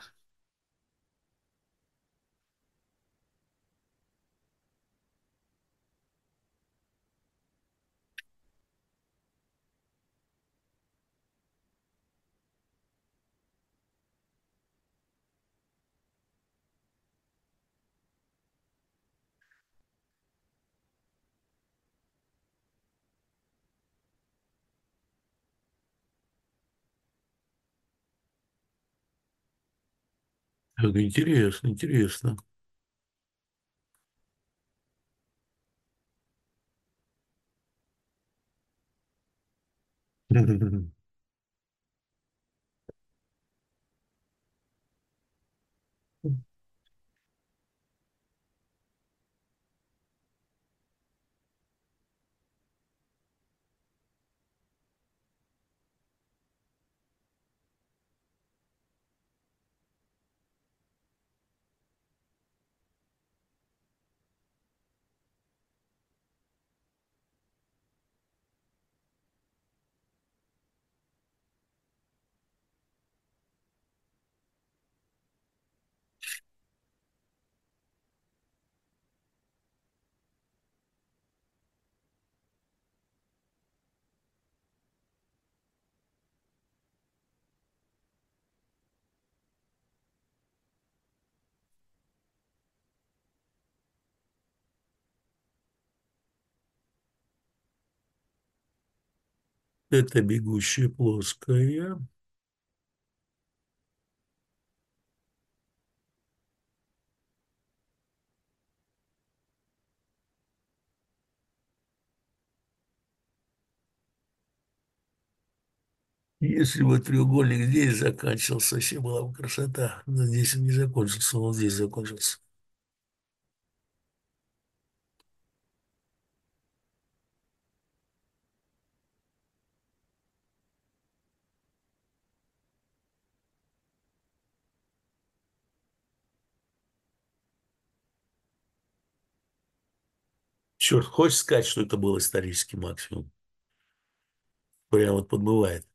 Так, интересно, интересно. Это бегущая плоская. Если бы треугольник здесь заканчивался, вообще была бы красота. Но здесь он не закончился, он вот здесь закончился. Черт, хочешь сказать, что это был исторический максимум? Прям вот подбывает.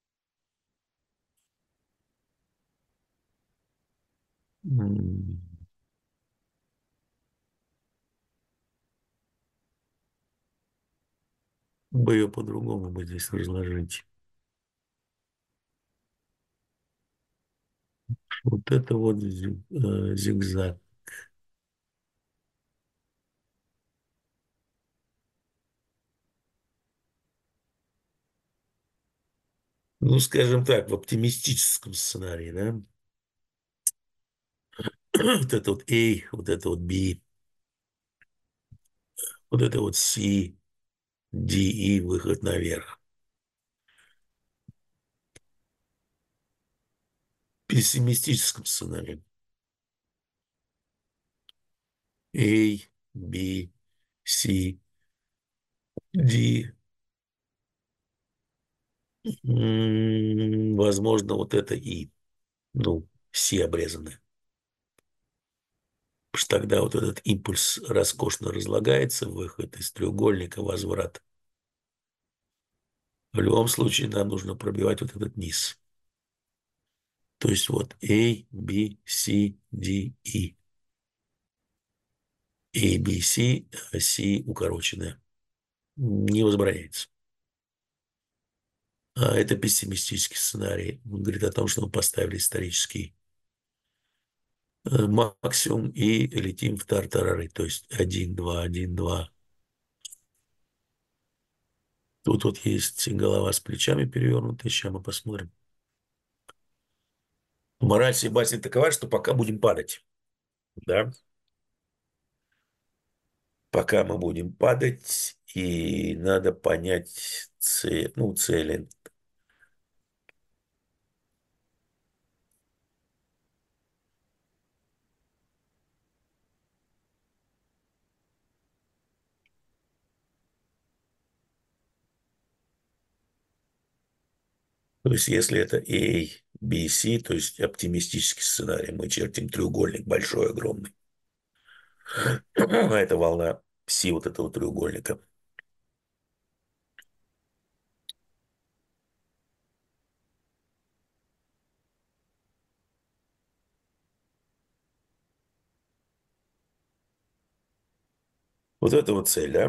М, Бы ее по-другому бы здесь разложить. Вот это вот зигзаг. Ну, скажем так, в оптимистическом сценарии, да? Вот это вот A, вот это вот B, вот это вот C, D, E, выход наверх. В пессимистическом сценарии. A, B, C, D. Возможно, вот это И. Ну, C обрезанное. Потому что тогда вот этот импульс роскошно разлагается, выход из треугольника, возврат. В любом случае нам нужно пробивать вот этот низ. То есть вот A, B, C, D, E. A, B, C, C укороченное. Не возбраняется. А это пессимистический сценарий. Он говорит о том, что мы поставили исторический максимум и летим в тартарары. То есть 1, 2, 1, 2. Тут вот есть голова с плечами перевернутая. Сейчас мы посмотрим. Мораль всей басни такова, что пока будем падать. Да? Пока мы будем падать, и надо понять цели. То есть, если это A, B, C, то есть оптимистический сценарий, мы чертим треугольник большой, огромный. А это волна C вот этого треугольника. Вот это вот цель, да?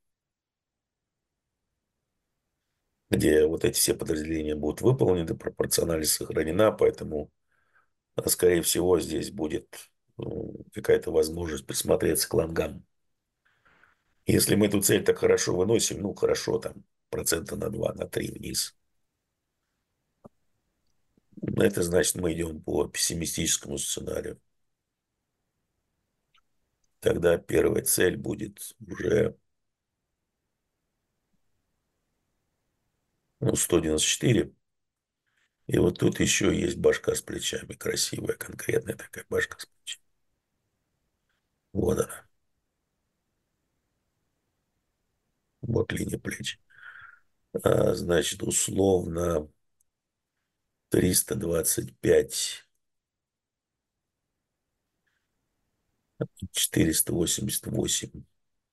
Где вот эти все подразделения будут выполнены, пропорциональность сохранена, поэтому, скорее всего, здесь будет какая-то возможность присмотреться к лонгам. Если мы эту цель так хорошо выносим, ну, хорошо, там, процента на 2, на 3 вниз, это значит, мы идем по пессимистическому сценарию. Тогда первая цель будет уже 194. И вот тут еще есть башка с плечами. Красивая, конкретная такая башка с плечами. Вот она. Вот линия плеч. Значит, условно 325, 488.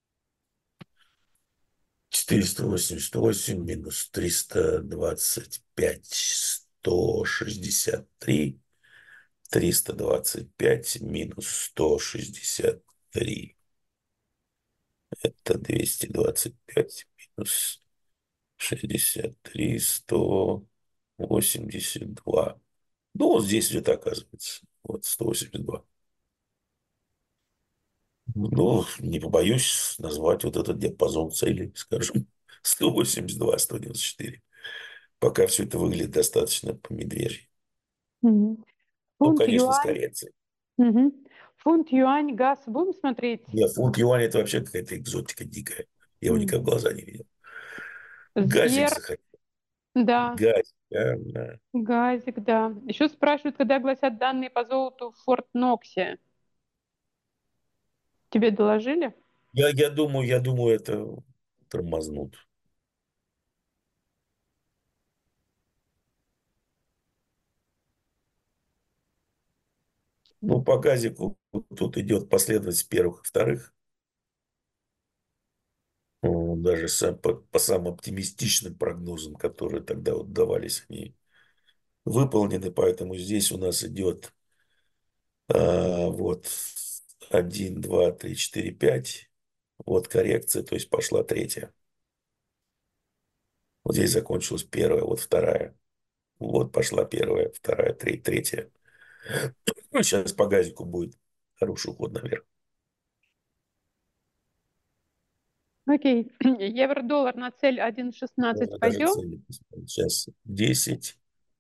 488 минус 325, 163. 325 минус 163. Это 225 минус 63, 182. Ну, вот здесь где-то оказывается. Вот 182. Ну, не побоюсь назвать вот этот диапазон целей, скажем, 182, 194. Пока все это выглядит достаточно по-медвежьи. Мгм. Ну, Фунт, конечно, с юань. коррекцией. Мгм. Фунт, юань, газ. Будем смотреть? Нет, фунт юань это вообще какая-то экзотика дикая. Я его М. никогда в глаза не видел. Газик Сбер, захотел. да. Газик, да. Газик, да. Еще спрашивают, когда гласят данные по золоту в Форт Ноксе. Тебе доложили? Я думаю, это тормознут. Ну, по газику тут идет последовательность первых и вторых. Даже по самым оптимистичным прогнозам, которые тогда вот давались, они выполнены. Поэтому здесь у нас идет вот 1, 2, 3, 4, 5. Вот коррекция, то есть пошла третья. Вот здесь закончилась первая, вот вторая. Вот пошла первая, вторая, третья. Ну, сейчас по газику будет хороший уход наверх. Окей. Евро-доллар на цель 1,16 Можно даже пойдем? цены посмотреть. Сейчас 10.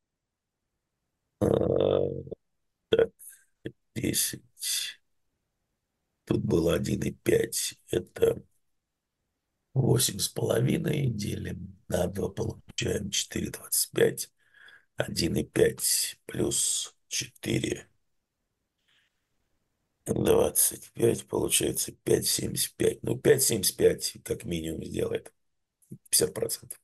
Так, 10. Тут было 1,5. Это 8,5. Делим на 2, получаем 4,25. 1,5 плюс 4. 25, получается 5,75. Ну, 5,75 как минимум сделает. 50%.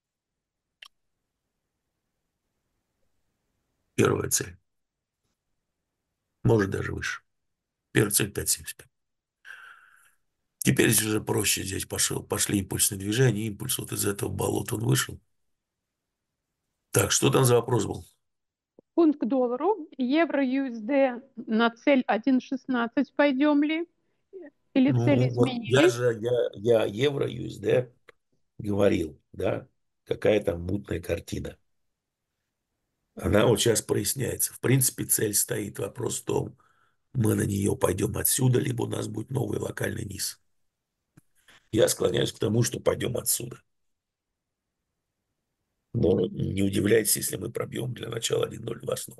Первая цель. Может, даже выше. Первая цель 5,75. Теперь уже проще здесь пошли импульсные движения. Импульс вот из этого болота он вышел. Так, что там за вопрос был? Фунт к доллару, евро USD на цель 1,16 пойдем ли? Или цели Ну, вот изменились? я евро USD говорил, да, какая там мутная картина. Она вот сейчас проясняется. В принципе, цель стоит. Вопрос в том, мы на нее пойдем отсюда, либо у нас будет новый локальный низ. Я склоняюсь к тому, что пойдем отсюда. Но не удивляйтесь, если мы пробьем для начала 1,02 снова.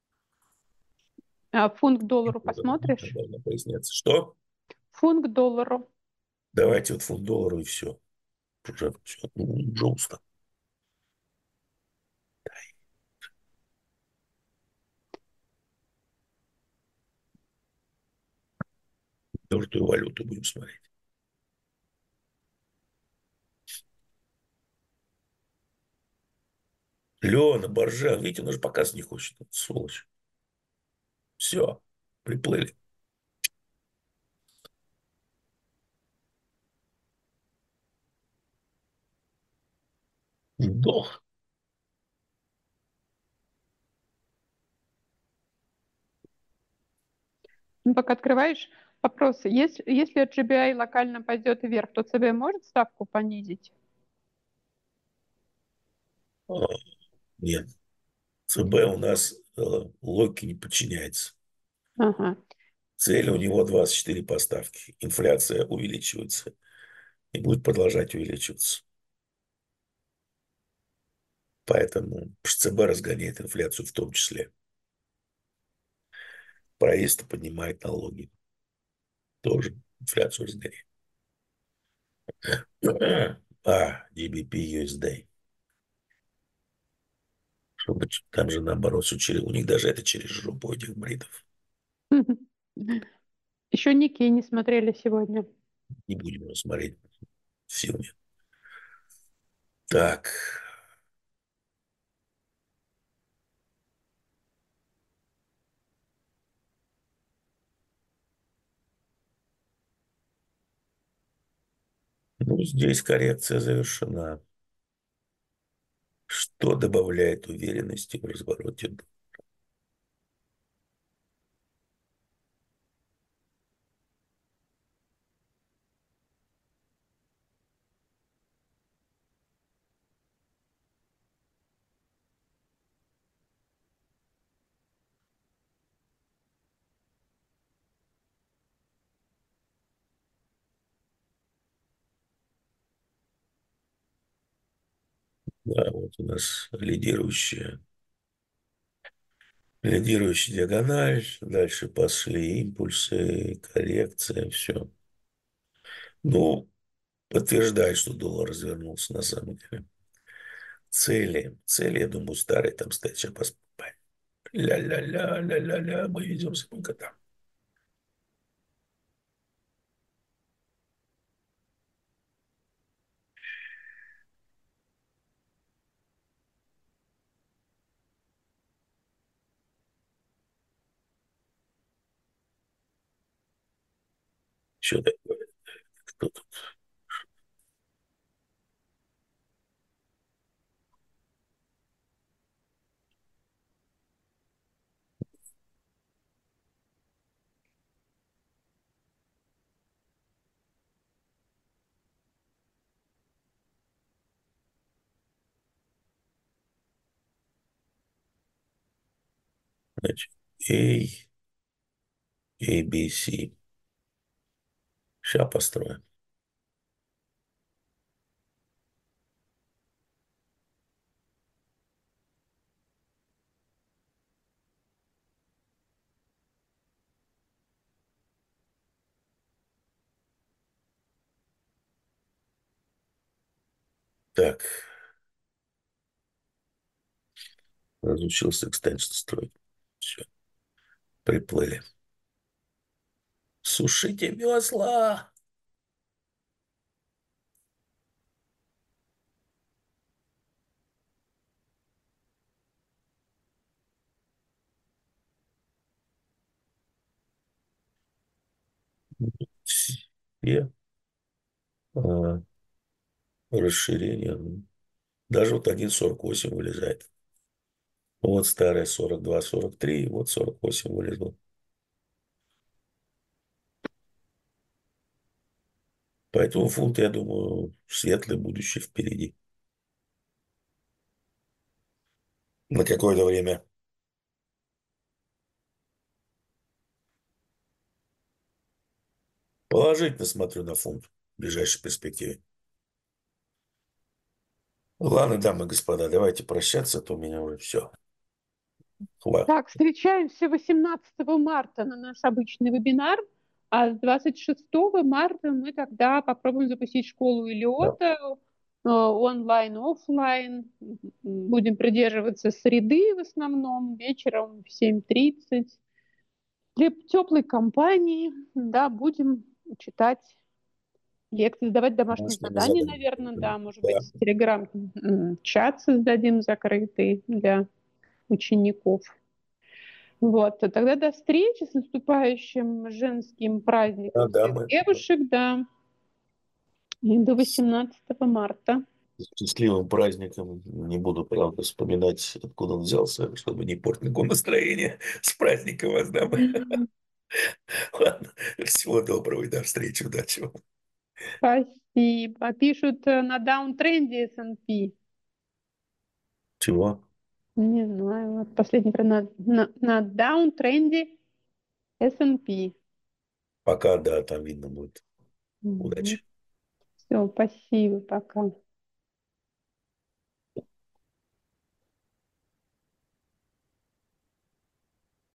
А фунт к доллару Это посмотришь? должно поясняться. Что? Фунт к доллару. Давайте вот фунт доллару и все. Уже все. Уже устал. Твердую валюту будем смотреть. Леона, Боржан, видите, он даже показ не хочет. Сволочь. Все, приплыли. Вдох. Ну, пока открываешь вопросы. Если GBI локально пойдет вверх, то ЦБ может ставку понизить? А, нет, ЦБ у нас логике не подчиняется. Ага. Цель у него 24 поставки. Инфляция увеличивается и будет продолжать увеличиваться. Поэтому ЦБ разгоняет инфляцию в том числе. Правительство поднимает налоги. Тоже инфляцию разгоняет. GBP USD. Чтобы там же наоборот все через... У них даже это через жопу этих бритов. Еще Никей не смотрели сегодня. Не будем его смотреть. Сил нет. Так. Ну, здесь коррекция завершена. Что добавляет уверенности в развороте? Да, вот у нас лидирующая диагональ. Дальше пошли импульсы, коррекция, все. Ну, подтверждает, что доллар развернулся на самом деле. Цели, я думаю, старые там стоят. Сейчас посмотрим. Ля-ля-ля, ля-ля-ля, мы ведемся по котам. Что такое? Кто тут? Значит, ABC. Сейчас построим. Так, разучился экстеншн строить. Все, приплыли. Сушите весла. Все расширения. Даже вот 1,48 вылезает. Вот старая 42-43, вот 48 вылезло. Поэтому фунт, я думаю, светлое будущее впереди. На какое-то время. Положительно смотрю на фунт в ближайшей перспективе. Ладно, дамы и господа, давайте прощаться, а то у меня уже все. Хватит. Так, встречаемся 18 марта на наш обычный вебинар, а с 26 марта мы тогда попробуем запустить школу Да. Илиота онлайн, офлайн. Будем придерживаться среды в основном, вечером в 7:30. Для теплой компании, да, будем читать лекции, сдавать домашние Домашними задания, заданиями. наверное, да, может Да. быть, телеграм-чат создадим закрытый для учеников. Вот, а тогда до встречи с наступающим женским Да, праздником всех дамы. девушек, да, и до 18 марта. С счастливым праздником. Не буду, правда, вспоминать, откуда он взялся, чтобы не портить никакое настроение. С праздником вас, дамы. Ладно, всего доброго и до встречи. Удачи вам. Спасибо. Пишут на даунтренде S&P. Чего? Не знаю, вот последний на даунтренде S&P. Пока, да, там видно будет. Удачи. Все, спасибо, пока.